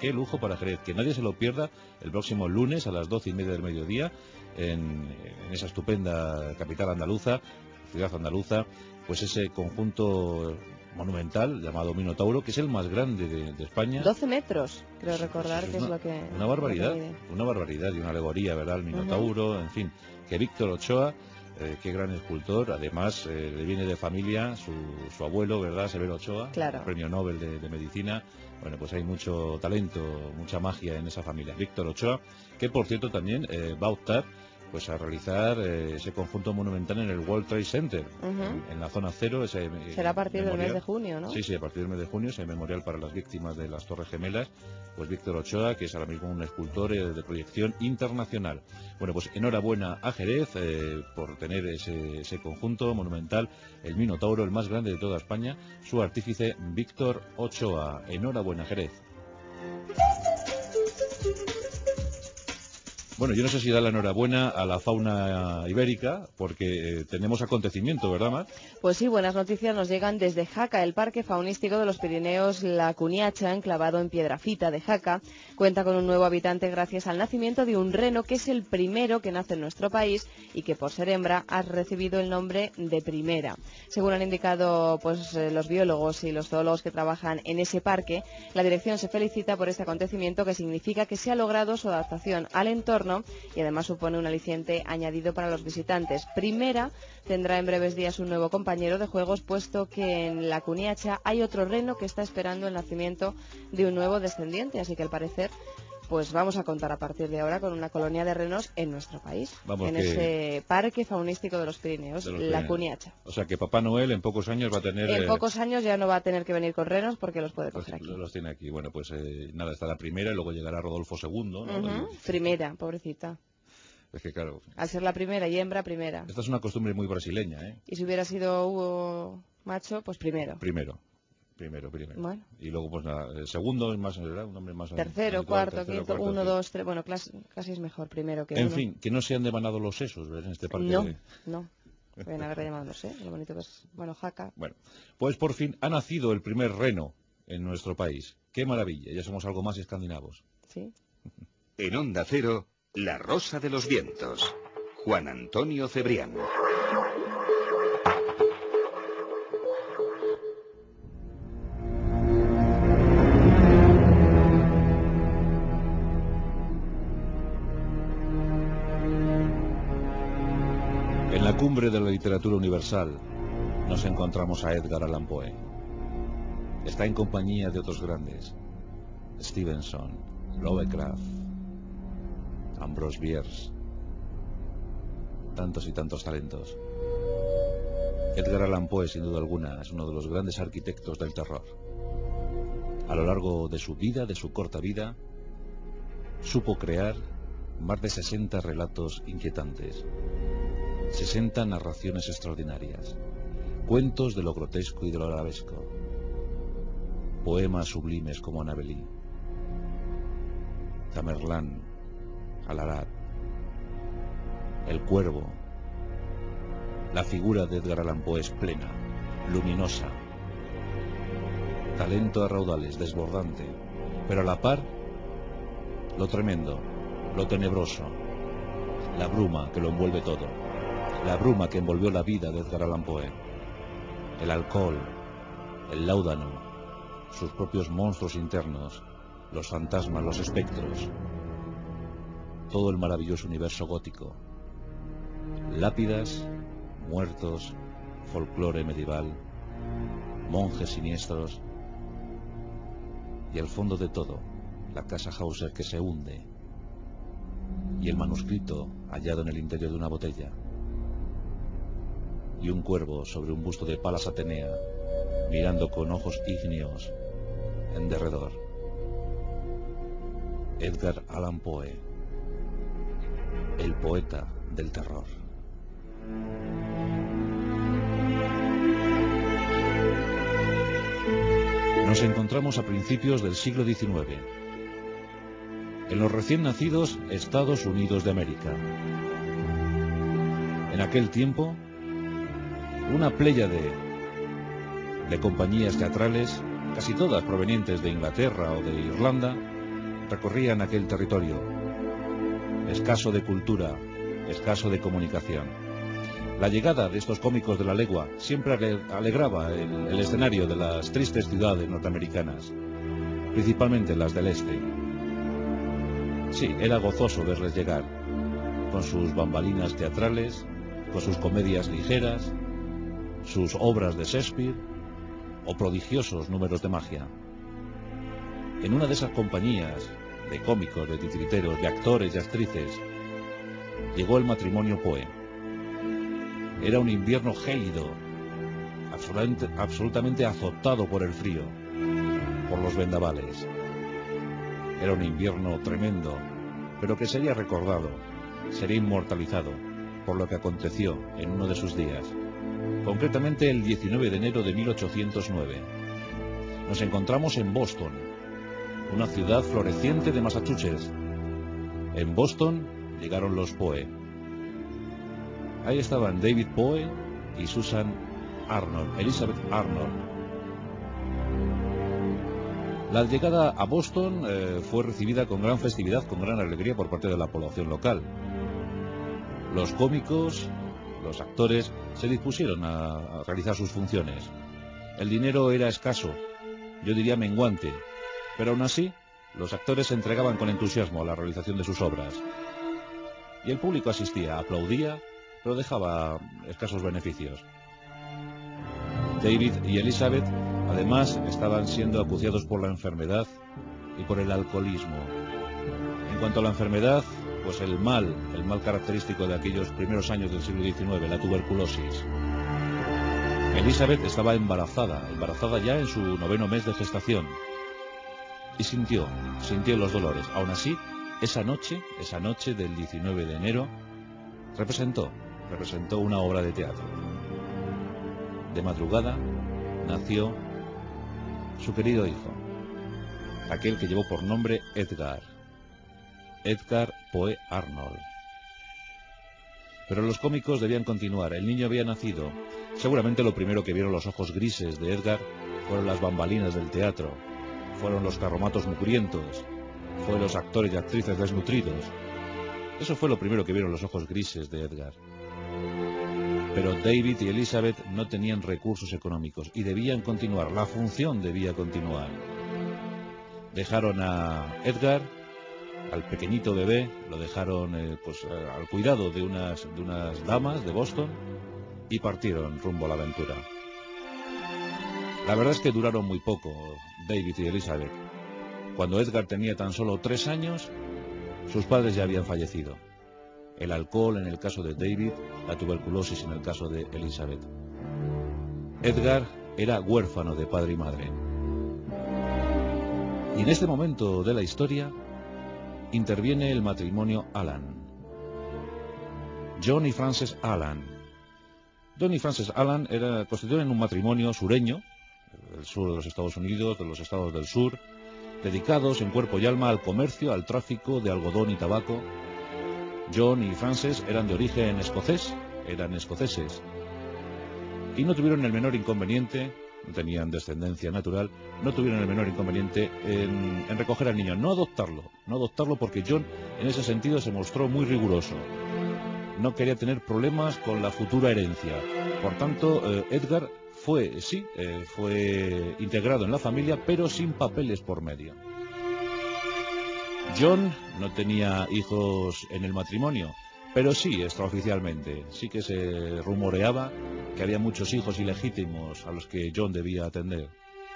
que nadie se lo pierda el próximo lunes a las 12:30 del mediodía en esa estupenda capital andaluza, ciudad andaluza, pues ese conjunto monumental llamado Minotauro, que es el más grande de España. 12 metros, creo recordar que es lo que... Una barbaridad y una alegoría, ¿verdad? El Minotauro, en fin, que Víctor Ochoa, qué gran escultor, además le viene de familia su abuelo, ¿verdad? Severo Ochoa, claro. Premio Nobel de Medicina. Bueno, pues hay mucho talento, mucha magia en esa familia. Víctor Ochoa, que por cierto también va a optar pues a realizar ese conjunto monumental en el World Trade Center, en la zona 0. Será a partir del mes de junio, ¿no? Sí, a partir del mes de junio, ese memorial para las víctimas de las Torres Gemelas. Pues Víctor Ochoa, que es ahora mismo un escultor de proyección internacional. Bueno, pues enhorabuena a Jerez por tener ese conjunto monumental, el Minotauro, el más grande de toda España, su artífice Víctor Ochoa. Enhorabuena, Jerez. Bueno, yo no sé si da la enhorabuena a la fauna ibérica, porque tenemos acontecimiento, ¿verdad, Mar? Pues sí, buenas noticias nos llegan desde Jaca. El Parque Faunístico de los Pirineos La Cuniacha, enclavado en Piedrafita de Jaca, cuenta con un nuevo habitante gracias al nacimiento de un reno, que es el primero que nace en nuestro país y que, por ser hembra, ha recibido el nombre de Primera. Según han indicado pues los biólogos y los zoólogos que trabajan en ese parque, la dirección se felicita por este acontecimiento, que significa que se ha logrado su adaptación al entorno entorno y además supone un aliciente añadido para los visitantes. Primera tendrá en breves días un nuevo compañero de juegos, puesto que en la Cuniacha hay otro reno que está esperando el nacimiento de un nuevo descendiente, así que al parecer pues vamos a contar a partir de ahora con una colonia de renos en nuestro país, ese parque faunístico de los Pirineos, la Cuniacha. O sea que Papá Noel en pocos años va a tener... En pocos años ya no va a tener que venir con renos porque los puede coger aquí. Los tiene aquí. Bueno, pues nada, está la primera y luego llegará Rodolfo II, ¿no? Primera, pobrecita. Es que claro... Al ser la primera y hembra, primera. Esta es una costumbre muy brasileña, ¿eh? Y si hubiera sido macho, pues primero. Primero. Bueno. Y luego, pues nada, el segundo es más, ¿verdad? Un nombre más... Tercero, cuarto, quinto, 1, 2, 3... Bueno, casi es mejor primero que uno. En fin, que no se han devanado los sesos, ¿ves? En este parque. No. Pueden haberle llamado, no sé, lo bonito que es... Bueno, jaca. Bueno, pues por fin ha nacido el primer reno en nuestro país. ¡Qué maravilla! Ya somos algo más escandinavos. Sí. En Onda Cero, La Rosa de los Vientos. Juan Antonio Cebrián. En la cumbre de la literatura universal nos encontramos a Edgar Allan Poe. Está en compañía de otros grandes: Stevenson, Lovecraft, Ambrose Bierce, tantos y tantos talentos. Edgar Allan Poe, sin duda alguna, es uno de los grandes arquitectos del terror. A lo largo de su vida, de su corta vida, supo crear más de 60 relatos inquietantes, 60 narraciones extraordinarias, cuentos de lo grotesco y de lo arabesco, poemas sublimes como Annabelle, Tamerlán, Al-Arad, El Cuervo. La figura de Edgar Allan Poe es plena, luminosa, talento a raudales, desbordante, pero a la par, lo tremendo, lo tenebroso, la bruma que lo envuelve todo, la bruma que envolvió la vida de Edgar Allan Poe, el alcohol, el láudano, sus propios monstruos internos, los fantasmas, los espectros, todo el maravilloso universo gótico, lápidas, muertos, folclore medieval, monjes siniestros y al fondo de todo, la casa Hauser que se hunde y el manuscrito hallado en el interior de una botella y un cuervo sobre un busto de Palas Atenea mirando con ojos ígneos en derredor. Edgar Allan Poe, el poeta del terror. Nos encontramos a principios del siglo XIX, en los recién nacidos Estados Unidos de América. En aquel tiempo, una pléyade de compañías teatrales, casi todas provenientes de Inglaterra o de Irlanda, recorrían aquel territorio, escaso de cultura, escaso de comunicación. La llegada de estos cómicos de la legua siempre alegraba el escenario de las tristes ciudades norteamericanas, principalmente las del este. Sí, era gozoso verles llegar, con sus bambalinas teatrales, con sus comedias ligeras, sus obras de Shakespeare o prodigiosos números de magia. En una de esas compañías de cómicos, de titiriteros, de actores y actrices, llegó el matrimonio Poe. Era un invierno gélido, absolutamente azotado por el frío, por los vendavales. Era un invierno tremendo, pero que sería recordado, sería inmortalizado por lo que aconteció en uno de sus días, concretamente el 19 de enero de 1809. Nos encontramos en Boston, una ciudad floreciente de Massachusetts. En Boston llegaron los Poe. Ahí estaban David Poe y Susan Arnold, Elizabeth Arnold. La llegada a Boston fue recibida con gran festividad, con gran alegría por parte de la población local. Los cómicos, los actores, se dispusieron a realizar sus funciones. El dinero era escaso, yo diría menguante, pero aún así los actores se entregaban con entusiasmo a la realización de sus obras. y el público asistía, aplaudía, pero dejaba escasos beneficios. David y Elizabeth, además, estaban siendo acuciados por la enfermedad y por el alcoholismo. En cuanto a la enfermedad, pues el mal característico de aquellos primeros años del siglo XIX, la tuberculosis. Elizabeth estaba embarazada ya en su 9º mes de gestación, y sintió los dolores. Aún así, esa noche del 19 de enero, representó una obra de teatro. De madrugada nació su querido hijo, aquel que llevó por nombre Edgar Poe Arnold. Pero los cómicos debían continuar. El niño había nacido. Seguramente lo primero que vieron los ojos grises de Edgar fueron las bambalinas del teatro, fueron los carromatos mugrientos, fueron los actores y actrices desnutridos. Eso fue lo primero que vieron los ojos grises de Edgar. Pero David y Elizabeth no tenían recursos económicos y debían continuar, la función debía continuar. Dejaron a Edgar, al pequeñito bebé, lo dejaron al cuidado de unas damas de Boston y partieron rumbo a la aventura. La verdad es que duraron muy poco, David y Elizabeth. Cuando Edgar tenía tan solo 3 años, sus padres ya habían fallecido. El alcohol en el caso de David, la tuberculosis en el caso de Elizabeth. Edgar era huérfano de padre y madre. Y en este momento de la historia interviene el matrimonio Allan. John y Frances Allan. John y Frances Allan constituyen un matrimonio sureño, del sur de los Estados Unidos, de los estados del sur, dedicados en cuerpo y alma al comercio, al tráfico de algodón y tabaco. John y Frances eran de origen escocés, eran escoceses, y no tuvieron el menor inconveniente, no tenían descendencia natural, no tuvieron el menor inconveniente en recoger al niño, no adoptarlo porque John en ese sentido se mostró muy riguroso. No quería tener problemas con la futura herencia. Por tanto, Edgar fue integrado en la familia, pero sin papeles por medio. John no tenía hijos en el matrimonio, pero sí extraoficialmente. Sí que se rumoreaba que había muchos hijos ilegítimos a los que John debía atender.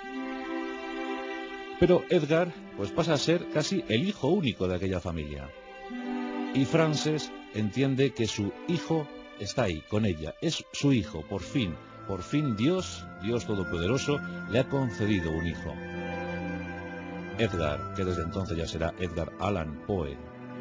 Pero Edgar pasa a ser casi el hijo único de aquella familia. Y Frances entiende que su hijo está ahí, con ella. Es su hijo, por fin Dios Todopoderoso, le ha concedido un hijo. Edgar, que desde entonces ya será Edgar Allan Poe.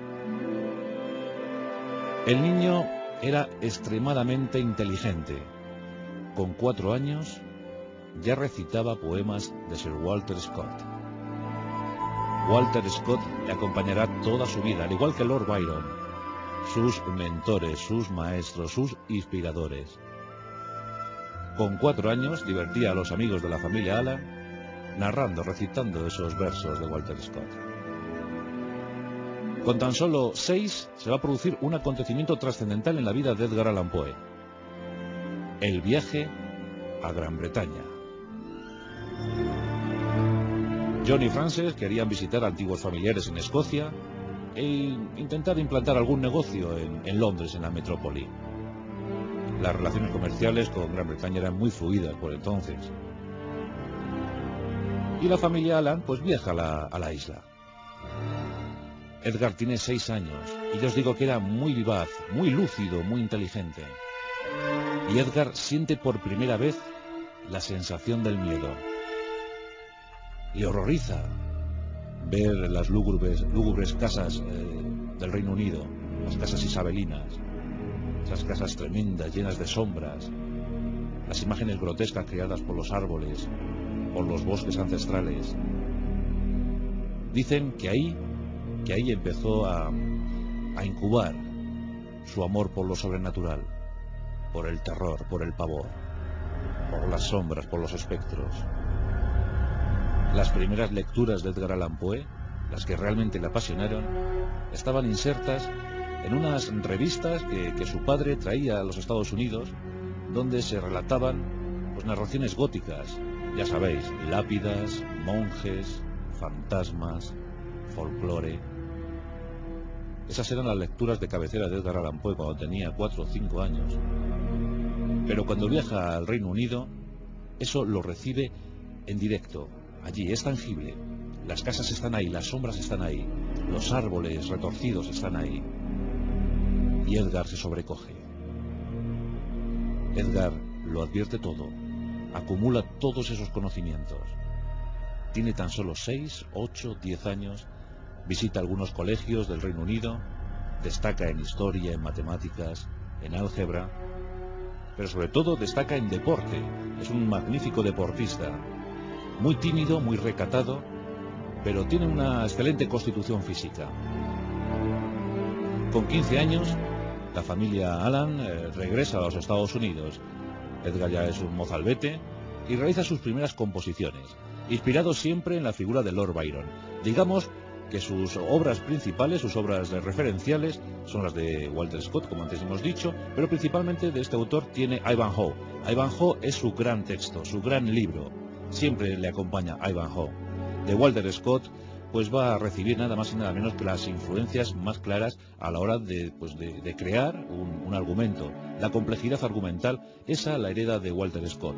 El niño era extremadamente inteligente. Con 4 años ya recitaba poemas de Sir Walter Scott. Walter Scott le acompañará toda su vida, al igual que Lord Byron, sus mentores, sus maestros, sus inspiradores. Con 4 años divertía a los amigos de la familia Allan recitando esos versos de Walter Scott. Con tan solo 6 se va a producir un acontecimiento trascendental en la vida de Edgar Allan Poe: el viaje a Gran Bretaña. John y Frances querían visitar antiguos familiares en Escocia e intentar implantar algún negocio en Londres, en la metrópoli. Las relaciones comerciales con Gran Bretaña eran muy fluidas por entonces. Y la familia Allan viaja a la isla. Edgar tiene 6 años y yo os digo que era muy vivaz, muy lúcido, muy inteligente. Y Edgar siente por primera vez la sensación del miedo. Le horroriza ver las lúgubres casas del Reino Unido, las casas isabelinas, esas casas tremendas, llenas de sombras, las imágenes grotescas creadas por los árboles, por los bosques ancestrales. Dicen que ahí empezó a incubar su amor por lo sobrenatural, por el terror, por el pavor, por las sombras, por los espectros. Las primeras lecturas de Edgar Allan Poe, las que realmente le apasionaron, estaban insertas en unas revistas que su padre traía a los Estados Unidos, donde se relataban narraciones góticas, ya sabéis, lápidas, monjes, fantasmas, folclore. Esas eran las lecturas de cabecera de Edgar Allan Poe cuando tenía 4 o 5 años. Pero cuando viaja al Reino Unido, eso lo recibe en directo. Allí es tangible. Las casas están ahí, las sombras están ahí, los árboles retorcidos están ahí. Y Edgar se sobrecoge. Edgar lo advierte todo, acumula todos esos conocimientos. Tiene tan solo 6, 8, 10 años, visita algunos colegios del Reino Unido, destaca en historia, en matemáticas, en álgebra, pero sobre todo destaca en deporte. Es un magnífico deportista, muy tímido, muy recatado, pero tiene una excelente constitución física. Con 15 años, la familia Allan regresa a los Estados Unidos. Edgar ya es un mozalbete y realiza sus primeras composiciones, inspirado siempre en la figura de Lord Byron. Digamos que sus obras principales, sus obras referenciales, son las de Walter Scott, como antes hemos dicho, pero principalmente de este autor tiene Ivanhoe. Ivanhoe es su gran texto, su gran libro. Siempre le acompaña Ivanhoe. De Walter Scott, pues va a recibir nada más y nada menos que las influencias más claras a la hora de crear un argumento. La complejidad argumental, esa la hereda de Walter Scott.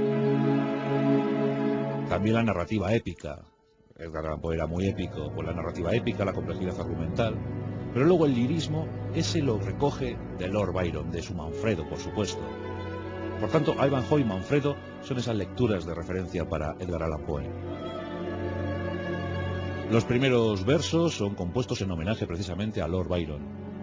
También la narrativa épica. Edgar Allan Poe era muy épico, con la narrativa épica, la complejidad argumental. Pero luego el lirismo, ese lo recoge de Lord Byron, de su Manfredo, por supuesto. Por tanto, Ivanhoe y Manfredo son esas lecturas de referencia para Edgar Allan Poe. Los primeros versos son compuestos en homenaje precisamente a Lord Byron.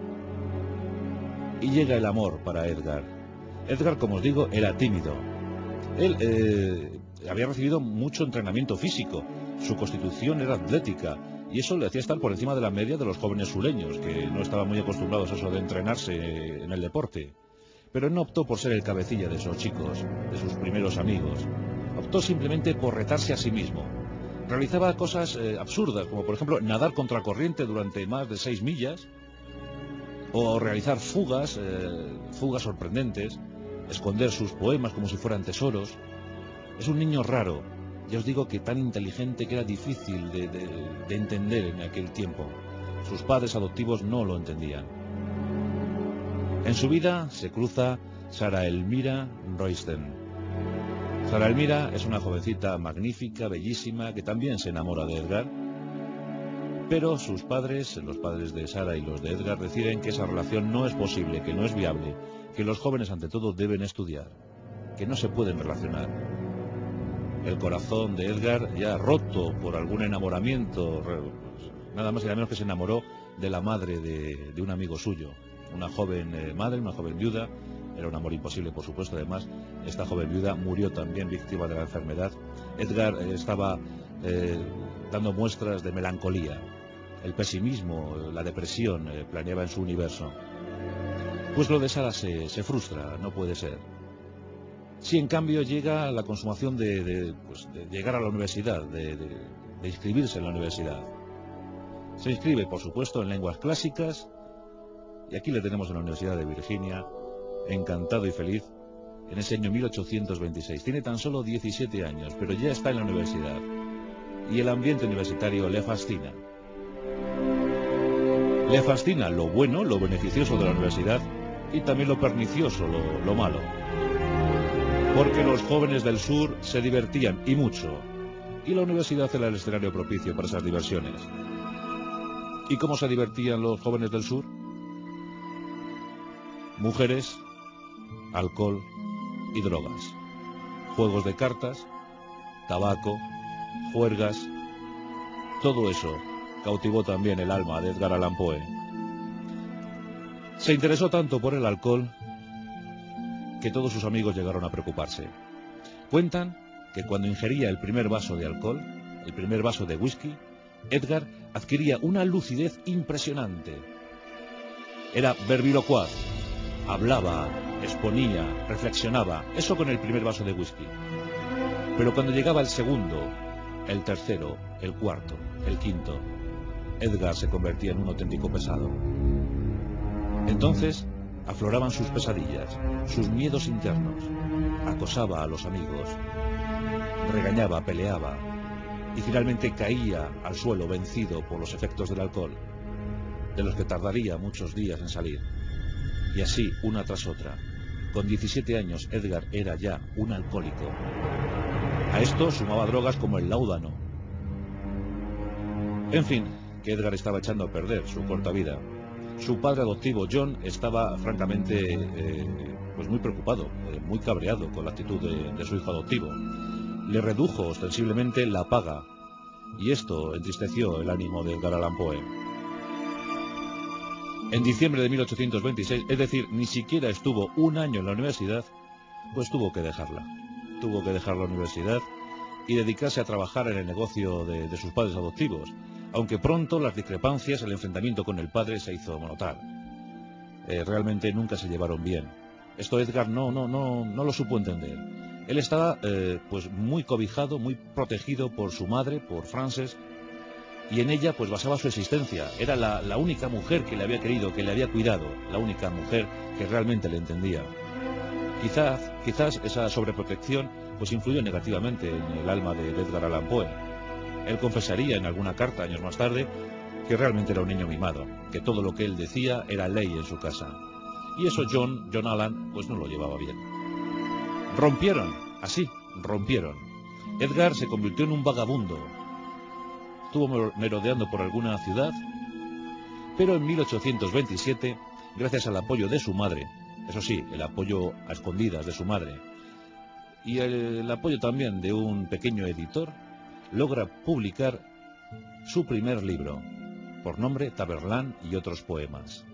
Y llega el amor para Edgar. Edgar, como os digo, era tímido. Él había recibido mucho entrenamiento físico. Su constitución era atlética y eso le hacía estar por encima de la media de los jóvenes sureños, que no estaban muy acostumbrados a eso de entrenarse en el deporte. Pero él no optó por ser el cabecilla de esos chicos, de sus primeros amigos. Optó simplemente por retarse a sí mismo. Realizaba cosas absurdas, como por ejemplo nadar contracorriente durante más de 6 millas, o realizar fugas sorprendentes, esconder sus poemas como si fueran tesoros. Es un niño raro, ya os digo que tan inteligente que era difícil de entender en aquel tiempo. Sus padres adoptivos no lo entendían. En su vida se cruza Sarah Elmira Royston. Sarah Elmira es una jovencita magnífica, bellísima, que también se enamora de Edgar, pero sus padres, los padres de Sarah y los de Edgar, deciden que esa relación no es posible, que no es viable, que los jóvenes ante todo deben estudiar, que no se pueden relacionar. El corazón de Edgar, ya roto por algún enamoramiento, nada más y nada menos que se enamoró de la madre de un amigo suyo, una joven madre, una joven viuda. Era un amor imposible, por supuesto. Además, esta joven viuda murió también víctima de la enfermedad. Edgar estaba dando muestras de melancolía. El pesimismo, la depresión planeaba en su universo. Pues lo de Sarah se frustra, no puede ser. Sí, en cambio, llega la consumación de llegar a la universidad, de inscribirse en la universidad. Se inscribe, por supuesto, en lenguas clásicas, y aquí le tenemos en la Universidad de Virginia, encantado y feliz, en ese año 1826. Tiene tan solo 17 años, pero ya está en la universidad. Y el ambiente universitario le fascina. Le fascina lo bueno, lo beneficioso de la universidad, y también lo pernicioso, lo malo. Porque los jóvenes del sur se divertían, y mucho. Y la universidad era el escenario propicio para esas diversiones. ¿Y cómo se divertían los jóvenes del sur? Mujeres, alcohol y drogas, juegos de cartas, tabaco, juergas. Todo eso cautivó también el alma de Edgar Allan Poe. Se interesó tanto por el alcohol que todos sus amigos llegaron a preocuparse. Cuentan que cuando ingería el primer vaso de alcohol, el primer vaso de whisky, Edgar adquiría una lucidez impresionante. Era verbilocuaz. Hablaba, exponía, reflexionaba, eso con el primer vaso de whisky. Pero cuando llegaba el segundo, el tercero, el cuarto, el quinto, Edgar se convertía en un auténtico pesado. Entonces afloraban sus pesadillas, sus miedos internos, acosaba a los amigos, regañaba, peleaba, y finalmente caía al suelo vencido por los efectos del alcohol. de los que tardaría muchos días en salir. Y así, una tras otra. Con 17 años, Edgar era ya un alcohólico. A esto sumaba drogas como el láudano. En fin, que Edgar estaba echando a perder su corta vida. Su padre adoptivo, John, estaba francamente pues muy preocupado, muy cabreado con la actitud de su hijo adoptivo. Le redujo ostensiblemente la paga, y esto entristeció el ánimo de Edgar Allan Poe. En diciembre de 1826, es decir, ni siquiera estuvo un año en la universidad, pues tuvo que dejarla. Tuvo que dejar la universidad y dedicarse a trabajar en el negocio de sus padres adoptivos, aunque pronto las discrepancias, el enfrentamiento con el padre se hizo notar. Realmente nunca se llevaron bien. Esto Edgar no lo supo entender. Él estaba pues muy cobijado, muy protegido por su madre, por Frances, y en ella pues basaba su existencia. Era la única mujer que le había querido, que le había cuidado, la única mujer que realmente le entendía. Quizás esa sobreprotección pues influyó negativamente en el alma de Edgar Allan Poe. Él confesaría en alguna carta años más tarde que realmente era un niño mimado, que todo lo que él decía era ley en su casa. Y eso John Allan pues no lo llevaba bien. Rompieron. Edgar se convirtió en un vagabundo. Estuvo merodeando por alguna ciudad, pero en 1827, gracias al apoyo de su madre, eso sí, el apoyo a escondidas de su madre, y el apoyo también de un pequeño editor, logra publicar su primer libro, por nombre Tamerlán y otros poemas.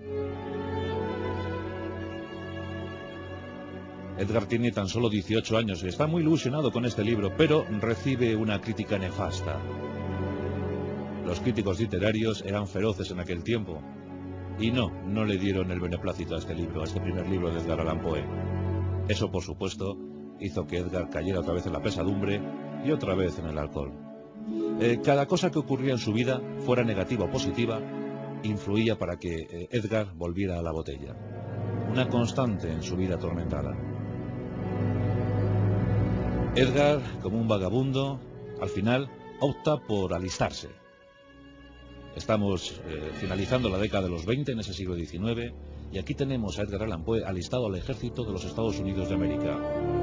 Edgar tiene tan solo 18 años y está muy ilusionado con este libro, pero recibe una crítica nefasta. Los críticos literarios eran feroces en aquel tiempo y no le dieron el beneplácito a este libro, a este primer libro de Edgar Allan Poe. Eso, por supuesto, hizo que Edgar cayera otra vez en la pesadumbre y otra vez en el alcohol. Cada cosa que ocurría en su vida, fuera negativa o positiva, influía para que Edgar volviera a la botella. Una constante en su vida atormentada. Edgar, como un vagabundo, al final opta por alistarse. Estamos finalizando la década de los 20 en ese siglo XIX, y aquí tenemos a Edgar Allan Poe alistado al ejército de los Estados Unidos de América.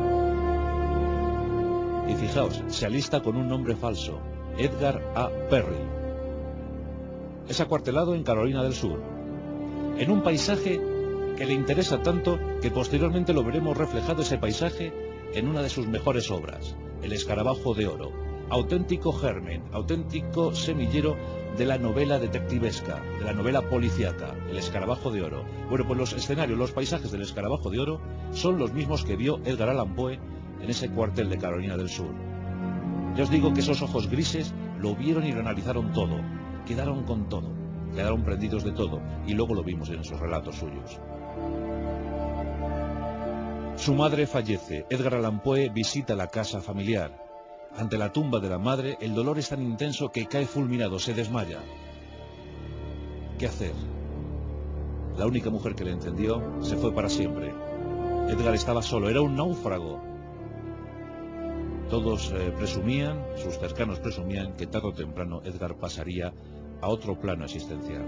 Y fijaos, se alista con un nombre falso, Edgar A. Perry. Es acuartelado en Carolina del Sur, en un paisaje que le interesa tanto que posteriormente lo veremos reflejado ese paisaje en una de sus mejores obras, El escarabajo de oro, auténtico germen, auténtico semillero de la novela detectivesca, de la novela policíaca, El escarabajo de oro. Bueno, pues los escenarios, los paisajes del escarabajo de oro son los mismos que vio Edgar Allan Poe en ese cuartel de Carolina del Sur. Ya os digo que esos ojos grises lo vieron y lo analizaron todo, quedaron con todo, quedaron prendidos de todo, y luego lo vimos en esos relatos suyos. Su madre fallece. Edgar Allan Poe visita la casa familiar. Ante la tumba de la madre, el dolor es tan intenso que cae fulminado, se desmaya. ¿Qué hacer? La única mujer que le entendió se fue para siempre. Edgar estaba solo, era un náufrago. Todos presumían, sus cercanos presumían, que tarde o temprano Edgar pasaría a otro plano existencial.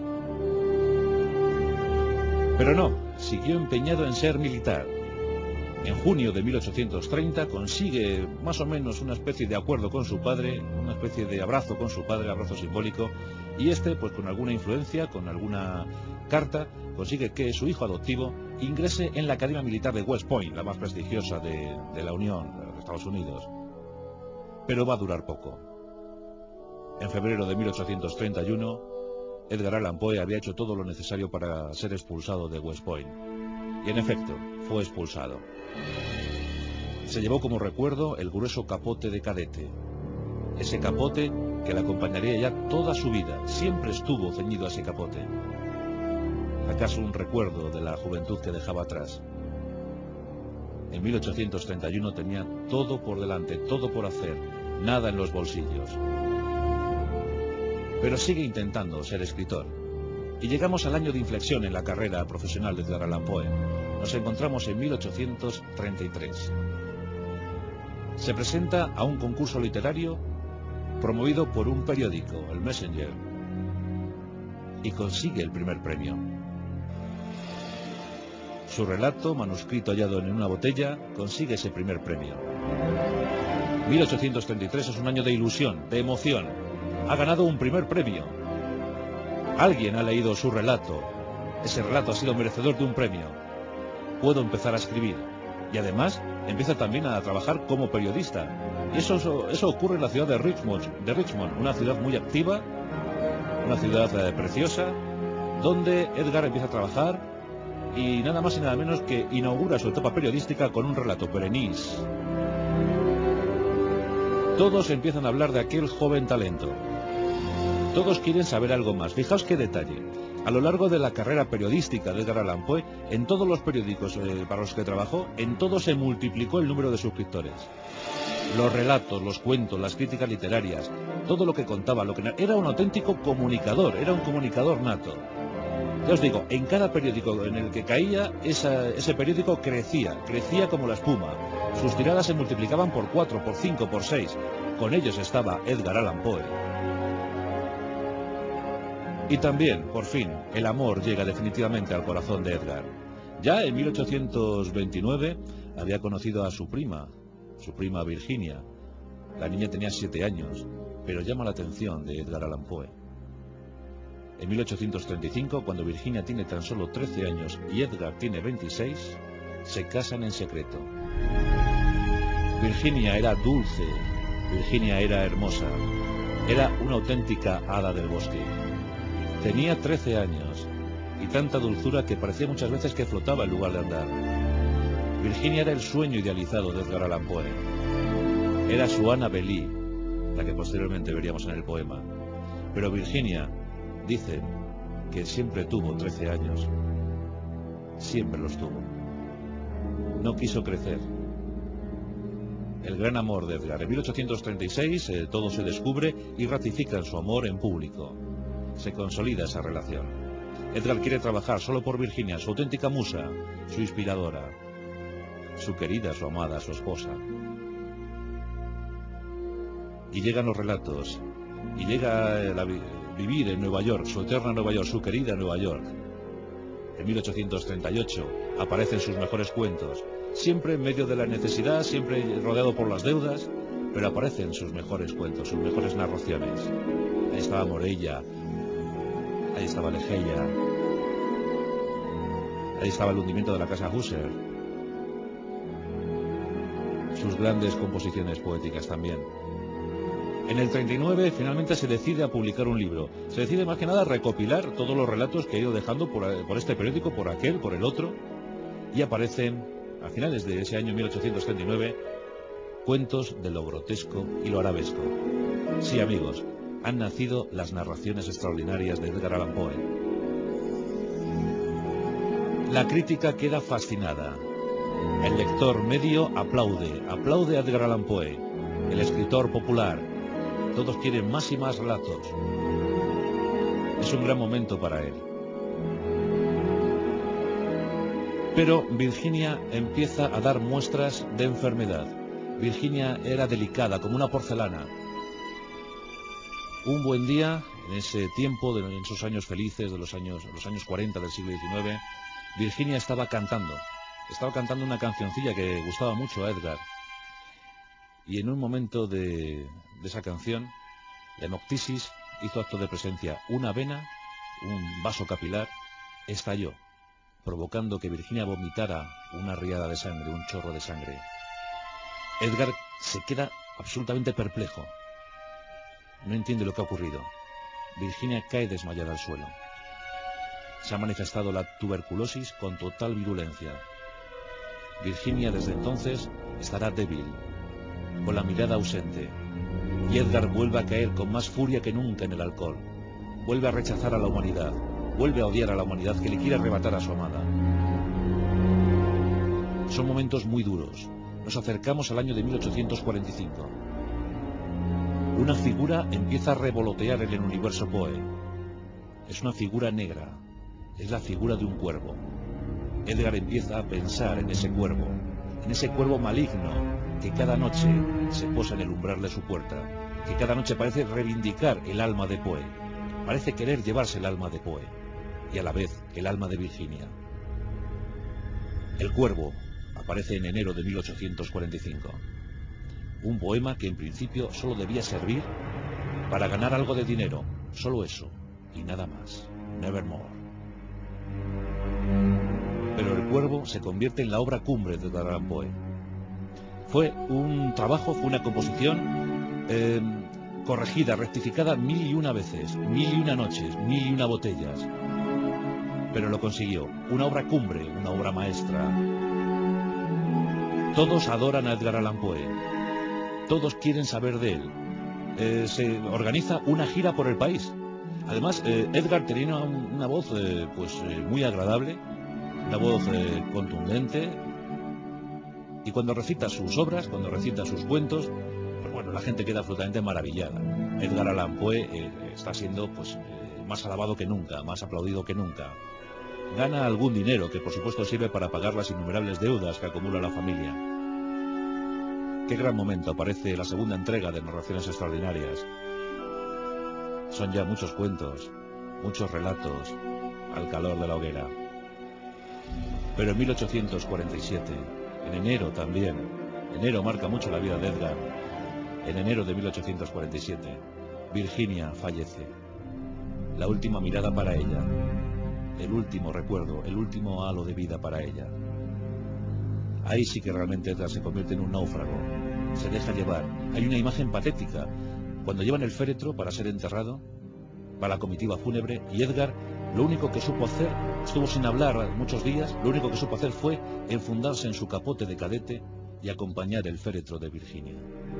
Pero no, siguió empeñado en ser militar. En junio de 1830 consigue más o menos una especie de acuerdo con su padre, una especie de abrazo con su padre, abrazo simbólico, y pues con alguna influencia, con alguna carta, consigue que su hijo adoptivo ingrese en la Academia Militar de West Point, la más prestigiosa de la Unión, de los Estados Unidos. Pero va a durar poco. En febrero de 1831, Edgar Allan Poe había hecho todo lo necesario para ser expulsado de West Point. Y en efecto, fue expulsado. Se llevó como recuerdo el grueso capote de cadete. Ese capote que le acompañaría ya toda su vida. Siempre estuvo ceñido a ese capote. ¿Acaso un recuerdo de la juventud que dejaba atrás? En 1831 tenía todo por delante, todo por hacer, nada en los bolsillos. Pero sigue intentando ser escritor. Y llegamos al año de inflexión en la carrera profesional de Edgar Allan Poe. Nos encontramos en 1833. Se presenta a un concurso literario promovido por un periódico, el Messenger. y consigue el primer premio. Su relato, manuscrito hallado en una botella, consigue ese primer premio. 1833 es un año de ilusión, de emoción. Ha ganado un primer premio. Alguien ha leído su relato. Ese relato ha sido merecedor de un premio. Puedo empezar a escribir. Y además empieza también a trabajar como periodista. Y eso ocurre en la ciudad de Richmond, una ciudad muy activa, una ciudad preciosa, donde Edgar empieza a trabajar y nada más y nada menos que inaugura su etapa periodística con un relato, Berenice. Todos empiezan a hablar de aquel joven talento. Todos quieren saber algo más. Fijaos qué detalle. A lo largo de la carrera periodística de Edgar Allan Poe, en todos los periódicos para los que trabajó, en todos se multiplicó el número de suscriptores. Los relatos, los cuentos, las críticas literarias, todo lo que contaba, era un auténtico comunicador, era un comunicador nato. Ya os digo, en cada periódico en el que caía, ese periódico crecía como la espuma. Sus tiradas se multiplicaban por 4, por 5, por 6. Con ellos estaba Edgar Allan Poe. Y también, por fin, el amor llega definitivamente al corazón de Edgar. Ya en 1829 había conocido a su prima Virginia. La niña tenía 7 años, pero llama la atención de Edgar Allan Poe. En 1835, cuando Virginia tiene tan solo 13 años y Edgar tiene 26, se casan en secreto. Virginia era dulce, Virginia era hermosa, era una auténtica hada del bosque. Tenía 13 años y tanta dulzura que parecía muchas veces que flotaba en lugar de andar. Virginia era el sueño idealizado de Edgar Allan Poe. Era su Annabelle, la que posteriormente veríamos en el poema. Pero Virginia, dicen que siempre tuvo 13 años. Siempre los tuvo. No quiso crecer. El gran amor de Edgar. En 1836 todo se descubre y ratifican su amor en público. Se consolida esa relación. Edgar quiere trabajar solo por Virginia, su auténtica musa, su inspiradora, su querida, su amada, su esposa. Y llegan los relatos, y llega vivir en Nueva York, su eterna Nueva York, su querida Nueva York. En 1838 aparecen sus mejores cuentos, siempre en medio de la necesidad, siempre rodeado por las deudas, pero aparecen sus mejores cuentos, sus mejores narraciones. Ahí estaba Morella, ahí estaba Legeia, ahí estaba el hundimiento de la casa Husser, sus grandes composiciones poéticas también. En el 39 finalmente se decide a publicar un libro. Se decide más que nada a recopilar todos los relatos que ha ido dejando por este periódico, por aquel, por el otro, y aparecen, a finales de ese año 1839, cuentos de lo grotesco y lo arabesco. Sí, amigos, han nacido las narraciones extraordinarias de Edgar Allan Poe. La crítica queda fascinada. El lector medio aplaude a Edgar Allan Poe, el escritor popular. Todos quieren más y más relatos. Es un gran momento para él. Pero Virginia empieza a dar muestras de enfermedad. Virginia era delicada, como una porcelana. Un buen día, en ese tiempo, en esos años felices de los años 40 del siglo XIX, Virginia estaba cantando una cancioncilla que gustaba mucho a Edgar. Y en un momento de esa canción, la hemoptisis hizo acto de presencia. Una vena, un vaso capilar, estalló, provocando que Virginia vomitara una riada de sangre, un chorro de sangre. Edgar se queda absolutamente perplejo. No entiende lo que ha ocurrido. Virginia cae desmayada al suelo. Se ha manifestado la tuberculosis con total virulencia. Virginia desde entonces estará débil, con la mirada ausente, y Edgar vuelve a caer con más furia que nunca en el alcohol. Vuelve a rechazar a la humanidad, vuelve a odiar a la humanidad que le quiere arrebatar a su amada. Son momentos muy duros. Nos acercamos al año de 1845. Una figura empieza a revolotear en el universo Poe. Es una figura negra, es la figura de un cuervo. Edgar empieza a pensar en ese cuervo maligno que cada noche se posa en el umbral de su puerta, que cada noche parece reivindicar el alma de Poe. parece querer llevarse el alma de Poe y a la vez el alma de Virginia. El Cuervo aparece en enero de 1845. Un poema que en principio solo debía servir para ganar algo de dinero, solo eso, y nada más, nevermore. Pero El Cuervo se convierte en la obra cumbre de Edgar Allan Poe. Fue un trabajo, fue una composición corregida, rectificada 1001 veces, 1001 noches, 1001 botellas. Pero lo consiguió, una obra cumbre, una obra maestra. Todos adoran a Edgar Allan Poe, todos quieren saber de él. Se organiza una gira por el país. Además, Edgar tenía una voz muy agradable, una voz contundente, y cuando recita sus obras, cuando recita sus cuentos, pues bueno, la gente queda absolutamente maravillada. Edgar Allan Poe está siendo más alabado que nunca, más aplaudido que nunca. Gana algún dinero que por supuesto sirve para pagar las innumerables deudas que acumula la familia. Qué gran momento, aparece la segunda entrega de Narraciones Extraordinarias. Son ya muchos cuentos, muchos relatos, al calor de la hoguera. Pero en 1847, en enero también, enero marca mucho la vida de Edgar, en enero de 1847, Virginia fallece. La última mirada para ella, el último recuerdo, el último halo de vida para ella. Ahí sí que realmente Edgar se convierte en un náufrago, se deja llevar. Hay una imagen patética, cuando llevan el féretro para ser enterrado, va la comitiva fúnebre, y Edgar lo único que supo hacer, estuvo sin hablar muchos días, lo único que supo hacer fue enfundarse en su capote de cadete y acompañar el féretro de Virginia.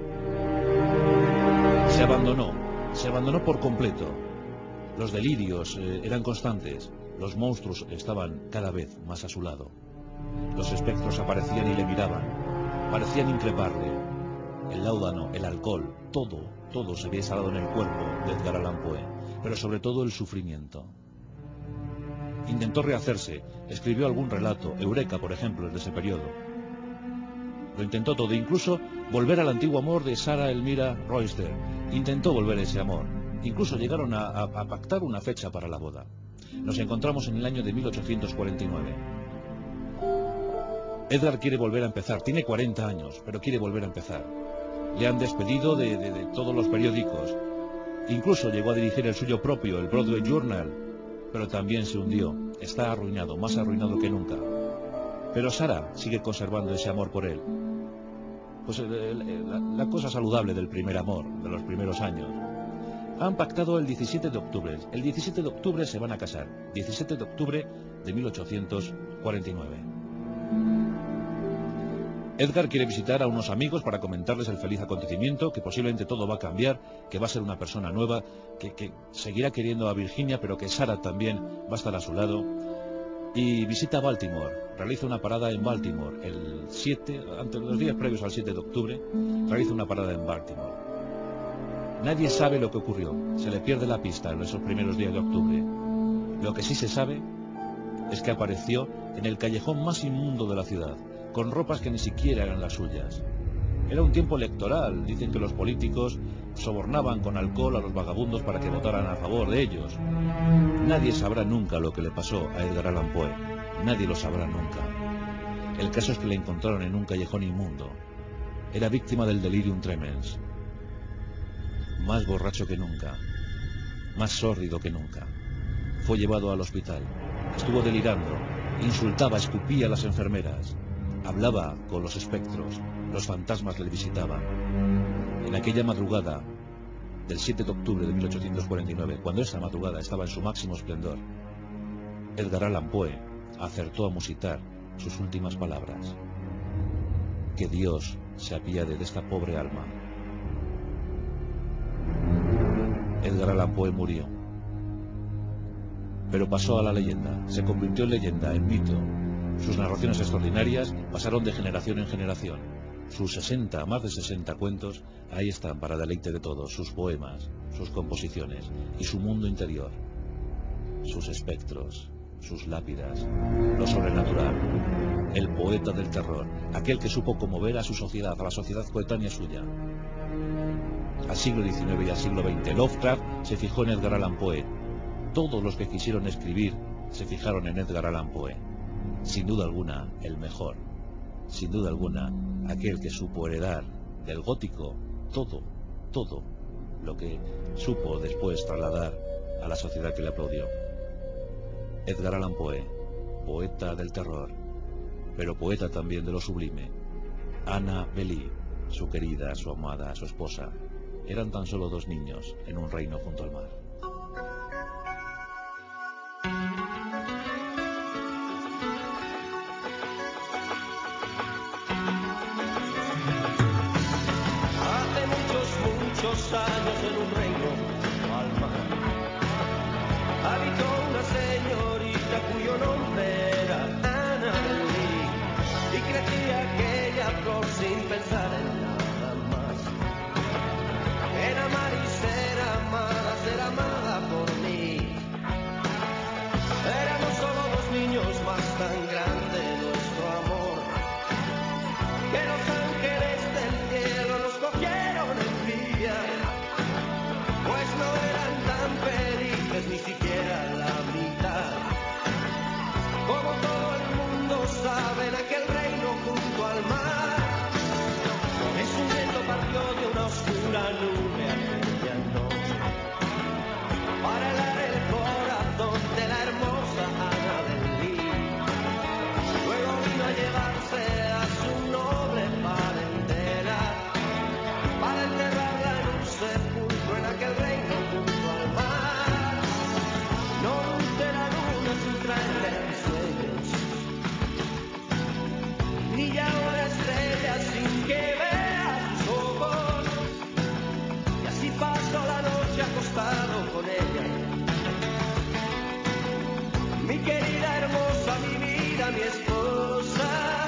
Se abandonó por completo. Los delirios eran constantes, los monstruos estaban cada vez más a su lado. Los espectros aparecían y le miraban, parecían increparle. El láudano, el alcohol, todo se había instalado en el cuerpo de Edgar Allan Poe, pero sobre todo el sufrimiento. Intentó rehacerse, escribió algún relato, Eureka, por ejemplo, de ese periodo. Lo intentó todo, incluso volver al antiguo amor de Sarah Elmira Royster. Intentó volver a ese amor. Incluso llegaron a pactar una fecha para la boda. Nos encontramos en el año de 1849. Edgar quiere volver a empezar, tiene 40 años, pero quiere volver a empezar. Le han despedido de todos los periódicos. Incluso llegó a dirigir el suyo propio, el Broadway Journal, pero también se hundió. Está arruinado, más arruinado que nunca. Pero Sarah sigue conservando ese amor por él. Pues la cosa saludable del primer amor, de los primeros años. Han pactado el 17 de octubre. El 17 de octubre se van a casar. 17 de octubre de 1849. Edgar quiere visitar a unos amigos para comentarles el feliz acontecimiento, que posiblemente todo va a cambiar, que va a ser una persona nueva, que seguirá queriendo a Virginia, pero que Sarah también va a estar a su lado. Y visita Baltimore, realiza una parada en Baltimore, ante los días previos al 7 de octubre, realiza una parada en Baltimore. Nadie sabe lo que ocurrió, se le pierde la pista en esos primeros días de octubre. Lo que sí se sabe es que apareció en el callejón más inmundo de la ciudad, con ropas que ni siquiera eran las suyas. Era un tiempo electoral, dicen que los políticos sobornaban con alcohol a los vagabundos para que votaran a favor de ellos. Nadie sabrá nunca lo que le pasó a Edgar Allan Poe, nadie lo sabrá nunca. El caso es que le encontraron en un callejón inmundo. Era víctima del delirium tremens. Más borracho que nunca, más sórdido que nunca. Fue llevado al hospital, estuvo delirando, insultaba, escupía a las enfermeras, hablaba con los espectros, los fantasmas le visitaban. En aquella madrugada del 7 de octubre de 1849, cuando esa madrugada estaba en su máximo esplendor, Edgar Allan Poe acertó a musitar sus últimas palabras: que Dios se apiade de esta pobre alma. Edgar Allan Poe murió, pero pasó a la leyenda, se convirtió en leyenda, en mito. Sus narraciones extraordinarias pasaron de generación en generación. Sus más de 60 cuentos, ahí están para deleite de todos, sus poemas, sus composiciones y su mundo interior, sus espectros, sus lápidas, lo sobrenatural, el poeta del terror, aquel que supo conmover a su sociedad, a la sociedad coetánea suya. al siglo XIX y al siglo XX. Lovecraft se fijó en Edgar Allan Poe. Todos los que quisieron escribir se fijaron en Edgar Allan Poe. Sin duda alguna, el mejor. Sin duda alguna, aquel que supo heredar del gótico todo lo que supo después trasladar a la sociedad que le aplaudió. Edgar Allan Poe, poeta del terror, pero poeta también de lo sublime. Annabelle, su querida, su amada, su esposa, eran tan solo dos niños en un reino junto al mar. Hace muchos años en un reino junto al mar habitó una señorita cuyo nombre era Annabelle, y crecía aquella flor sin pensar en nada más. Era amar y ser amada por mí. Éramos solo dos niños, más tan grande nuestro amor, que los ángeles del cielo nos cogieron envidia, pues no eran tan felices ni siquiera la mitad. Como todo el mundo sabe, en aquel reino junto al mar, es un viento partió de una oscura nube aquella noche para helar el corazón de la hermosa Annabelle. Luego vino a llevarse a su noble parentela para enterrarla en un sepulcro en aquel reino junto al mar. Donde la luna sin traerle sueños, brilla una estrella sin que vea sus ojos, y así paso la noche acostado con ella. Mi querida hermosa, mi vida, mi esposa.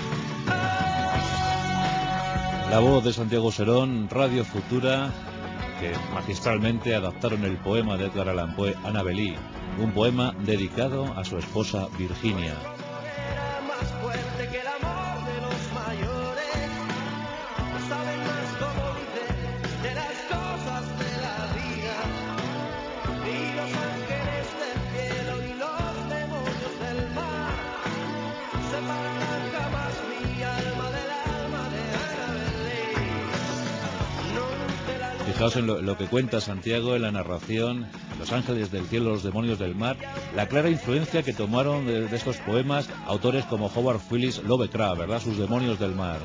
La voz de Santiago Serón, Radio Futura, que magistralmente adaptaron el poema de Edgar Allan Poe, Annabelle, un poema dedicado a su esposa Virginia. Era más fuerte que el amor de los mayores, no saben más como dicen de las cosas de la vida, ni los ángeles del cielo ni los demonios del mar separarán jamás mi alma del alma de Annabelle. No te la Fijaos en lo que cuenta Santiago en la narración, los ángeles del cielo, los demonios del mar, la clara influencia que tomaron de estos poemas autores como Howard Phillips Lovecraft, ¿verdad? Sus demonios del mar.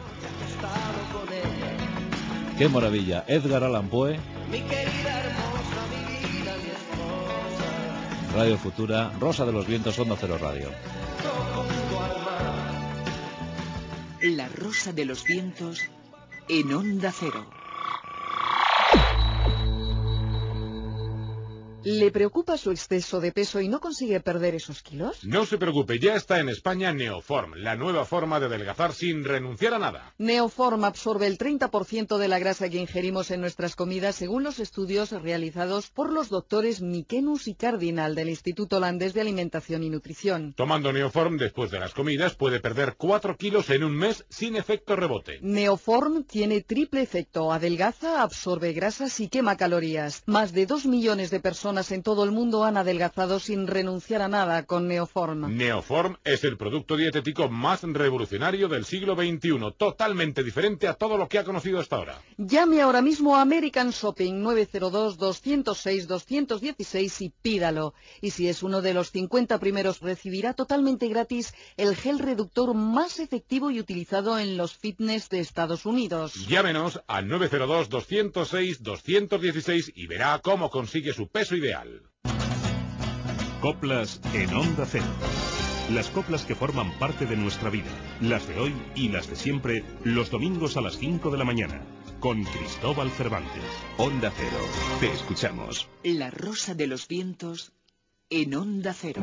¡Qué maravilla! Edgar Allan Poe, mi querida hermosa, mi vida, mi esposa. Radio Futura, Rosa de los Vientos, Onda Cero Radio. Junto al mar. La Rosa de los Vientos en Onda Cero. ¿Le preocupa su exceso de peso y no consigue perder esos kilos? No se preocupe, ya está en España Neoform, la nueva forma de adelgazar sin renunciar a nada. Neoform absorbe el 30% de la grasa que ingerimos en nuestras comidas según los estudios realizados por los doctores Mikenus y Cardinal del Instituto Holandés de Alimentación y Nutrición. Tomando Neoform después de las comidas puede perder 4 kilos en un mes sin efecto rebote. Neoform tiene triple efecto, adelgaza, absorbe grasas y quema calorías. Más de 2 millones de personas en todo el mundo han adelgazado sin renunciar a nada con Neoform. Neoform es el producto dietético más revolucionario del siglo XXI, totalmente diferente a todo lo que ha conocido hasta ahora. Llame ahora mismo a American Shopping 902-206-216 y pídalo. Y si es uno de los 50 primeros, recibirá totalmente gratis el gel reductor más efectivo y utilizado en los fitness de Estados Unidos. Llámenos al 902-206-216 y verá cómo consigue su peso ideal. Coplas en Onda Cero. Las coplas que forman parte de nuestra vida, las de hoy y las de siempre, los domingos a las 5 de la mañana, con Cristóbal Cervantes. Onda Cero, te escuchamos. La Rosa de los Vientos en Onda Cero.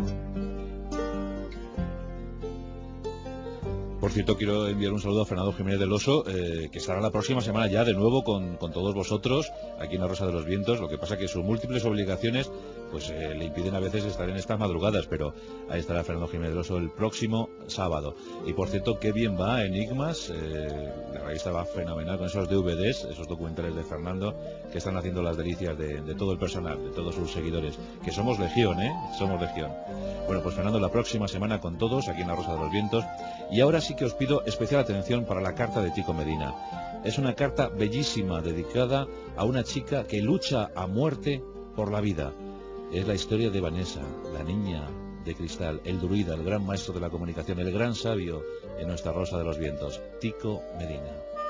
Por cierto, quiero enviar un saludo a Fernando Jiménez del Oso, que estará la próxima semana ya de nuevo con todos vosotros aquí en La Rosa de los Vientos. Lo que pasa que sus múltiples obligaciones pues le impiden a veces estar en estas madrugadas, pero ahí estará Fernando Jiménez del Oso el próximo sábado. Y por cierto, qué bien va Enigmas, la revista va fenomenal con esos DVDs, esos documentales de Fernando, que están haciendo las delicias de todo el personal, de todos sus seguidores, que somos legión, somos legión. Bueno, pues Fernando, la próxima semana con todos, aquí en La Rosa de los Vientos. Y ahora sí que os pido especial atención para la carta de Tico Medina. Es una carta bellísima, dedicada a una chica que lucha a muerte por la vida. Es la historia de Vanessa, la niña de cristal, el druida, el gran maestro de la comunicación, el gran sabio en nuestra Rosa de los Vientos, Tico Medina.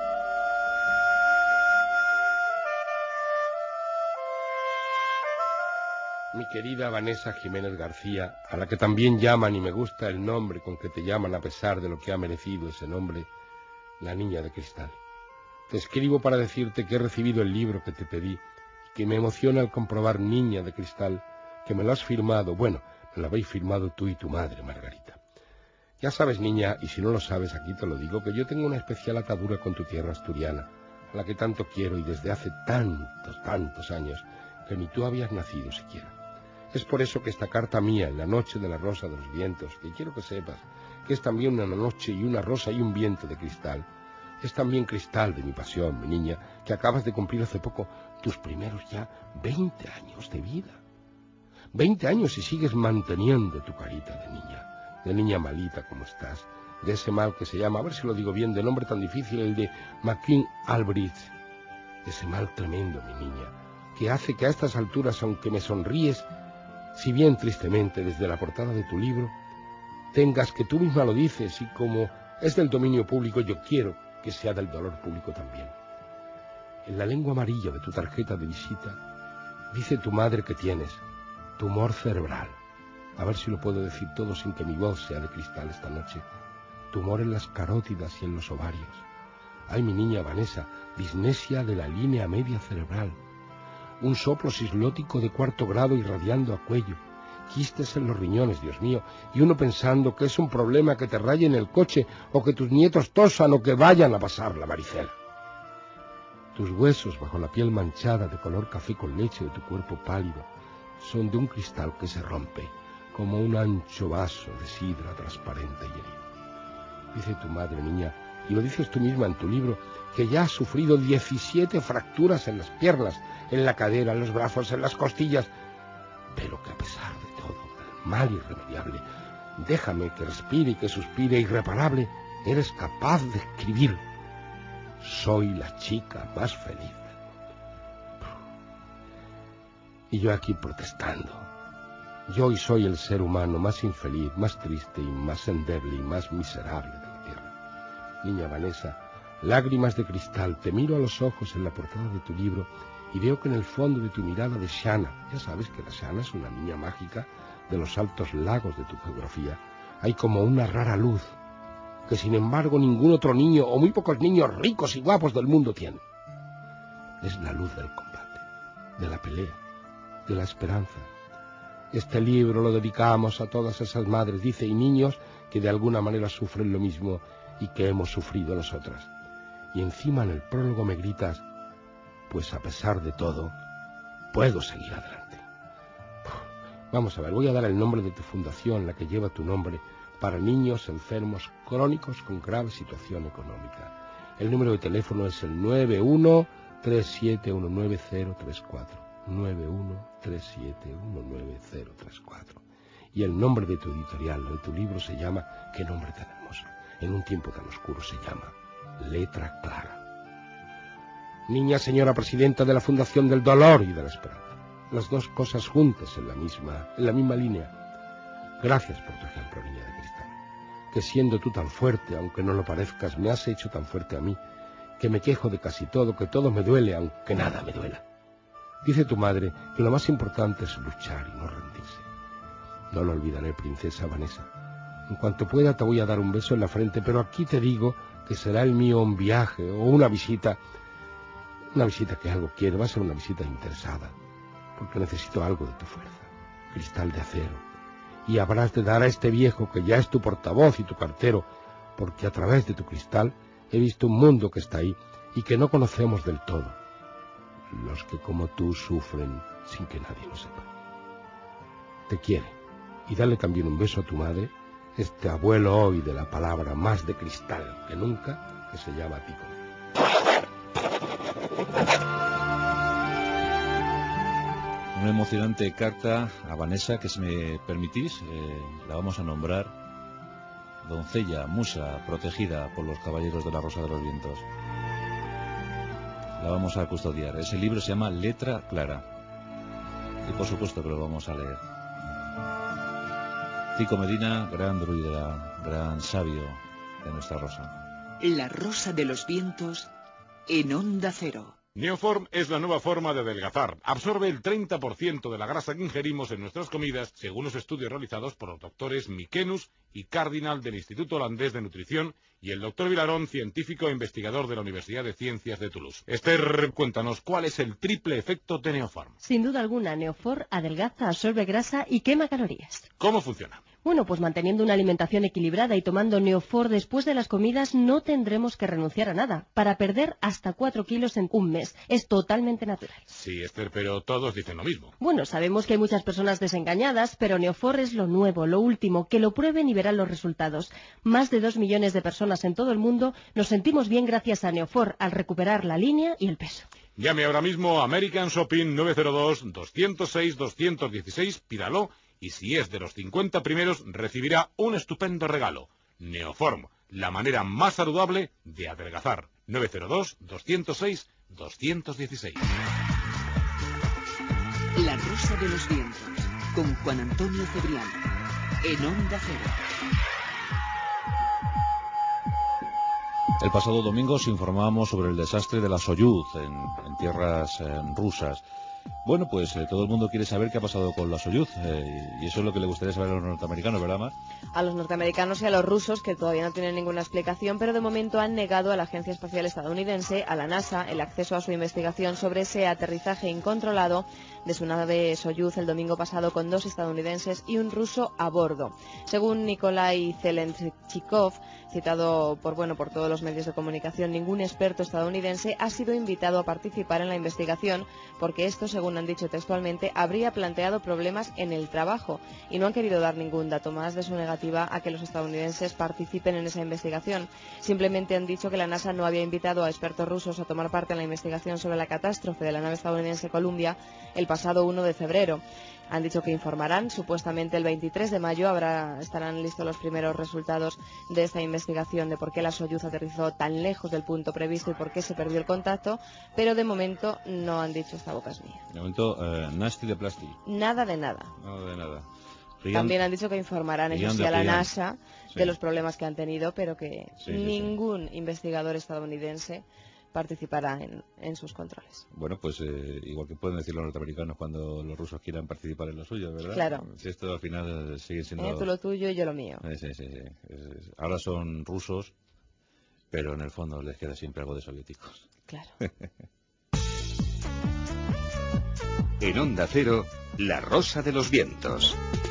Mi querida Vanessa Jiménez García, a la que también llaman, y me gusta el nombre con que te llaman a pesar de lo que ha merecido ese nombre, la niña de cristal. Te escribo para decirte que he recibido el libro que te pedí y que me emociona al comprobar, niña de cristal, que me lo has firmado. Bueno, me lo habéis firmado tú y tu madre, Margarita. Ya sabes, niña, y si no lo sabes, aquí te lo digo, que yo tengo una especial atadura con tu tierra asturiana, a la que tanto quiero y desde hace tantos años que ni tú habías nacido siquiera. Es por eso que esta carta mía, en la noche de la Rosa de los Vientos, que quiero que sepas que es también una noche y una rosa y un viento de cristal, es también cristal de mi pasión, mi niña, que acabas de cumplir hace poco tus primeros ya 20 años de vida. 20 años y sigues manteniendo tu carita de niña malita como estás, de ese mal que se llama, a ver si lo digo bien, de nombre tan difícil, el de McQueen-Albrecht, ese mal tremendo, mi niña, que hace que a estas alturas, aunque me sonríes, si bien tristemente desde la portada de tu libro, tengas, que tú misma lo dices, y como es del dominio público, yo quiero que sea del dolor público también. En la lengua amarilla de tu tarjeta de visita, dice tu madre que tienes tumor cerebral. A ver si lo puedo decir todo sin que mi voz sea de cristal esta noche. Tumor en las carótidas y en los ovarios. Ay, mi niña Vanessa, disnesia de la línea media cerebral. Un soplo sislótico de 4º grado irradiando a cuello. Quistes en los riñones, Dios mío, y uno pensando que es un problema que te raye en el coche, o que tus nietos tosan, o que vayan a pasar la varicela. Tus huesos bajo la piel manchada de color café con leche de tu cuerpo pálido son de un cristal que se rompe, como un ancho vaso de sidra transparente y herido. Dice tu madre, niña, y lo dices tú misma en tu libro, que ya has sufrido 17 fracturas en las piernas, en la cadera, en los brazos, en las costillas, pero que a pesar de todo, del mal irremediable, déjame que respire y que suspire, irreparable, eres capaz de escribir: soy la chica más feliz del mundo. Y yo aquí protestando. Yo hoy soy el ser humano más infeliz, más triste y más endeble y más miserable de la tierra. Niña Vanessa, lágrimas de cristal, te miro a los ojos en la portada de tu libro y veo que en el fondo de tu mirada de Shana, ya sabes que la Shana es una niña mágica de los altos lagos de tu geografía, hay como una rara luz que sin embargo ningún otro niño o muy pocos niños ricos y guapos del mundo tienen. Es la luz del combate, de la pelea, de la esperanza. Este libro lo dedicamos a todas esas madres, dice, y niños que de alguna manera sufren lo mismo y que hemos sufrido nosotras. Y encima en el prólogo me gritas: pues a pesar de todo, puedo seguir adelante. Vamos a ver, voy a dar el nombre de tu fundación, la que lleva tu nombre, para niños enfermos crónicos con grave situación económica. El número de teléfono es el 9137190034. 9137190034. Y el nombre de tu editorial, de tu libro, se llama, qué nombre tan hermoso, en un tiempo tan oscuro, se llama Letra Clara. Niña señora presidenta de la Fundación del Dolor y de la Esperanza. Las dos cosas juntas en la misma línea. Gracias por tu ejemplo, niña de cristal. Que siendo tú tan fuerte, aunque no lo parezcas, me has hecho tan fuerte a mí, que me quejo de casi todo, que todo me duele, aunque nada me duela. Dice tu madre que lo más importante es luchar y no rendirse. No lo olvidaré, princesa Vanessa. En cuanto pueda te voy a dar un beso en la frente, pero aquí te digo que será el mío un viaje o una visita que algo quiere, va a ser una visita interesada, porque necesito algo de tu fuerza, cristal de acero, y habrás de dar a este viejo que ya es tu portavoz y tu cartero, porque a través de tu cristal he visto un mundo que está ahí y que no conocemos del todo, los que como tú sufren sin que nadie lo sepa. te quiere. Y dale también un beso a tu madre, este abuelo hoy de la palabra más de cristal que nunca, que se llama Pico. Una emocionante carta a Vanessa que, si me permitís, la vamos a nombrar doncella, musa, protegida por los caballeros de la Rosa de los Vientos. La vamos a custodiar. Ese libro se llama Letra Clara. Y por supuesto que lo vamos a leer. Cico Medina, gran druida, gran sabio de nuestra Rosa. La Rosa de los Vientos en Onda Cero. Neoform es la nueva forma de adelgazar. Absorbe el 30% de la grasa que ingerimos en nuestras comidas, según los estudios realizados por los doctores Mikenus y Cardinal del Instituto Holandés de Nutrición y el doctor Vilarón, científico e investigador de la Universidad de Ciencias de Toulouse. Esther, cuéntanos, ¿cuál es el triple efecto de Neoform? Sin duda alguna, Neoform adelgaza, absorbe grasa y quema calorías. ¿Cómo funciona? Bueno, pues manteniendo una alimentación equilibrada y tomando Neoform después de las comidas no tendremos que renunciar a nada, para perder hasta 4 kilos en un mes. Es totalmente natural. Sí, Esther, pero todos dicen lo mismo. Bueno, sabemos que hay muchas personas desengañadas, pero Neoform es lo nuevo, lo último, que lo prueben y verán los resultados. Más de 2 millones de personas en todo el mundo nos sentimos bien gracias a Neoform al recuperar la línea y el peso. Llame ahora mismo a American Shopping 902-206-216, pídalo, y si es de los 50 primeros recibirá un estupendo regalo. Neoform, la manera más saludable de adelgazar. 902-206-216. La Rosa de los Vientos, con Juan Antonio Cebrián, en Onda Cero. El pasado domingo os informábamos sobre el desastre de la Soyuz en tierras rusas. Bueno, pues todo el mundo quiere saber qué ha pasado con la Soyuz, y eso es lo que le gustaría saber a los norteamericanos, ¿verdad, Mar? A los norteamericanos y a los rusos, que todavía no tienen ninguna explicación, pero de momento han negado a la Agencia Espacial Estadounidense, a la NASA, el acceso a su investigación sobre ese aterrizaje incontrolado de su nave Soyuz el domingo pasado con 2 estadounidenses y un ruso a bordo. Según Nikolai Zelenchikov, citado por todos los medios de comunicación, ningún experto estadounidense ha sido invitado a participar en la investigación porque esto, según han dicho textualmente, habría planteado problemas en el trabajo y no han querido dar ningún dato más de su negativa a que los estadounidenses participen en esa investigación. Simplemente han dicho que la NASA no había invitado a expertos rusos a tomar parte en la investigación sobre la catástrofe de la nave estadounidense Columbia el pasado 1 de febrero. Han dicho que informarán, supuestamente el 23 de mayo estarán listos los primeros resultados de esta investigación de por qué la Soyuz aterrizó tan lejos del punto previsto y por qué se perdió el contacto, pero de momento no han dicho esta boca es mía. De momento, nasty de plasti. Nada de nada. Nada de nada. También han dicho que informarán, eso sí, a la NASA de los problemas que han tenido, pero que ningún investigador estadounidense participará en sus controles. Bueno, pues igual que pueden decir los norteamericanos cuando los rusos quieran participar en lo suyo, ¿verdad? Claro. Si esto al final sigue siendo... Tú lo tuyo y yo lo mío. Sí. Ahora son rusos, pero en el fondo les queda siempre algo de soviéticos. Claro. En Onda Cero, La Rosa de los Vientos.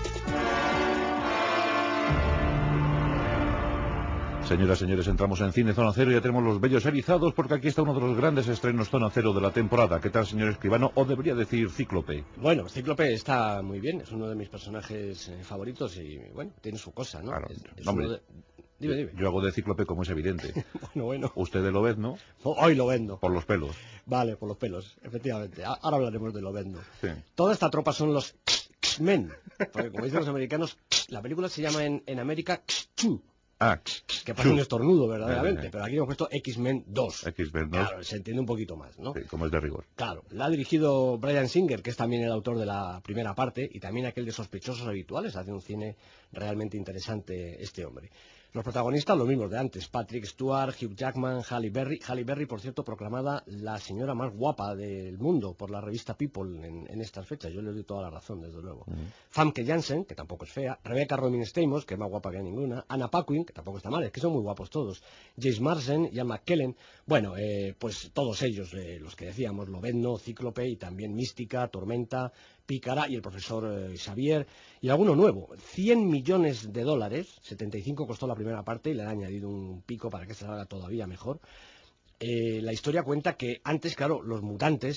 Señoras, señores, entramos en Cine Zona Cero y ya tenemos los vellos erizados porque aquí está uno de los grandes estrenos Zona Cero de la temporada. ¿Qué tal, señor Escribano? O debería decir Cíclope. Bueno, Cíclope está muy bien, es uno de mis personajes favoritos y, bueno, tiene su cosa, ¿no? Claro, es hombre, Dime. Yo hago de Cíclope como es evidente. Bueno. Usted de Lobezno. Hoy Lobezno. Por los pelos. Vale, por los pelos, efectivamente. Ahora hablaremos de Lobezno. Sí. Toda esta tropa son los X-Men, porque como dicen los americanos, la película se llama en América X-2. Que parece un estornudo verdaderamente, pero aquí hemos puesto X-Men 2. X-Men 2. Claro, se entiende un poquito más, ¿no? Sí, como es de rigor. Claro, la ha dirigido Bryan Singer, que es también el autor de la primera parte, y también aquel de Sospechosos Habituales. Hace un cine realmente interesante este hombre. Los protagonistas, los mismos de antes, Patrick Stewart, Hugh Jackman, Halle Berry. Halle Berry, por cierto, proclamada la señora más guapa del mundo por la revista People en estas fechas. Yo le doy toda la razón, desde luego. Famke Janssen, que tampoco es fea. Rebecca Romijn Stamos, que es más guapa que ninguna. Anna Paquin, que tampoco está mal, es que son muy guapos todos. James Marsden, Ian McKellen. Bueno, pues todos ellos, los que decíamos, Lobezno, Cíclope y también Mística, Tormenta, Pícara y el profesor Xavier, y alguno nuevo. $100 millones, 75 costó la primera parte y le han añadido un pico para que se salga todavía mejor. La historia cuenta que antes, claro, los mutantes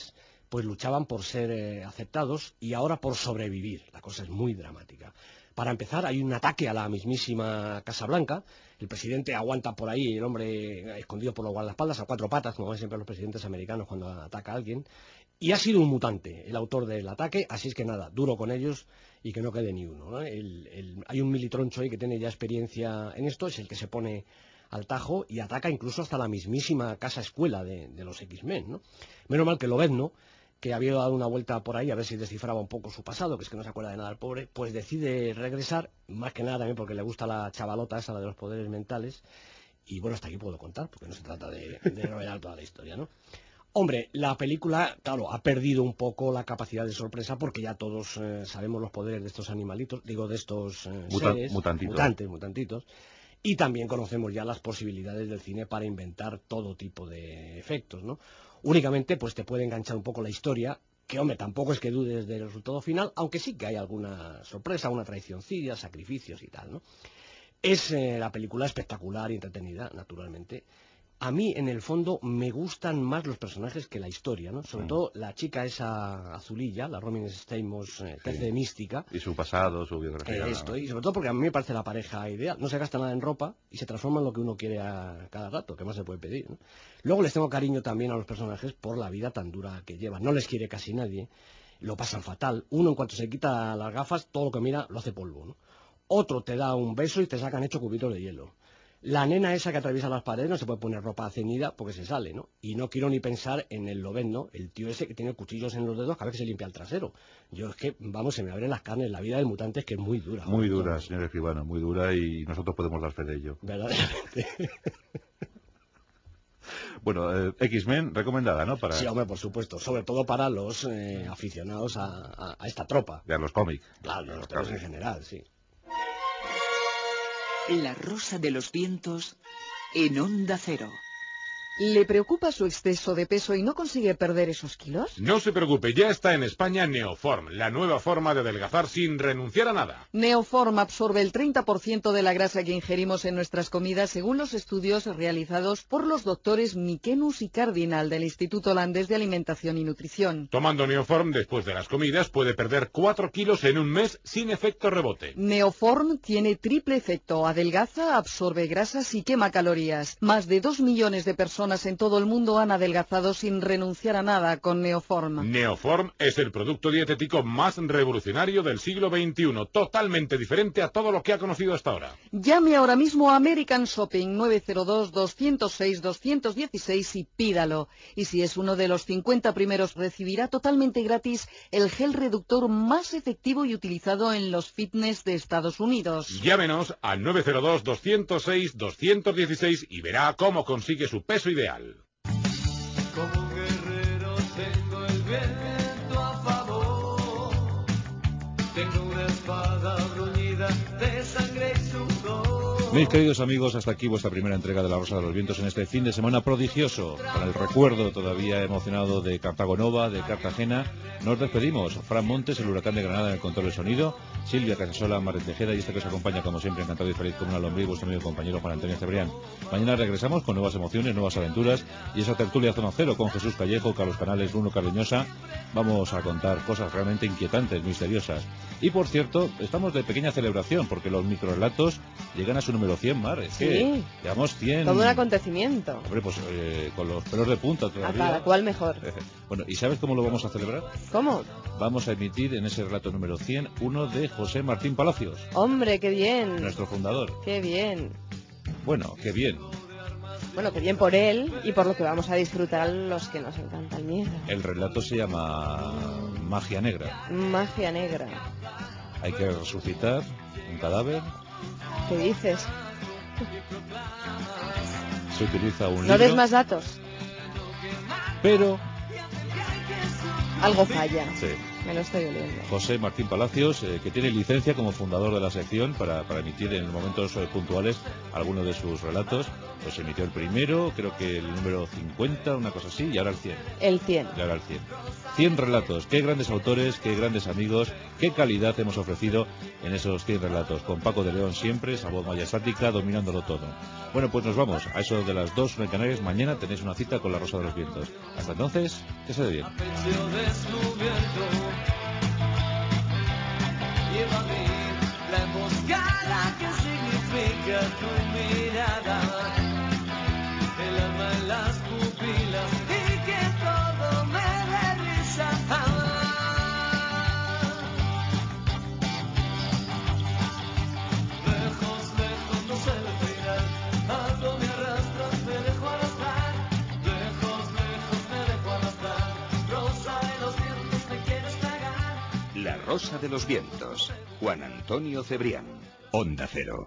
pues luchaban por ser aceptados y ahora por sobrevivir. La cosa es muy dramática. Para empezar, hay un ataque a la mismísima Casa Blanca. El presidente aguanta por ahí, el hombre escondido por los guardaespaldas, a 4 patas, como ven siempre los presidentes americanos cuando ataca a alguien. Y ha sido un mutante el autor del ataque, así es que nada, duro con ellos y que no quede ni uno, ¿no? Hay un militroncho ahí que tiene ya experiencia en esto, es el que se pone al tajo y ataca incluso hasta la mismísima casa escuela de los X-Men, ¿no? Menos mal que Lobezno, que había dado una vuelta por ahí a ver si descifraba un poco su pasado, que es que no se acuerda de nada el pobre, pues decide regresar, más que nada también porque le gusta la chavalota esa, la de los poderes mentales, y bueno, hasta aquí puedo contar, porque no se trata de revelar toda la historia, ¿no? Hombre, la película, claro, ha perdido un poco la capacidad de sorpresa, porque ya todos sabemos los poderes de estos animalitos, digo, de estos seres, mutantitos, y también conocemos ya las posibilidades del cine para inventar todo tipo de efectos, ¿no? Únicamente pues te puede enganchar un poco la historia, que hombre, tampoco es que dudes del resultado final, aunque sí que hay alguna sorpresa, una traicioncilla, sacrificios y tal, ¿no? Es la película espectacular y entretenida, naturalmente. A mí, en el fondo, me gustan más los personajes que la historia, ¿no? Sobre todo la chica esa azulilla, la Robin Stamos, que hace de mística. Y su pasado, su biografía. Y sobre todo porque a mí me parece la pareja ideal. No se gasta nada en ropa y se transforma en lo que uno quiere a cada rato, que más se puede pedir, ¿no? Luego les tengo cariño también a los personajes por la vida tan dura que llevan. No les quiere casi nadie, lo pasan fatal. Uno, en cuanto se quita las gafas, todo lo que mira lo hace polvo, ¿no? Otro te da un beso y te sacan hecho cubitos de hielo. La nena esa que atraviesa las paredes no se puede poner ropa ceñida porque se sale, ¿no? Y no quiero ni pensar en el Lobezno, el tío ese que tiene cuchillos en los dedos cada vez que se limpia el trasero. Yo es que, vamos, se me abren las carnes. La vida del mutante es que es muy dura. Muy dura, señor escribano, muy dura, y nosotros podemos dar fe de ello. Verdaderamente. Bueno, X-Men recomendada, ¿no? Sí, hombre, por supuesto. Sobre todo para los aficionados a esta tropa. Y a los cómics. Claro, los cómics en general, sí. La Rosa de los Vientos en Onda Cero. ¿Le preocupa su exceso de peso y no consigue perder esos kilos? No se preocupe, ya está en España Neoform, la nueva forma de adelgazar sin renunciar a nada. Neoform absorbe el 30% de la grasa que ingerimos en nuestras comidas, según los estudios realizados por los doctores Mikenus y Cardinal del Instituto Holandés de Alimentación y Nutrición. Tomando Neoform después de las comidas puede perder 4 kilos en un mes sin efecto rebote. Neoform tiene triple efecto: adelgaza, absorbe grasas y quema calorías. Más de 2 millones de personas en todo el mundo han adelgazado sin renunciar a nada con Neoform. Neoform es el producto dietético más revolucionario del siglo XXI, totalmente diferente a todo lo que ha conocido hasta ahora. Llame ahora mismo a American Shopping 902-206-216 y pídalo. Y si es uno de los 50 primeros, recibirá totalmente gratis el gel reductor más efectivo y utilizado en los fitness de Estados Unidos. Llámenos al 902-206-216 y verá cómo consigue su peso ideal. Como un guerrero tengo el viento a favor, tengo una espada bruñida de sangre y sudor. Mis queridos amigos, hasta aquí vuestra primera entrega de La Rosa de los Vientos en este fin de semana prodigioso, con el recuerdo todavía emocionado de Cartago Nova, de Cartagena. Nos despedimos. Fran Montes, el huracán de Granada en el control de sonido, Silvia Casasola, Maren Tejeda y este que os acompaña como siempre, encantado y feliz como una lombriz, vuestro amigo y compañero Juan Antonio Cebrián. Mañana regresamos con nuevas emociones, nuevas aventuras y esa tertulia Zona Cero con Jesús Callejo, Carlos Canales, Bruno Cardeñosa. Vamos a contar cosas realmente inquietantes, misteriosas. Y por cierto, estamos de pequeña celebración porque los microrelatos llegan a su número 100, Mar. Es que llevamos 100. Todo un acontecimiento. Hombre, pues con los pelos de punta todavía. A cada cual mejor. Bueno, ¿y sabes cómo lo vamos a celebrar? ¿Cómo? Vamos a emitir en ese relato número 100 uno de José Martín Palacios. Hombre, qué bien. Nuestro fundador. Qué bien. Bueno, qué bien. Bueno, qué bien por él y por lo que vamos a disfrutar a los que nos encanta el miedo. El relato se llama Magia Negra. Magia Negra. Hay que resucitar un cadáver. ¿Qué dices? Se utiliza un libro. No des más datos. Pero algo falla. Sí. Me lo estoy oliendo. José Martín Palacios, que tiene licencia como fundador de la sección para emitir en momentos puntuales algunos de sus relatos. Pues emitió el primero, creo que el número 50, una cosa así, y ahora el 100. El 100. Y ahora el 100. 100 relatos. Qué grandes autores, qué grandes amigos, qué calidad hemos ofrecido en esos 100 relatos. Con Paco de León siempre, esa voz majestática, dominándolo todo. Bueno, pues nos vamos. A eso de las 2 en Canarias, mañana tenéis una cita con La Rosa de los Vientos. Hasta entonces, que se dé bien. La emboscada que significa tu mirada, el alma en las pupilas y que todo me dé risa. Lejos, lejos, no sé el final, algo me arrastra, me dejo arrastrar. Lejos, lejos, me dejo arrastrar. Rosa de los vientos, me quieres tragar. La Rosa de los Vientos. Juan Antonio Cebrián. Onda Cero.